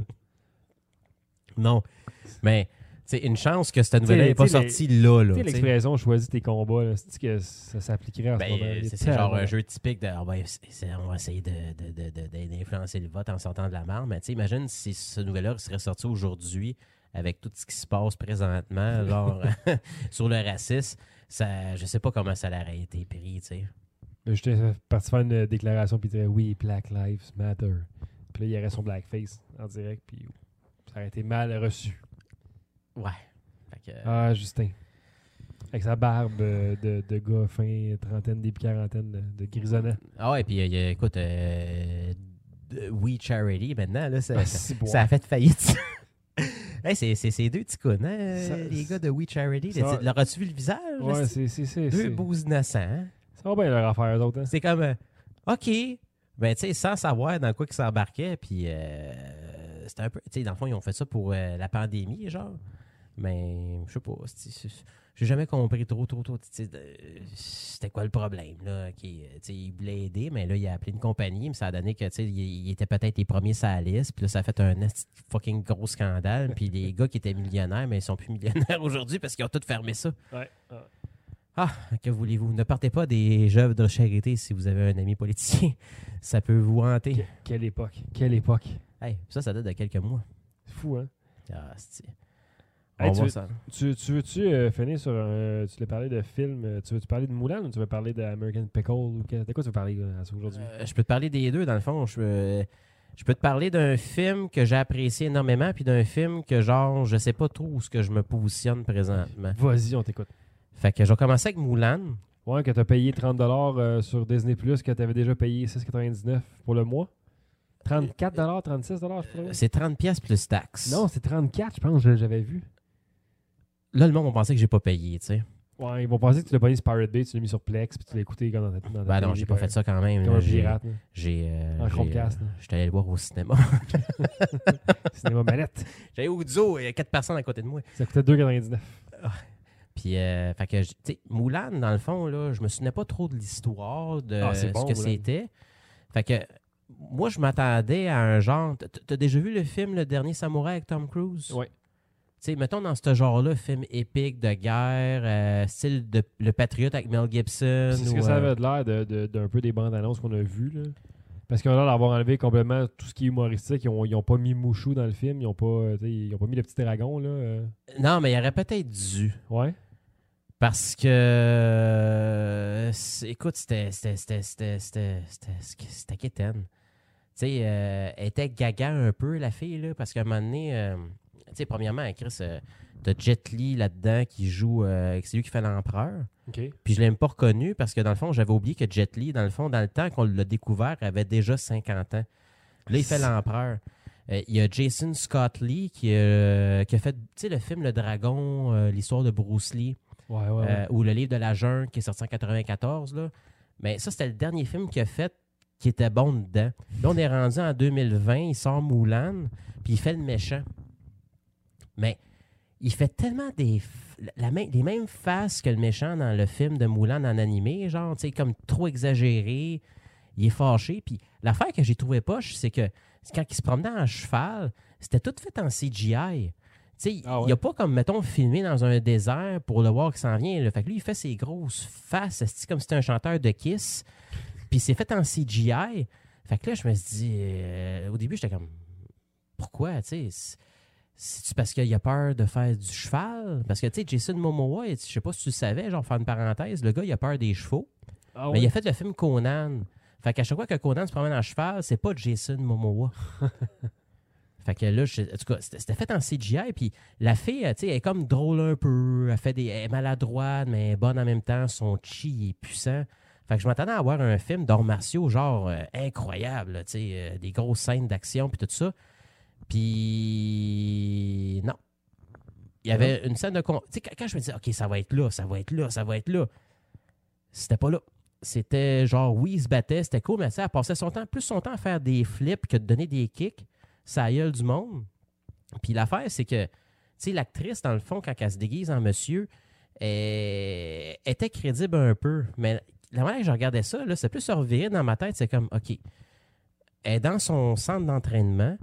Non. Mais, tu sais, une chance que cette nouvelle T'sais, n'est pas t'sais, sortie là, là. Tu sais, t'sais. l'expression choisis tes combats, là, c'est-tu que ça s'appliquerait en ce moment? Ben, Il est c'est, c'est genre tellement- un jeu typique de ah, ben, c'est- c'est- on va essayer de, de, de, de- de- d'influencer le vote en sortant de la merde. Mais tu sais, imagine si ce nouvel-là serait sorti aujourd'hui avec tout ce qui se passe présentement, genre sur le racisme. Ça, je sais pas comment ça aurait été pris, tu sais. Mais j'étais parti faire une déclaration, puis il dirait oui, Black Lives Matter. Puis là, il y aurait son blackface en direct, puis ça aurait été mal reçu. Ouais. Fait que, Ah, Justin. Avec sa barbe euh, de, de gars fin trentaine, début quarantaine, de, de grisonnant. Ah ouais, puis euh, écoute, euh, de- We Charity, maintenant, là, ça, Ah, ça, si, bon. ça a fait faillite. Hey, c'est, c'est, c'est deux petits counes, hein, Ça- les gars de We Charity. ça- Leur as-tu vu le visage? Ouais, là, c'est c'est c'est deux c'est- beaux innocents, hein? Ça va bien leur affaire, eux autres. Hein? C'est comme, euh, OK, ben, tu sais, sans savoir dans quoi ils s'embarquaient, puis euh, c'était un peu, tu sais, dans le fond, ils ont fait ça pour euh, la pandémie, genre. Mais, je sais pas, c'est- c'est- j'ai jamais compris trop, trop, trop, tu sais, de- c'était quoi le problème, là. Qui, tu sais, il voulait aider, mais là, il a appelé une compagnie, mais ça a donné que, tu sais, il, il était peut-être les premiers sur la liste, puis là, ça a fait un esti de fucking gros scandale, puis les gars qui étaient millionnaires, mais ils sont plus millionnaires aujourd'hui parce qu'ils ont tous fermé ça. Ouais. Ah. Ah, que voulez-vous? Ne partez pas des œuvres de charité si vous avez un ami politicien. Ça peut vous hanter. Que- quelle époque. Quelle époque. Hey, ça, ça date de quelques mois. C'est fou, hein? Ah, c'est... Hey, On tu va veux- ça. Tu, tu veux-tu euh, finir sur un. Tu voulais parler de film. euh, Tu veux-tu parler de Moulin ou tu veux parler d'American Pickle? Ou que- de quoi tu veux parler là, aujourd'hui? Euh, je peux te parler des deux, dans le fond. Je peux, je peux te parler d'un film que j'ai apprécié énormément, puis d'un film que, genre, je sais pas trop où ce que je me positionne présentement. Vas-y, on t'écoute. Fait que je vais commencer avec Moulin. Ouais, que tu as payé trente dollars euh, sur Disney Plus, que tu avais déjà payé six quatre-vingt-dix-neuf pour le mois. trente-quatre dollars, trente-six dollars, je crois. C'est trente pièces plus taxes. Non, c'est trente-quatre, je pense, je- j'avais vu. Là, le monde va penser que j'ai pas payé, tu sais. Ouais, ils vont penser que tu l'as payé sur Pirate Bay, tu l'as mis sur Plex, puis tu l'as écouté comme dans ta, dans ta Ben non, télé, j'ai pas comme- fait ça quand même. Comme là. un J'ai, pirate. là. j'ai, euh, En j'ai, Chromecast, euh, là. j'étais allé le voir au cinéma. Cinéma manette. J'allais au zoo, il y a quatre personnes à côté de moi. Ça coûtait deux quatre-vingt-dix-neuf. Puis, euh, fait que, tu sais, Moulin, dans le fond, là, je me souvenais pas trop de l'histoire, de Ah, c'est ce bon, que Moulin. c'était. Fait que, moi, je m'attendais à un genre. t- T'as déjà vu le film Le Dernier Samouraï avec Tom Cruise? Ouais. Tu sais, mettons dans ce genre-là, film épique de guerre, euh, style de Le Patriote avec Mel Gibson. C'est ce ou, que ça euh, avait de l'air de- de- d'un peu des bandes annonces qu'on a vues. Là. Parce qu'ils ont l'air d'avoir enlevé complètement tout ce qui est humoristique. Ils ont, ils ont pas mis Mouchou dans le film. Ils ont pas, euh, tu sais, ils ont pas mis le petit dragon. Là. euh. Non, mais il aurait peut-être dû. Ouais. Parce que, euh, c'est- écoute, c'était c'était c'était c'était c'était c'était c'était quétaine. Tu sais, euh, elle était gaga un peu, la fille, là, parce qu'à un moment donné, euh, tu sais, premièrement, Chris, euh, t'as Jet Li là-dedans qui joue, euh, c'est lui qui fait l'empereur. OK. Puis je l'ai même pas reconnu parce que dans le fond, j'avais oublié que Jet Li, dans le fond, dans le temps qu'on l'a découvert, avait déjà cinquante ans. Là, il fait l'empereur. Euh, Il y a Jason Scott Lee qui, euh, qui a fait, tu sais, le film Le Dragon, euh, l'histoire de Bruce Lee, Ouais, ouais, ouais. euh, ou le livre de la jungle qui est sorti en quatre-vingt-quatorze. Là. Mais ça, c'était le dernier film qu'il a fait qui était bon dedans. Là, on est rendu en deux mille vingt, il sort Moulin, puis il fait le méchant. Mais il fait tellement des f- la même- les mêmes faces que le méchant dans le film de Moulin en animé, genre, tu sais, comme trop exagéré. Il est fâché. Puis l'affaire que j'ai trouvé poche, c'est que quand il se promenait en cheval, c'était tout fait en C G I. Tu sais, Ah ouais? il n'y a pas comme, mettons, filmé dans un désert pour le voir qui s'en vient. Là. Fait que lui, il fait ses grosses faces, c'est comme si c'était un chanteur de Kiss. Puis c'est fait en C G I. Fait que là, je me suis dit, euh, au début, j'étais comme, pourquoi, tu sais? c'est- C'est-tu parce qu'il a peur de faire du cheval? Parce que, tu sais, Jason Momoa, je sais pas si tu le savais, genre, faire une parenthèse, le gars, il a peur des chevaux. Ah Mais ouais? il a fait le film Conan. Fait qu'à chaque fois que Conan se promène en cheval, c'est pas Jason Momoa. Fait que là, je- en tout cas, c'était c'était fait en C G I. Puis la fille, tu sais, elle est comme drôle un peu. Elle, fait des, elle est maladroite, mais elle est bonne en même temps. Son chi il est puissant. Fait que je m'attendais à avoir un film d'arts martiaux, genre euh, incroyable, là, tu sais, euh, des grosses scènes d'action, puis tout ça. Puis non. Il y avait une scène de... con- Tu sais, quand quand je me disais, OK, ça va être là, ça va être là, ça va être là, c'était pas là. C'était genre, oui, il se battait, c'était cool, mais ça, elle passait son temps, plus son temps à faire des flips que de donner des kicks. Ça gueule du monde. Puis l'affaire, c'est que, tu sais, l'actrice, dans le fond, quand elle se déguise en monsieur, elle était crédible un peu. Mais la manière que je regardais ça, là, c'est plus se revirer dans ma tête, c'est comme, OK, elle est dans son centre d'entraînement,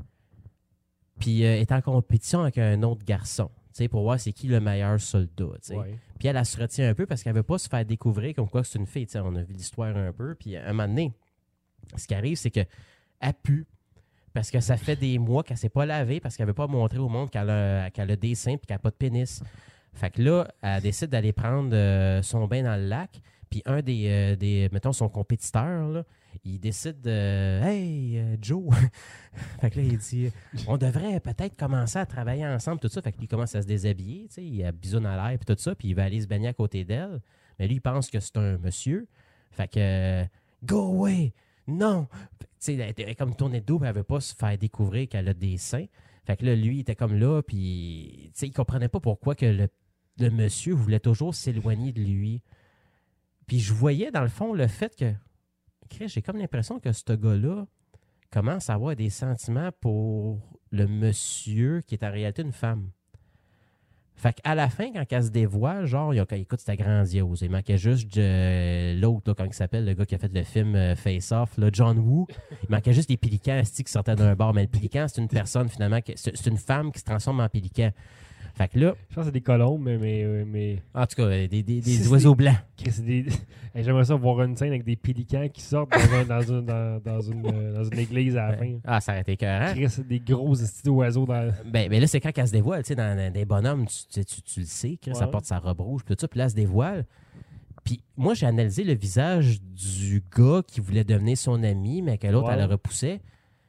puis euh, elle est en compétition avec un autre garçon, tu sais, pour voir c'est qui le meilleur soldat, tu sais. Ouais. Puis elle, elle se retient un peu parce qu'elle veut pas se faire découvrir comme quoi c'est une fille. Tu sais, on a vu l'histoire un peu. Puis à un moment donné, ce qui arrive, c'est qu'elle pue. Parce que ça fait des mois qu'elle ne s'est pas lavée parce qu'elle ne veut pas montrer au monde qu'elle a, qu'elle a des seins et qu'elle n'a pas de pénis. Fait que là, elle décide d'aller prendre euh, son bain dans le lac. Puis un des, euh, des mettons, son compétiteur, là, il décide de « Hey, euh, Joe! » Fait que là, il dit « On devrait peut-être commencer à travailler ensemble, tout ça. » Fait qu'il commence à se déshabiller, tu sais, il a bisoune à l'air, puis tout ça, puis il va aller se baigner à côté d'elle. Mais lui, il pense que c'est un monsieur. Fait que euh, « Go away! Non! » Tu sais, elle était comme tournée de dos, puis elle veut pas se faire découvrir qu'elle a des seins. Fait que là, lui, il était comme là, puis tu sais, il comprenait pas pourquoi que le, le monsieur voulait toujours s'éloigner de lui. Puis je voyais, dans le fond, le fait que Chris, j'ai comme l'impression que ce gars-là commence à avoir des sentiments pour le monsieur qui est en réalité une femme. Fait qu'à la fin, quand elle se dévoile, genre, il a, écoute, c'était grandiose. Il manquait juste euh, l'autre, là, comment il s'appelle, le gars qui a fait le film euh, Face Off, là, John Woo. Il manquait juste des pélicans asti, qui sortaient d'un bar. Mais le pélican, c'est une personne, finalement, qui- c'est c'est une femme qui se transforme en pélican. Fait que là, Je pense que c'est des colombes, mais. mais, euh, mais... en tout cas, euh, des, des, des C'est- oiseaux blancs. Chris, c'est des... Hey, j'aimerais ça voir une scène avec des pélicans qui sortent dans, un- dans, une, dans, dans une, euh, dans une église à la fin. Ah, ça aurait été écœurant. Chris, c'est des gros estis d'oiseaux dans. Ben, ben là, c'est quand elle se dévoile, tu sais, dans, dans des bonhommes, tu, tu, tu, tu le sais, Chris, Ouais, ça ouais. porte sa robe rouge, puis tout ça, puis là, elle se dévoile. Puis moi, j'ai analysé le visage du gars qui voulait devenir son ami, mais que l'autre, Ouais. elle le repoussait.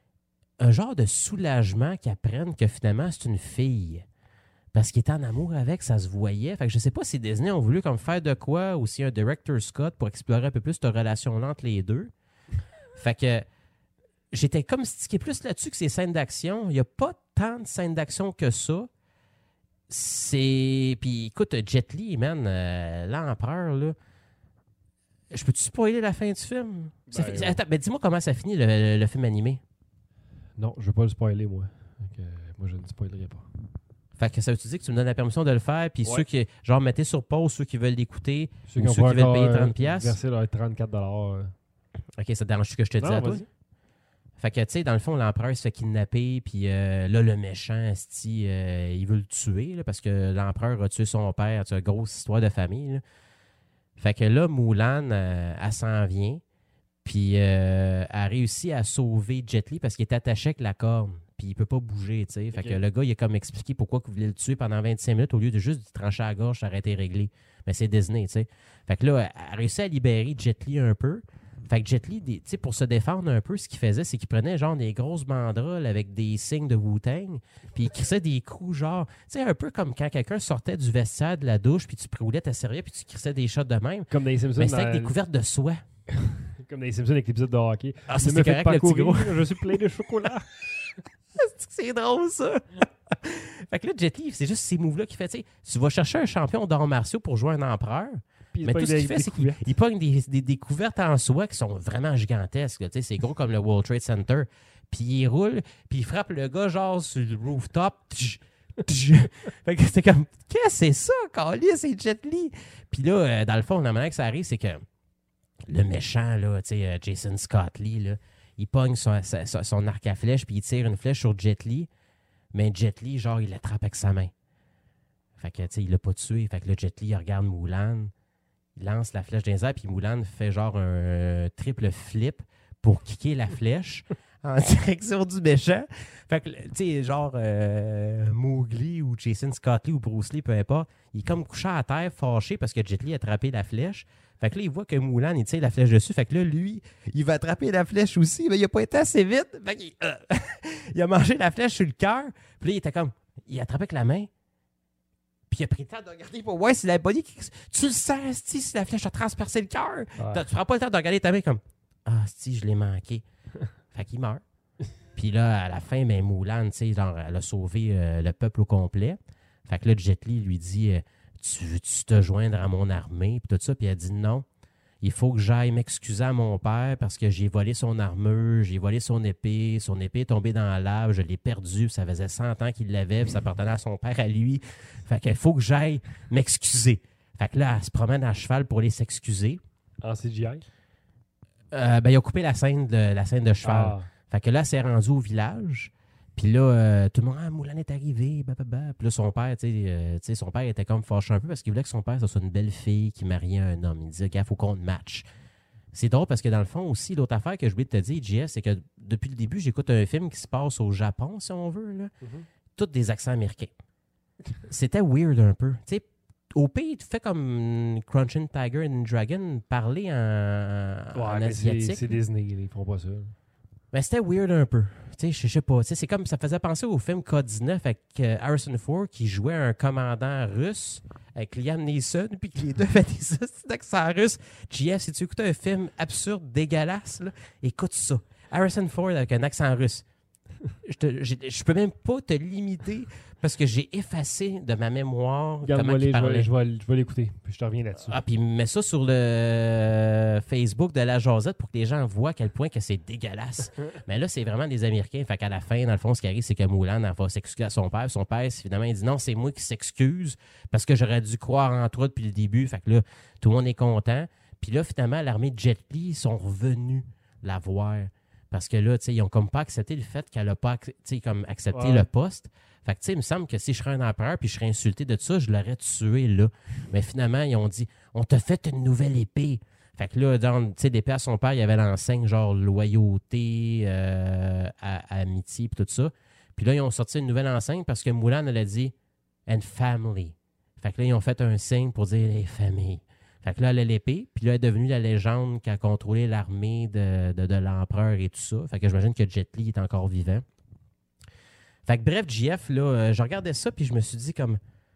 Un genre de soulagement qu'ils apprennent que finalement, c'est une fille. Parce qu'il était en amour avec, ça se voyait. Fait que je sais pas si Disney ont voulu comme faire de quoi ou si un director Scott pour explorer un peu plus cette relation-là entre les deux. Fait que j'étais comme stické plus là-dessus que ces scènes d'action. Il n'y a pas tant de scènes d'action que ça. C'est... Puis écoute, Jet Li, man, euh, l'empereur, là... Je peux-tu spoiler la fin du film? Ça Ben, fait- ouais. Attends, ben dis-moi comment ça finit, le, le- le film animé. Non, je veux pas le spoiler, moi. Donc, euh, moi, je ne spoilerai pas. Fait que ça veut dire que tu me donnes la permission de le faire, puis Ouais. ceux qui... Genre, mettez sur pause ceux qui veulent l'écouter. Ceux Ou ont ceux pas qui veulent encore, payer euh, trente piastres. verser leur trente-quatre dollars. euh. OK, ça te dérange-tu que je te dis Non, à toi? vas-y. Fait que, tu sais, dans le fond, l'empereur se fait kidnapper, puis euh, là, le méchant, esti, euh, il veut le tuer, là, parce que l'empereur a tué son père. C'est une grosse histoire de famille, là. Fait que là, Moulin, euh, elle s'en vient, puis euh, elle réussit à sauver Jet Li parce qu'il est attaché avec la corne. Puis puis il peut pas bouger, tu sais. Fait Ok. que le gars, il a comme expliqué pourquoi il voulait le tuer pendant vingt-cinq minutes au lieu de juste lui trancher à la gorge, ça aurait été réglé. Mais c'est Disney, tu sais. Fait que là, elle a réussi à libérer Jet Li un peu. Fait que Jet Li, des- tu sais, pour se défendre un peu, ce qu'il faisait, c'est qu'il prenait genre des grosses banderoles avec des signes de Wu-Tang, puis il crissait des coups genre, tu sais, un peu comme quand quelqu'un sortait du vestiaire de la douche, puis tu roulais ta serviette, puis tu crissais des shots de même. Comme dans les Simpsons. Mais c'était avec dans- des couvertes de soie. Comme dans les Simpsons avec l'épisode de hockey. Ah, Ne c'est me faites correct, pas le petit courir, gros. je suis plein de chocolat. C'est drôle, ça. Fait que là, Jet Li, c'est juste ces moves-là qu'il fait. Tu sais, tu vas chercher un champion d'arts martiaux pour jouer un empereur, Puis mais pas tout ce des- qu'il fait, des c'est qu'il couvertes. il pogne des, des, des couvertes en soie qui sont vraiment gigantesques. là. Tu sais, c'est gros comme le World Trade Center. Puis il roule, puis il frappe le gars genre sur le rooftop. Tch, tch. Fait que c'était comme, qu'est-ce que c'est ça, Carly, c'est Jet Li? Puis là, euh, dans le fond, la manière que ça arrive, c'est que le méchant, là, tu sais, euh, Jason Scott Lee, là, il pogne son, sa- sa- son arc à flèche, puis il tire une flèche sur Jet Li. Mais Jet Li, genre, il l'attrape avec sa main. Fait que, tu sais, il l'a pas tué. Fait que là, Jet Li, il regarde Mulan. Il lance la flèche dans les airs, puis Mulan fait genre un euh, triple flip pour kicker la flèche en direction du méchant. Fait que, tu sais, genre euh, Mowgli ou Jason Scott Lee ou Bruce Lee, peu importe, il est comme couché à terre, fâché parce que Jet Li a attrapé la flèche. Fait que là, il voit que Mulan, il tire la flèche dessus. Fait que là, lui, il va attraper la flèche aussi, mais il a pas été assez vite. Fait qu'il euh, il a mangé la flèche sur le cœur. Puis là, il était comme, il a attrapé avec la main. Puis il a pris le temps de regarder pour voir si la body, tu le sens, sti, si la flèche a transpercé le cœur. Ouais. T'as- Tu prends pas le temps de regarder ta main comme, ah, si, je l'ai manqué. Fait qu'il meurt. Puis là, à la fin, ben, Mulan, tu sais, genre, elle a sauvé euh, le peuple au complet. Fait que là, Jet Li lui dit, euh, tu veux-tu te joindre à mon armée? Puis tout ça. Puis elle dit non. Il faut que j'aille m'excuser à mon père parce que j'ai volé son armure, j'ai volé son épée, son épée est tombée dans la lave, je l'ai perdue, ça faisait cent ans qu'il l'avait, puis ça appartenait à son père à lui. Fait qu'il faut que j'aille m'excuser. Fait que là, elle se promène à cheval pour aller s'excuser. En C G I. Euh, ben, il a coupé la scène de, la scène de cheval. Ah. Fait que là, elle s'est rendue au village. Puis là, euh, tout le monde, ah, Mulan est arrivé, blablabla. Puis là, son père, tu sais, euh, tu sais, son père était comme fâché un peu parce qu'il voulait que son père, ça soit une belle fille qui mariait un homme. Il disait, gars, il faut qu'on te match. C'est drôle parce que dans le fond aussi, l'autre affaire que je voulais te dire, J S, c'est que depuis le début, j'écoute un film qui se passe au Japon, si on veut, là. Mhm. Tous des accents américains. C'était weird un peu. Tu sais, au pays, tu fais comme Crouching Tiger and Dragon, parler en, Ouais, en mais c'est asiatique. c'est Disney, ils feront pas ça. Mais c'était weird un peu. Tu sais, je je sais pas. Tu sais, c'est comme ça faisait penser au film K dix-neuf avec euh, Harrison Ford qui jouait un commandant russe avec Liam Neeson, puis que les deux avaient des hosties d'accent russe. J F, si tu écoutes un film absurde, dégueulasse, là, écoute ça. Harrison Ford avec un accent russe. Je, te, j'ai- je peux même pas te limiter parce que j'ai effacé de ma mémoire comment Regarde-moi il les, je parlait. vais, je vais, je vais l'écouter, puis je te reviens là-dessus. Ah, puis mets ça sur le Facebook de la Josette pour que les gens voient à quel point que c'est dégueulasse. Mais là, c'est vraiment des Américains. Fait qu'à la fin, dans le fond, ce qui arrive, c'est que Mulan elle va s'excuser à son père. Son père, finalement, il dit non, c'est moi qui s'excuse parce que j'aurais dû croire en toi depuis le début. Fait que là, tout le monde est content. Puis là, finalement, l'armée de Jet Li sont revenus la voir. Parce que là, tu sais, ils ont comme pas accepté le fait qu'elle a pas ac- tu sais, comme accepté Ouais. le poste. Fait que, tu sais, il me semble que si je serais un empereur puis je serais insulté de ça, je l'aurais tué là. Mais finalement, ils ont dit on t'a fait une nouvelle épée. Fait que là, dans, tu sais, l'épée à son père, il y avait l'enseigne genre loyauté, euh, à, à amitié puis tout ça. Puis là, ils ont sorti une nouvelle enseigne parce que Mulan, elle a dit and family. Fait que là, ils ont fait un signe pour dire les familles. Fait que là, elle a l'épée, puis là, elle est devenue la légende qui a contrôlé l'armée de, de, de l'empereur et tout ça. Fait que j'imagine que Jet Li est encore vivant. Fait que bref, J F, là, euh, je regardais ça, puis je me suis dit comme...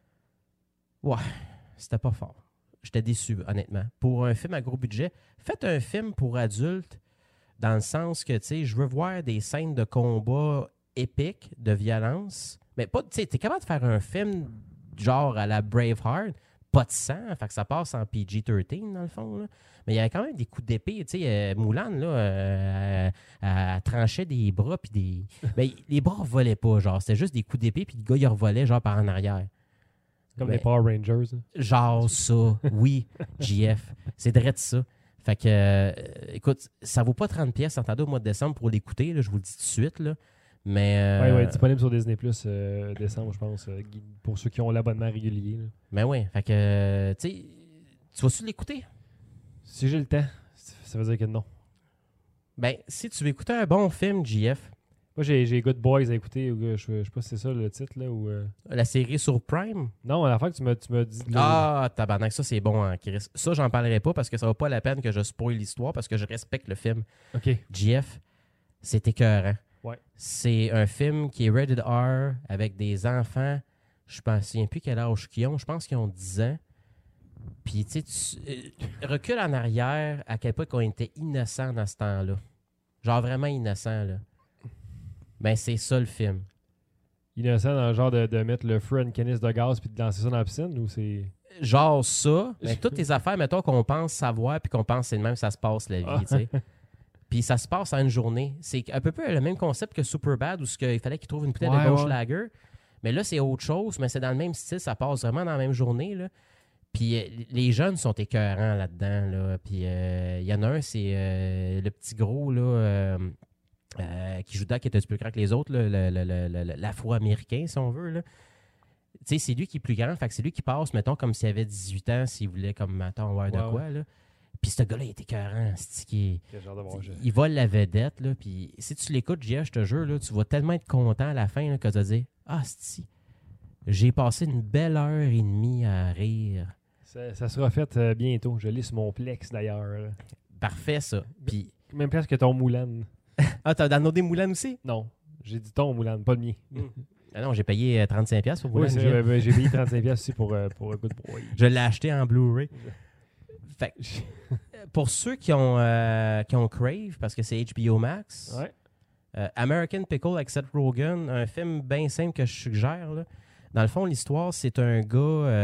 Ouais, c'était pas fort. J'étais déçu, honnêtement. Pour un film à gros budget, faites un film pour adultes, dans le sens que, tu sais, je veux voir des scènes de combat épiques, de violence. Mais pas, tu sais, t'es capable de faire un film genre à la Braveheart, pas de sang, fait que ça passe en P G treize dans le fond. Là. Mais il y avait quand même des coups d'épée. Tu sais, euh, Mulan, là, euh, elle, elle tranchait des bras, puis des. Ben, les bras ne volaient pas, genre. C'était juste des coups d'épée, puis le gars, il revolait, genre, par en arrière. Comme Mais- les Power Rangers. hein. Genre ça, oui, J F. C'est direct ça. Fait que, euh, écoute, ça vaut pas trente pièces attendez au mois de décembre pour l'écouter, là, je vous le dis tout de suite. Là. Mais, euh, Ouais, ouais, disponible sur Disney Plus euh, décembre, je pense, euh, gui- pour ceux qui ont l'abonnement régulier. là. mais ouais, fait que, euh, tu sais, tu vas-tu l'écouter? Si j'ai le temps, ça veut dire que non. Ben, si tu veux écouter un bon film, J F, Moi, j'ai, j'ai Good Boys à écouter. Ou, je, je sais pas si c'est ça le titre, là. Ou, euh... La série sur Prime? Non, la fois que tu m'as, tu m'as dit... Ah, tabarnak, ça c'est bon, hein, Chris. Ça, j'en parlerai pas parce que ça vaut pas la peine que je spoil l'histoire parce que je respecte le film. OK. J F, c'est écœurant. Ouais. C'est un film qui est rated R avec des enfants. Je ne me souviens plus quel âge qu'ils ont. Je pense qu'ils ont dix ans. Puis, tu sais, euh, recule en arrière à quel point on était innocents dans ce temps-là. Genre vraiment innocents, là. Ben, c'est ça le film. Innocent dans le genre de, de mettre le feu à une canisse de gaz puis de lancer ça dans la piscine ou c'est... Genre ça, mais toutes les affaires, mettons qu'on pense savoir puis qu'on pense que c'est le même, ça se passe la vie, Ah. tu sais. Puis ça se passe en une journée. C'est un peu peu le même concept que Superbad où il fallait qu'il trouve une bouteille Ouais, de ouais. Goldschlager. Mais là, c'est autre chose, mais c'est dans le même style, ça passe vraiment dans la même journée, là. Puis euh, les jeunes sont écœurants là-dedans, là. Puis il euh, y en a un, c'est euh, le petit gros, là... Euh, Euh, qui joue dedans, qui est un petit peu plus grand que les autres, là, le, le, le, le, l'afro-américain, si on veut. Là. Tu sais, c'est lui qui est plus grand, fait que c'est lui qui passe, mettons, comme s'il avait dix-huit ans, s'il voulait, comme, mettons, voir de Ouais, quoi. Là. Puis ce gars-là, il est écœurant. C'est qui Quel genre de bon jeu. il vole la vedette, là, puis si tu l'écoutes, J A, je te jure, là, tu vas tellement être content à la fin là, que tu vas dire « Ah, c'ti, j'ai passé une belle heure et demie à rire. » Ça, ça sera fait euh, bientôt. Je l'ai sur mon Plex, d'ailleurs. là. Parfait, ça. Puis, Même place que ton Moulin. ah, t'as downloadé Moulin aussi? Non, j'ai dit ton Moulin, pas le mien. Ah non, j'ai payé euh, trente-cinq dollars pour Oui, Moulin. c'est J A. vrai, ben, j'ai payé trente-cinq dollars aussi pour, euh, pour Good Boy. Je l'ai acheté en Blu-ray. Fait que, pour ceux qui ont, euh, qui ont Crave, parce que c'est H B O Max, Ouais. euh, American Pickle avec Seth Rogen, un film bien simple que je suggère. Là. Dans le fond, l'histoire, c'est un gars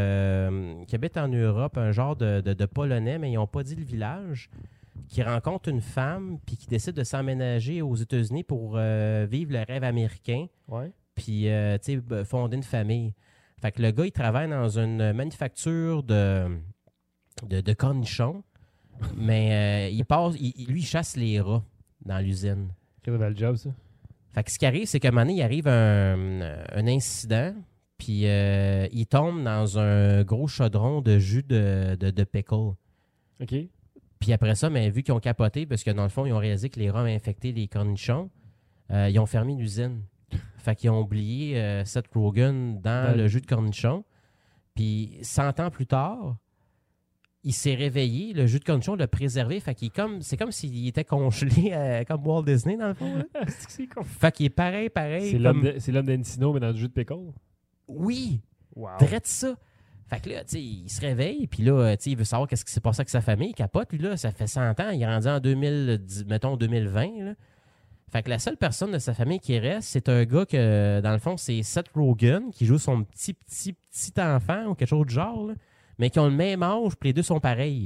euh, qui habite en Europe, un genre de, de, de Polonais, mais ils n'ont pas dit le village, qui rencontre une femme puis qui décide de s'emménager aux États-Unis pour euh, vivre le rêve américain Ouais. puis euh, tu sais, b- fonder une famille. Fait que le gars, il travaille dans une manufacture de, de, de cornichons, mais euh, il passe, il- il- lui, il chasse les rats dans l'usine. Quel bel job, ça. Fait que ce qui arrive, c'est qu'à un moment donné, il arrive un, un incident, puis euh, il tombe dans un gros chaudron de jus de, de, de pickle. OK. Puis après ça, mais vu qu'ils ont capoté, parce que dans le fond, ils ont réalisé que les rats avaient infecté les cornichons, euh, ils ont fermé l'usine. Fait qu'ils ont oublié euh, Seth Rogen dans Dans le le- jus de cornichon. Puis cent ans plus tard, il s'est réveillé, le jus de cornichon l'a préservé. Fait qu'il est comme, c'est comme s'il était congelé euh, comme Walt Disney, dans le fond. là. c'est que c'est con. Fait qu'il est pareil, pareil. C'est comme- l'homme, de, c'est l'homme d'Encino, mais dans le jus de pickle. Oui, Wow. drette ça. Fait que là, tu sais, il se réveille, puis là, tu sais, il veut savoir qu'est-ce qui s'est passé avec sa famille. Il capote, lui, là, ça fait cent ans. Il est rendu en deux mille dix, mettons, deux mille vingt, là. Fait que la seule personne de sa famille qui reste, c'est un gars que, dans le fond, c'est Seth Rogen, qui joue son petit, petit, petit enfant ou quelque chose du genre, là, mais qui ont le même âge, puis les deux sont pareils.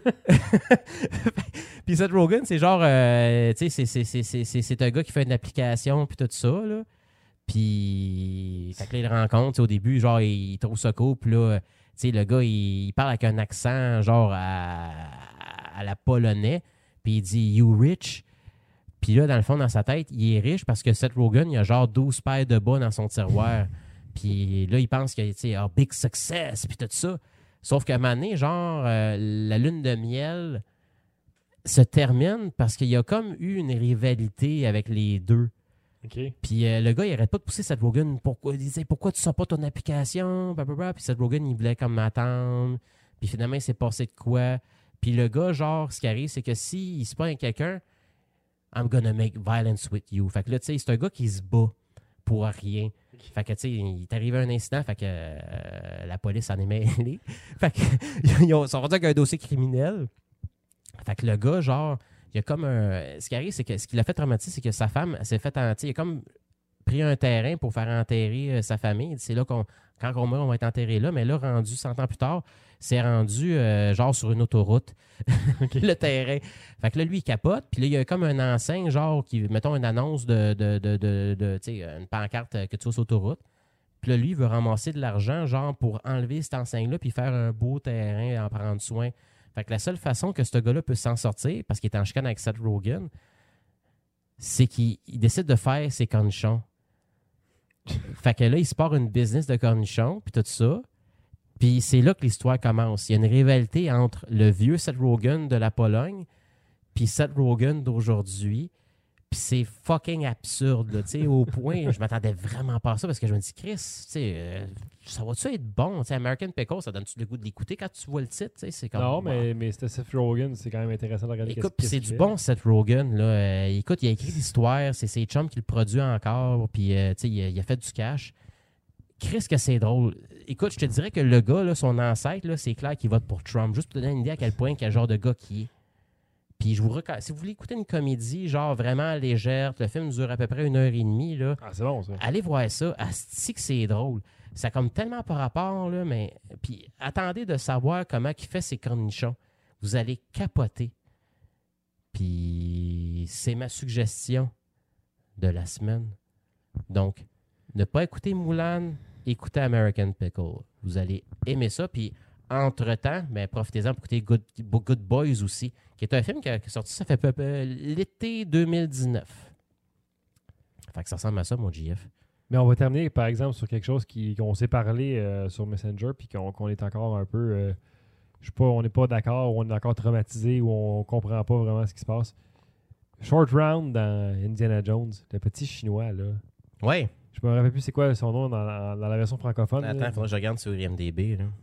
Puis Seth Rogen, c'est genre, euh, tu sais, c'est, c'est, c'est, c'est, c'est, c'est un gars qui fait une application, puis tout ça, là. Puis, fait que là, il le rencontre, tu sais, au début, genre, il trouve ça cool, puis là, tu sais, le gars, il, il parle avec un accent, genre, à, à la polonais, puis il dit « You rich ». Puis là, dans le fond, dans sa tête, il est riche parce que Seth Rogen, il a genre douze paires de bas dans son tiroir. Puis là, il pense qu'il a un big success, puis tout ça. Sauf qu'à un moment donné, genre, euh, la lune de miel se termine parce qu'il y a comme eu une rivalité avec les deux. OK. Puis euh, le gars, il arrête pas de pousser Seth Rogen. Pourquoi, il disait, pourquoi tu sors pas ton application? Blablabla. Puis Seth Rogen, il voulait comme m'attendre. Puis finalement, il s'est passé de quoi? Puis le gars, genre, ce qui arrive, c'est que s'il se pogne avec quelqu'un, I'm gonna make violence with you. Fait que là, tu sais, c'est un gars qui se bat pour rien. Fait que, tu sais, il est arrivé un incident, fait que euh, la police en est mêlée. Fait que, ils ont- sont rendus avec un dossier criminel. Fait que le gars, genre, il y a comme un... Ce qui arrive, c'est que ce qui l'a fait traumatiser, c'est que sa femme, elle s'est fait... en- Tu sais, il a comme pris un terrain pour faire enterrer euh, sa famille. C'est là qu'on... Quand on meurt, on va être enterré là. Mais là, rendu cent ans plus tard, c'est rendu euh, genre sur une autoroute, le terrain. Fait que là, lui, il capote. Puis là, il y a comme un enseigne, genre, qui, mettons, une annonce de, de, de, de, de tu sais, une pancarte euh, que tu vas sur l'autoroute. Puis là, lui, il veut ramasser de l'argent, genre, pour enlever cette enseigne-là puis faire un beau terrain et en prendre soin. Fait que la seule façon que ce gars-là peut s'en sortir, parce qu'il est en chicane avec Seth Rogen, c'est qu'il il décide de faire ses cornichons. Fait que là, il se part une business de cornichons, puis tout ça. Puis c'est là que l'histoire commence. Il y a une rivalité entre le vieux Seth Rogen de la Pologne puis Seth Rogen d'aujourd'hui. Puis c'est fucking absurde, là, tu sais, au point, je m'attendais vraiment pas à ça parce que je me dis, Chris, tu sais, euh, ça va-tu être bon? Tu sais, American Pickle, ça donne-tu le goût de l'écouter quand tu vois le titre? Tu sais, c'est comme. Non, wow. mais, mais c'était Seth Rogen, c'est quand même intéressant de regarder. Écoute, qu'est-ce- c'est qu'est-ce du qu'il bon Seth Rogen, là. Euh, écoute, il a écrit l'histoire, c'est ses chums qui le produit encore, puis, euh, tu sais, il, a- il a fait du cash. Chris, que c'est drôle. Écoute, je te dirais que le gars, là, son ancêtre, là, c'est clair qu'il vote pour Trump. Juste pour te donner une idée à quel point quel genre de gars qu'il est. Puis je vous recommande, si vous voulez écouter une comédie genre vraiment légère, le film dure à peu près une heure et demie, là, fait. Ah, c'est bon, ça. allez voir ça. Asti que c'est drôle. Ça a comme tellement par rapport, là, mais... Puis attendez de savoir comment il fait ses cornichons. Vous allez capoter. Puis c'est ma suggestion de la semaine. Donc, ne pas écouter Moulin, écoutez American Pickle. Vous allez aimer ça. Puis entre-temps, ben, profitez-en pour écouter Good, Good Boys aussi, qui est un film qui est sorti, ça fait peu, peu, l'été deux mille dix-neuf. Fait que ça ressemble à ça, mon J F. Mais on va terminer, par exemple, sur quelque chose qui, qu'on s'est parlé euh, sur Messenger, puis qu'on, qu'on est encore un peu... euh, je sais pas, on n'est pas d'accord, ou on est encore traumatisé, ou on comprend pas vraiment ce qui se passe. Short Round dans Indiana Jones, le petit chinois, là. Ouais. Je me rappelle plus c'est quoi son nom dans, dans- dans la version francophone. Attends, là. il faudrait que je regarde sur I M D B. Là.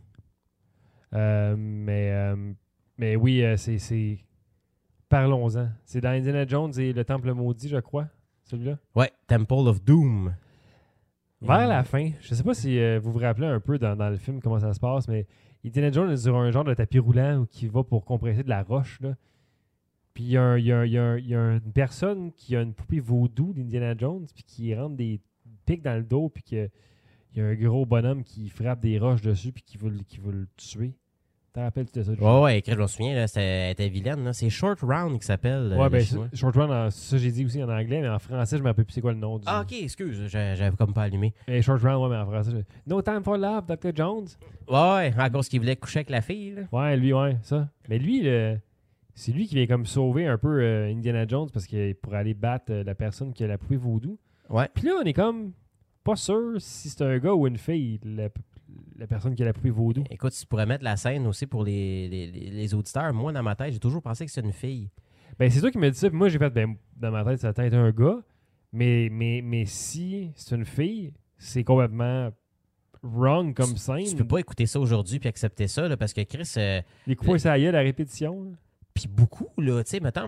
Euh, mais, euh, mais oui, euh, c'est, c'est... Parlons-en. C'est dans Indiana Jones et le Temple Maudit, je crois, celui-là. Ouais, Temple of Doom. Vers la fin, je sais pas si euh, vous vous rappelez un peu dans, dans le film comment ça se passe, mais Indiana Jones est sur un genre de tapis roulant qui va pour compresser de la roche, là. Puis il y a, un- il y a un- il y a un- il y a une personne qui a une poupée vaudou d'Indiana Jones, puis qui rentre des pics dans le dos, puis qu'il y a un gros bonhomme qui frappe des roches dessus, puis qui veut, le- qui veut le tuer. T'en rappelles-tu de ça? Ouais, ouais, je me souviens, là, c'était, elle était vilaine. Là. C'est Short Round qui s'appelle. euh, Ouais, le ben, chinois. c'est- Short Run, en- ça j'ai dit aussi en anglais, mais en français, je me rappelle plus c'est quoi le nom du. Ah, ok, excuse, j'a- j'avais comme pas allumé. Eh, Short Round, ouais, mais en français. je- No time for love, docteur Jones. Ouais, ouais, à cause qu'il voulait coucher avec la fille. Là. Ouais, lui, ouais, ça. Mais lui, le- c'est lui qui vient comme sauver un peu euh, Indiana Jones parce qu'il pour aller battre euh, la personne qui a la poupée vaudou. Ouais. Puis là, on est comme pas sûr si c'est un gars ou une fille, la, la personne qui a la poupée vaudou. Écoute, tu pourrais mettre la scène aussi pour les, les, les- les auditeurs. Moi, dans ma tête, j'ai toujours pensé que c'était une fille. Ben, c'est toi qui me dis ça. Puis moi, j'ai fait, ben, dans ma tête, ça a être un gars. Mais, mais, mais si c'est une fille, c'est complètement wrong comme scène. Tu peux pas écouter ça aujourd'hui puis accepter ça, là, parce que Chris... euh, Les coups ça y est, la répétition. là. Puis beaucoup, là, tu sais, mettons,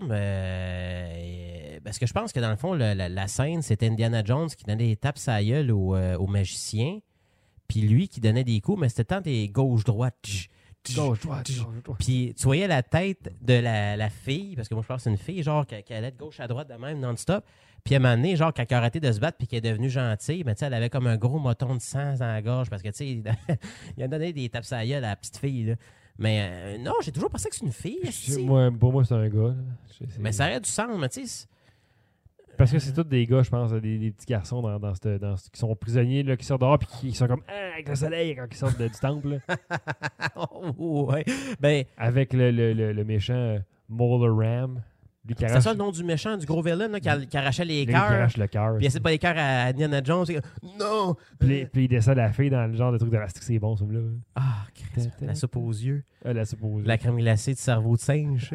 euh, parce que je pense que dans le fond, le- la, la scène, c'était Indiana Jones qui donnait des tapes à la gueule au, euh, au magicien, puis lui qui donnait des coups, mais c'était tant des gauche-droite. tch, tch, Gauche, droite, tch. gauche, droite. Puis tu voyais la tête de la, la fille, parce que moi je pense que c'est une fille, genre, qui, qui allait de gauche à droite de même, non-stop. Puis à un moment donné, genre, quand elle a arrêté de se battre puis qu'elle est devenue gentille, ben, tu sais, elle avait comme un gros moton de sang dans la gorge, parce que, tu sais, il a donné des tapes à la gueule à la petite fille, là. Mais euh, non, j'ai toujours pensé que c'est une fille. Je- esti. moi, pour moi, c'est un gars. là. Je- c'est- Mais ça aurait du sens, mais tu sais. Parce que c'est tous des gars, je pense, des, des petits garçons dans, dans, cette, dans ce- qui sont prisonniers, là, qui sortent dehors puis qui sont comme ah, avec le soleil quand ils sortent de- du temple. là. Oh, ouais. Ben, Avec le, le, le, le méchant euh, Molar Ram. Lui qui c'est arrache, ça le nom du méchant, du gros villain, là, qui, a- qui arrachait les lui qui cœurs. arrache le cœur. Puis il essaie de pas les cœurs à Indiana Jones. c'est comme, non! Puis, les- puis il descend la fille dans le genre de truc d'élastique, c'est bon, ça, là. Ah, Christ, la soupe aux yeux. Elle a supposé. La crème glacée de cerveau de singe.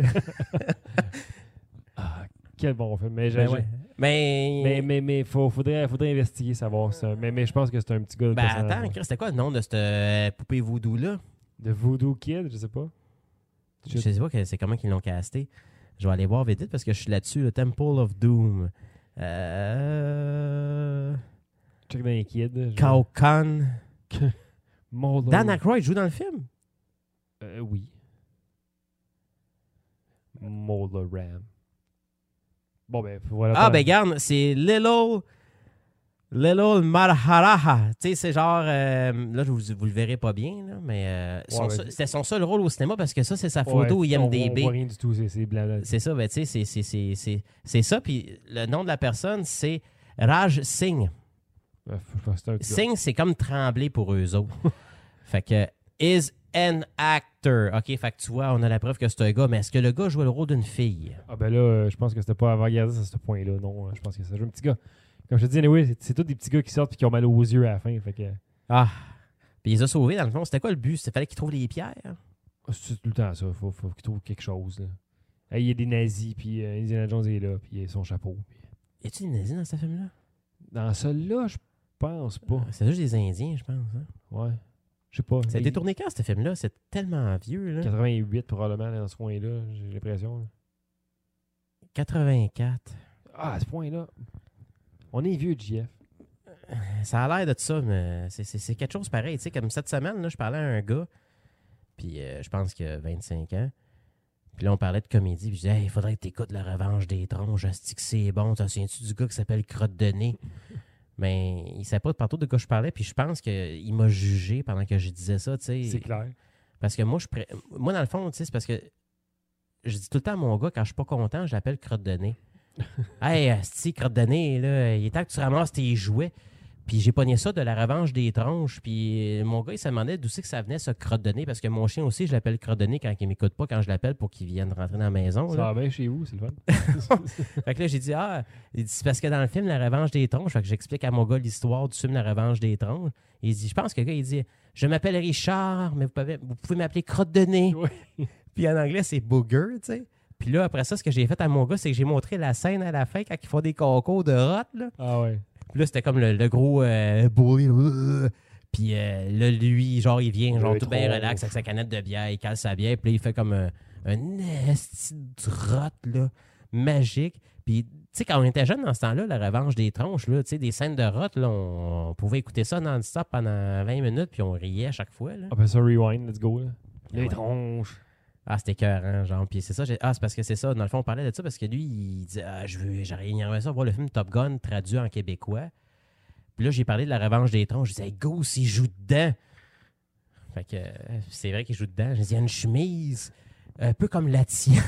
Ah, quel bon film. Mais, Ben j'ai- ouais. Mais. mais, mais, mais faut, faudrait, faudrait investiguer, savoir ça. Mais, mais je pense que c'est un petit gars de Ben personnage. attends, Chris, c'était quoi le nom de cette euh, poupée voodoo-là? De Voodoo Kid, je sais pas. Je sais pas que c'est comment qu'ils l'ont casté. Je vais aller voir vite vite parce que je suis là-dessus, le Temple of Doom. Euh. Check dans les kids. Kao Kahn. Molar- Dan Aykroyd joue dans le film? Euh, oui. Molar Ram. Bon, ben, voilà. Ah, ben, garde, c'est Little. Little Marharaha. Tu sais, c'est genre. euh, là, je vous, vous le verrez pas bien, là, mais euh, son Ouais, seul- ben, c'était son seul rôle au cinéma parce que ça, c'est sa photo au Ouais, on- On IMDb. voit rien du tout, c'est, c'est blanc. Là. C'est ça, ben, tu sais, c'est- c'est- c'est c'est- c'est ça. Puis le nom de la personne, c'est Raj Singh. Ouais, je pense que c'est un petit gars. Singh, c'est comme trembler pour eux autres. Fait que, is an actor. OK, fait que tu vois, on a la preuve que c'est un gars, mais est-ce que le gars jouait le rôle d'une fille? Ah, ben là, euh, je pense que c'était pas avant-gardiste à ce point-là. Non, euh, je pense que c'est un petit gars. Comme je te dis, anyway, c'est, c'est tous des petits gars qui sortent et qui ont mal aux yeux à la fin. Fait que. Ah. Puis il les a sauvés, dans le fond. C'était quoi le but? C'était fallait qu'ils trouvent les pierres? Ah, c'est tout le temps ça. Faut, faut qu'ils trouvent quelque chose. Là. Hey, il y a des nazis, puis euh, Indiana Jones est là, puis il a son chapeau. puis- Y a-tu des nazis dans ce film-là? Dans celui-là, je pense pas. C'est juste des Indiens, je pense. Hein? Ouais. Je sais pas. Ça a Il- été tourné quand, ce film-là? C'est tellement vieux, là. quatre-vingt-huit probablement, là, dans ce coin-là, j'ai l'impression. là. quatre-vingt-quatre. Ah, à ce point-là. On est vieux, J F. Ça a l'air de ça, mais c'est, c'est, c'est quelque chose pareil. Tu sais, comme cette semaine, là, je parlais à un gars, puis euh, je pense qu'il a vingt-cinq ans. Puis là, on parlait de comédie, puis je disais, hey, il faudrait que tu écoutes La Revanche des Tronches, je dis que c'est bon. T'en souviens-tu du gars qui s'appelle Crotte de nez? Mais il savait pas partout de quoi je parlais, puis je pense qu'il m'a jugé pendant que je disais ça, tu sais. C'est clair. Parce que moi, je pré- moi dans le fond, tu sais, c'est parce que je dis tout le temps à mon gars, quand je suis pas content, je l'appelle Crotte de nez. Hey, asti, Crotte de nez, là, il est temps que tu ramasses tes jouets. Puis j'ai pogné ça de La Revanche des Tronches. Puis mon gars, il se demandait d'où c'est que ça venait, ce Crotte de nez. Parce que mon chien aussi, je l'appelle Crotte de nez quand il m'écoute pas, quand je l'appelle pour qu'il vienne rentrer dans la maison. Ça Là. va bien chez vous, c'est le fun. Fait que là, j'ai dit, ah, il dit, c'est parce que dans le film La Revanche des Tronches, fait que j'explique à mon gars l'histoire du film La Revanche des Tronches. Il dit, je pense que le gars, il dit, je m'appelle Richard, mais vous pouvez, vous pouvez m'appeler Crotte de nez. Oui. Puis en anglais, c'est booger, tu sais. Puis là, après ça, ce que j'ai fait à mon gars, c'est que j'ai montré la scène à la fin quand ils font des concours de rot, là. Ah ouais. Puis là, c'était comme le, le gros euh, bully. euh, Puis euh, là, lui, genre, il vient, genre, Le tout bien trop. relax avec sa canette de bière, il cale sa bière, puis là, il fait comme un, un esti de rot, là, magique. Puis, tu sais, quand on était jeune dans ce temps-là, La Revanche des Tronches, là, tu sais, des scènes de rot, là, on, on pouvait écouter ça non-stop pendant vingt minutes, puis on riait à chaque fois, là. Après ça, rewind, let's go. Là. Les Ouais. tronches. Ah, c'était écœurant, genre. Puis c'est ça. j'ai- Ah, c'est parce que c'est ça. Dans le fond, on parlait de ça parce que lui, il disait, ah, je veux, j'aurais aimé ça voir le film Top Gun traduit en québécois. Puis là, j'ai parlé de La Revanche des Tronches. Je disais, hey, go, s'il joue dedans. Fait que euh, c'est vrai qu'il joue dedans. J'ai dit, il y a une chemise, un peu comme la tienne.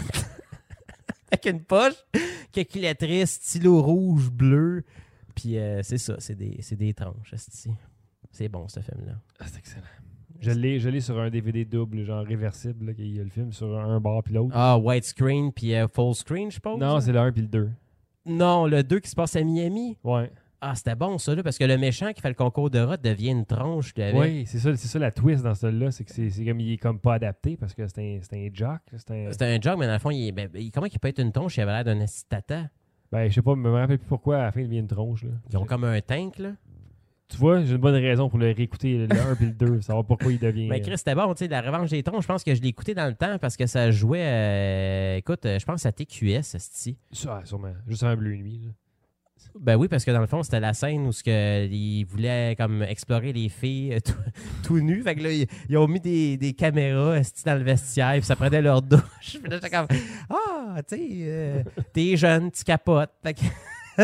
Avec une poche, calculatrice, stylo rouge, bleu. Puis euh, c'est ça, c'est des, c'est des tronches. esti. C'est bon, ce film-là. Ah, c'est excellent. Je l'ai, je l'ai sur un D V D double, genre réversible, là, qu'il y a le film sur un bord puis l'autre. Ah, widescreen puis euh, full screen, je pense. non, c'est le un puis le deux. Non, le deux qui se passe à Miami. Ouais. Ah, c'était bon, ça, là, parce que le méchant qui fait le concours de rot devient une tronche. Là, avec... Oui, c'est ça, c'est ça la twist dans celui-là, c'est que c'est, c'est comme il est comme pas adapté parce que c'est un, c'est un jock. C'est un... C'était un joke, mais dans le fond, il est- ben, il- comment il peut être une tronche? Il avait l'air d'un esti de tata. Ben, je sais pas, mais je me rappelle plus pourquoi à la fin il devient une tronche. Là. Ils ont comme un tank, là. Tu vois, j'ai une bonne raison pour le réécouter, le un puis le deux, savoir pourquoi il devient. Mais Chris, c'était bon, tu sais, La Revanche des tronches, je pense que je l'ai écouté dans le temps parce que ça jouait, euh, écoute, euh, je pense à T Q S, esti. Ça, sûrement. Juste un bleu nuit. Là. Ben oui, parce que dans le fond, c'était la scène où ce que, ils voulaient comme explorer les filles euh, tout, tout nues. Fait que là, ils, ils ont mis des, des caméras esti, dans le vestiaire, puis ça prenait leur douche. Puis là, j'étais comme, ah, tu sais, euh, t'es jeune, tu capotes. Fait que-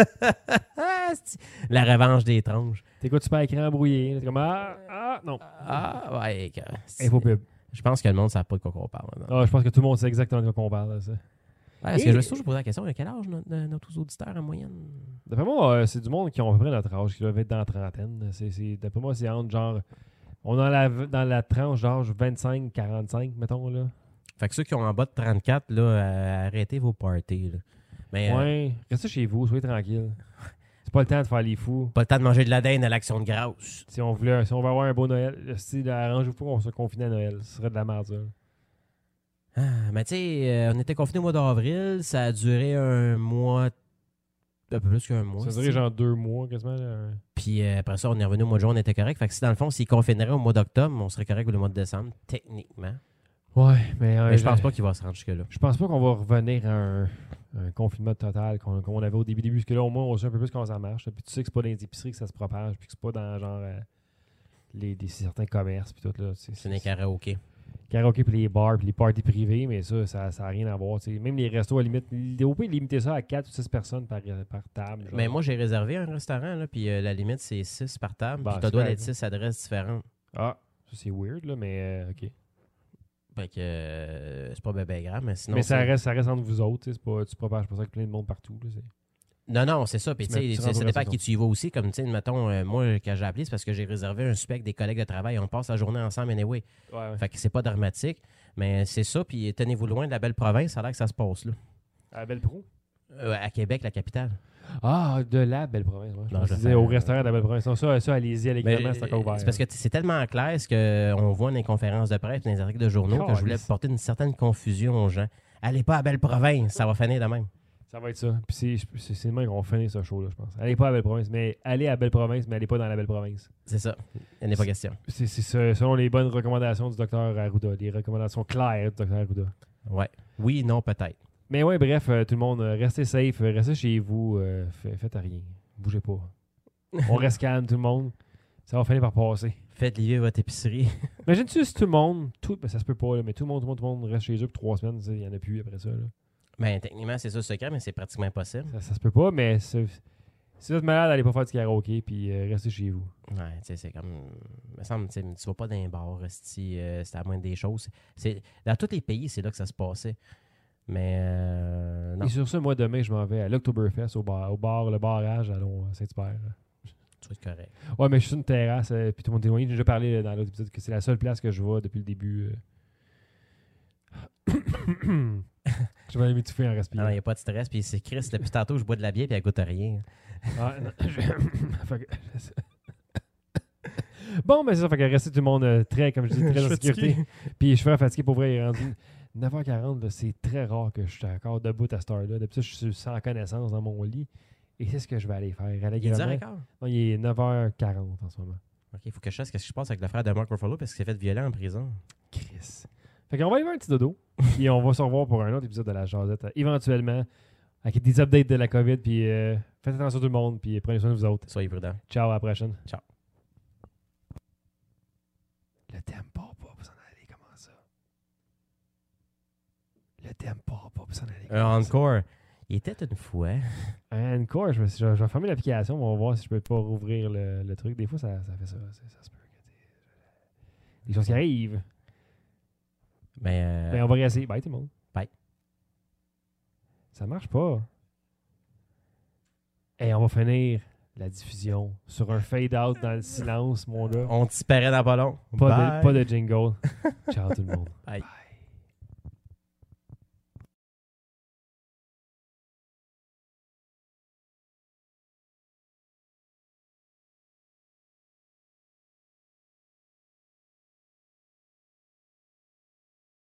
Esti. La Revanche des tronches. T'écoutes super écran brouillé. là, T'es comme ah, ah, non. Ah, ouais. que- Infopub. Je pense que le monde ne sait pas de quoi on parle. maintenant. Ah, je pense que tout le monde sait exactement de quoi on parle. Là, ça. Ouais, est-ce Et- que je me suis toujours posé la question, à quel âge notre, notre auditeur en moyenne? D'après moi, euh, c'est du monde qui ont à peu près notre âge, qui doivent être dans la trentaine. C'est, c'est, d'après moi, c'est entre genre. On est dans la, dans la tranche d'âge vingt-cinq quarante-cinq, mettons. Là. Fait que ceux qui ont en bas de trente-quatre, là, euh, arrêtez vos parties. Là. Mais euh, Ouais, restez chez vous, soyez tranquille. C'est pas le temps de faire les fous. pas le temps de manger de la dinde à l'Action de grâce. Si on, voulait, si on veut avoir un beau Noël, si, arrangez-vous pas qu'on soit confiné à Noël. Ce serait de la merde, ça. Ah, mais tu sais, euh, on était confinés au mois d'avril, ça a duré un mois, un peu plus qu'un mois. Ça c'est serait genre deux mois, quasiment. Là. Puis euh, après ça, on est revenu au mois de juin, on était correct. Fait que si dans le fond, s'ils confineraient au mois d'octobre, on serait correct le mois de décembre, techniquement. Ouais, mais, euh, Mais je pense pas qu'il va se rendre jusque-là. Je pense pas qu'on va revenir à un, un confinement total qu'on, qu'on avait au début, début, parce que là, au moins, on sait un peu plus comment ça marche. là. Puis tu sais que c'est pas dans les épiceries que ça se propage, puis que c'est pas dans genre euh, les, des, certains commerces, puis tout. Là. C'est, C'est un karaoké. karaoké, puis les bars, puis les parties privées, mais ça, ça n'a rien à voir. t'sais. Même les restos, à la limite, au pire, limiter ça à quatre ou six personnes par, par table. genre. Mais moi, j'ai réservé un restaurant, là, puis euh, la limite, c'est six par table. Bah, puis tu c'est dois correct, être six adresses différentes. Ah, ça c'est weird, là, mais euh, OK. Fait que euh, c'est pas bien ben grave, mais sinon. mais ça c'est- reste, ça reste entre vous autres. t'sais, C'est pas, tu propages pas ça avec plein de monde partout. Là, c'est... Non, non, c'est ça. Puis, Tu tu mets- sais, tu ça rentres au dépend à restaurant. qui tu y vas aussi. Comme, tu sais, mettons, euh, moi, quand j'ai appelé, c'est parce que j'ai réservé un souper avec des collègues de travail. On passe la journée ensemble, anyway. Ouais, ouais. Fait que c'est pas dramatique. Mais c'est ça. Puis, tenez-vous loin de la belle province. Ça a l'air que ça se passe, là. À Belle Pro? Euh, à Québec, la capitale. Ah, de la Belle Province. Ouais. Je Non, pense je que tu disais vais au faire- restaurant de la Belle Province. Non, ça, ça allez-y, allez Mais, également, c'est encore ouvert. c'est parce que t- c'est tellement clair ce qu'on voit dans les conférences de presse et dans les articles de journaux que je voulais Calisse. porter une certaine confusion aux gens. Allez pas à Belle Province, ça va finir de même. Ça va être ça. Puis c'est, c'est, c'est demain qu'on va finir ce show-là, je pense. Allez pas à Belle-Province, mais allez à Belle-Province, mais allez pas dans la Belle-Province. C'est ça. Il n'est pas question. C'est, c'est ça, selon les bonnes recommandations du docteur Arruda, les recommandations claires du docteur Arruda. Ouais. Oui, non, peut-être. Mais ouais, bref, euh, tout le monde, euh, restez safe, euh, restez chez vous, euh, fait- faites rien. Bougez pas. On reste calme, tout le monde. Ça va finir par passer. Faites livrer votre épicerie. Imagine-tu si tout le monde, tout, ben ça se peut pas, là, mais tout le monde, tout le monde, tout le monde reste chez eux pour trois semaines, il n'y en a plus après ça. Là. Ben, techniquement, c'est ça le secret, mais c'est pratiquement impossible. Ça, ça se peut pas, mais c'est- si vous êtes malade, allez pas faire du karaoké, puis euh, restez chez vous. Ouais, tu sais, c'est comme. Me semble, tu sais, tu vas pas dans un bar, si euh, c'est à la moindre des choses. C'est, dans tous les pays, c'est là que ça se passait. Mais euh, non, Et sur ce, moi, demain, je m'en vais à l'Oktoberfest, au bar, au bar le barrage à Long- Saint-Hubert. tu vas être correct. Ouais, mais je suis sur une terrasse, euh, puis tout le monde est éloigné. J'ai déjà parlé euh, dans l'autre épisode que c'est la seule place que je vois depuis le début. euh. Je vais aller m'étouffer en Non, il respirant. n'y a pas de stress. Puis c'est Chris, depuis tantôt, je bois de la bière, puis elle goûte à rien. Ah, non, je- Fait que- Bon, ben c'est ça, fait que restez tout le monde euh, très, comme je dis, très Je en suis sécurité. fatigué. Puis je suis vraiment fatigué pour vrai, il est rendu neuf heures quarante, là, c'est très rare que je suis encore debout à cette heure-là. Depuis ça, je suis sans connaissance dans mon lit. Et c'est ce que je vais aller faire. Il est allègrement. dix heures quinze. Non, il est neuf heures quarante en ce moment. OK, il faut que je sache ce qui se passe avec le frère de Mark Ruffalo parce qu'il s'est fait violer en prison. Chris. Fait qu'on va aller faire un petit dodo. Puis on va se revoir pour un autre épisode de la Jazette euh, éventuellement. Avec des updates de la COVID. Puis euh, faites attention tout le monde. Puis prenez soin de vous autres. Soyez prudents. Ciao, à la prochaine. Ciao. Le thème part pas pour s'en aller. Comment ça? Le thème part pas pour s'en aller. Un encore. Il était une fois. Un encore, je vais, je, vais- je vais fermer l'application. On va voir si je peux pas rouvrir le, le truc. Des fois, ça, ça fait ça. Ça, ça se peut. que des- Des choses qui arrivent. Mais. Euh, Ben, on va réessayer. Bye tout le monde. Bye. Ça marche pas. Et on va finir la diffusion sur un fade-out dans le silence, mon gars. On disparaît dans le ballon. Pas Bye. de, pas de jingle. Ciao tout le monde. Bye. Bye.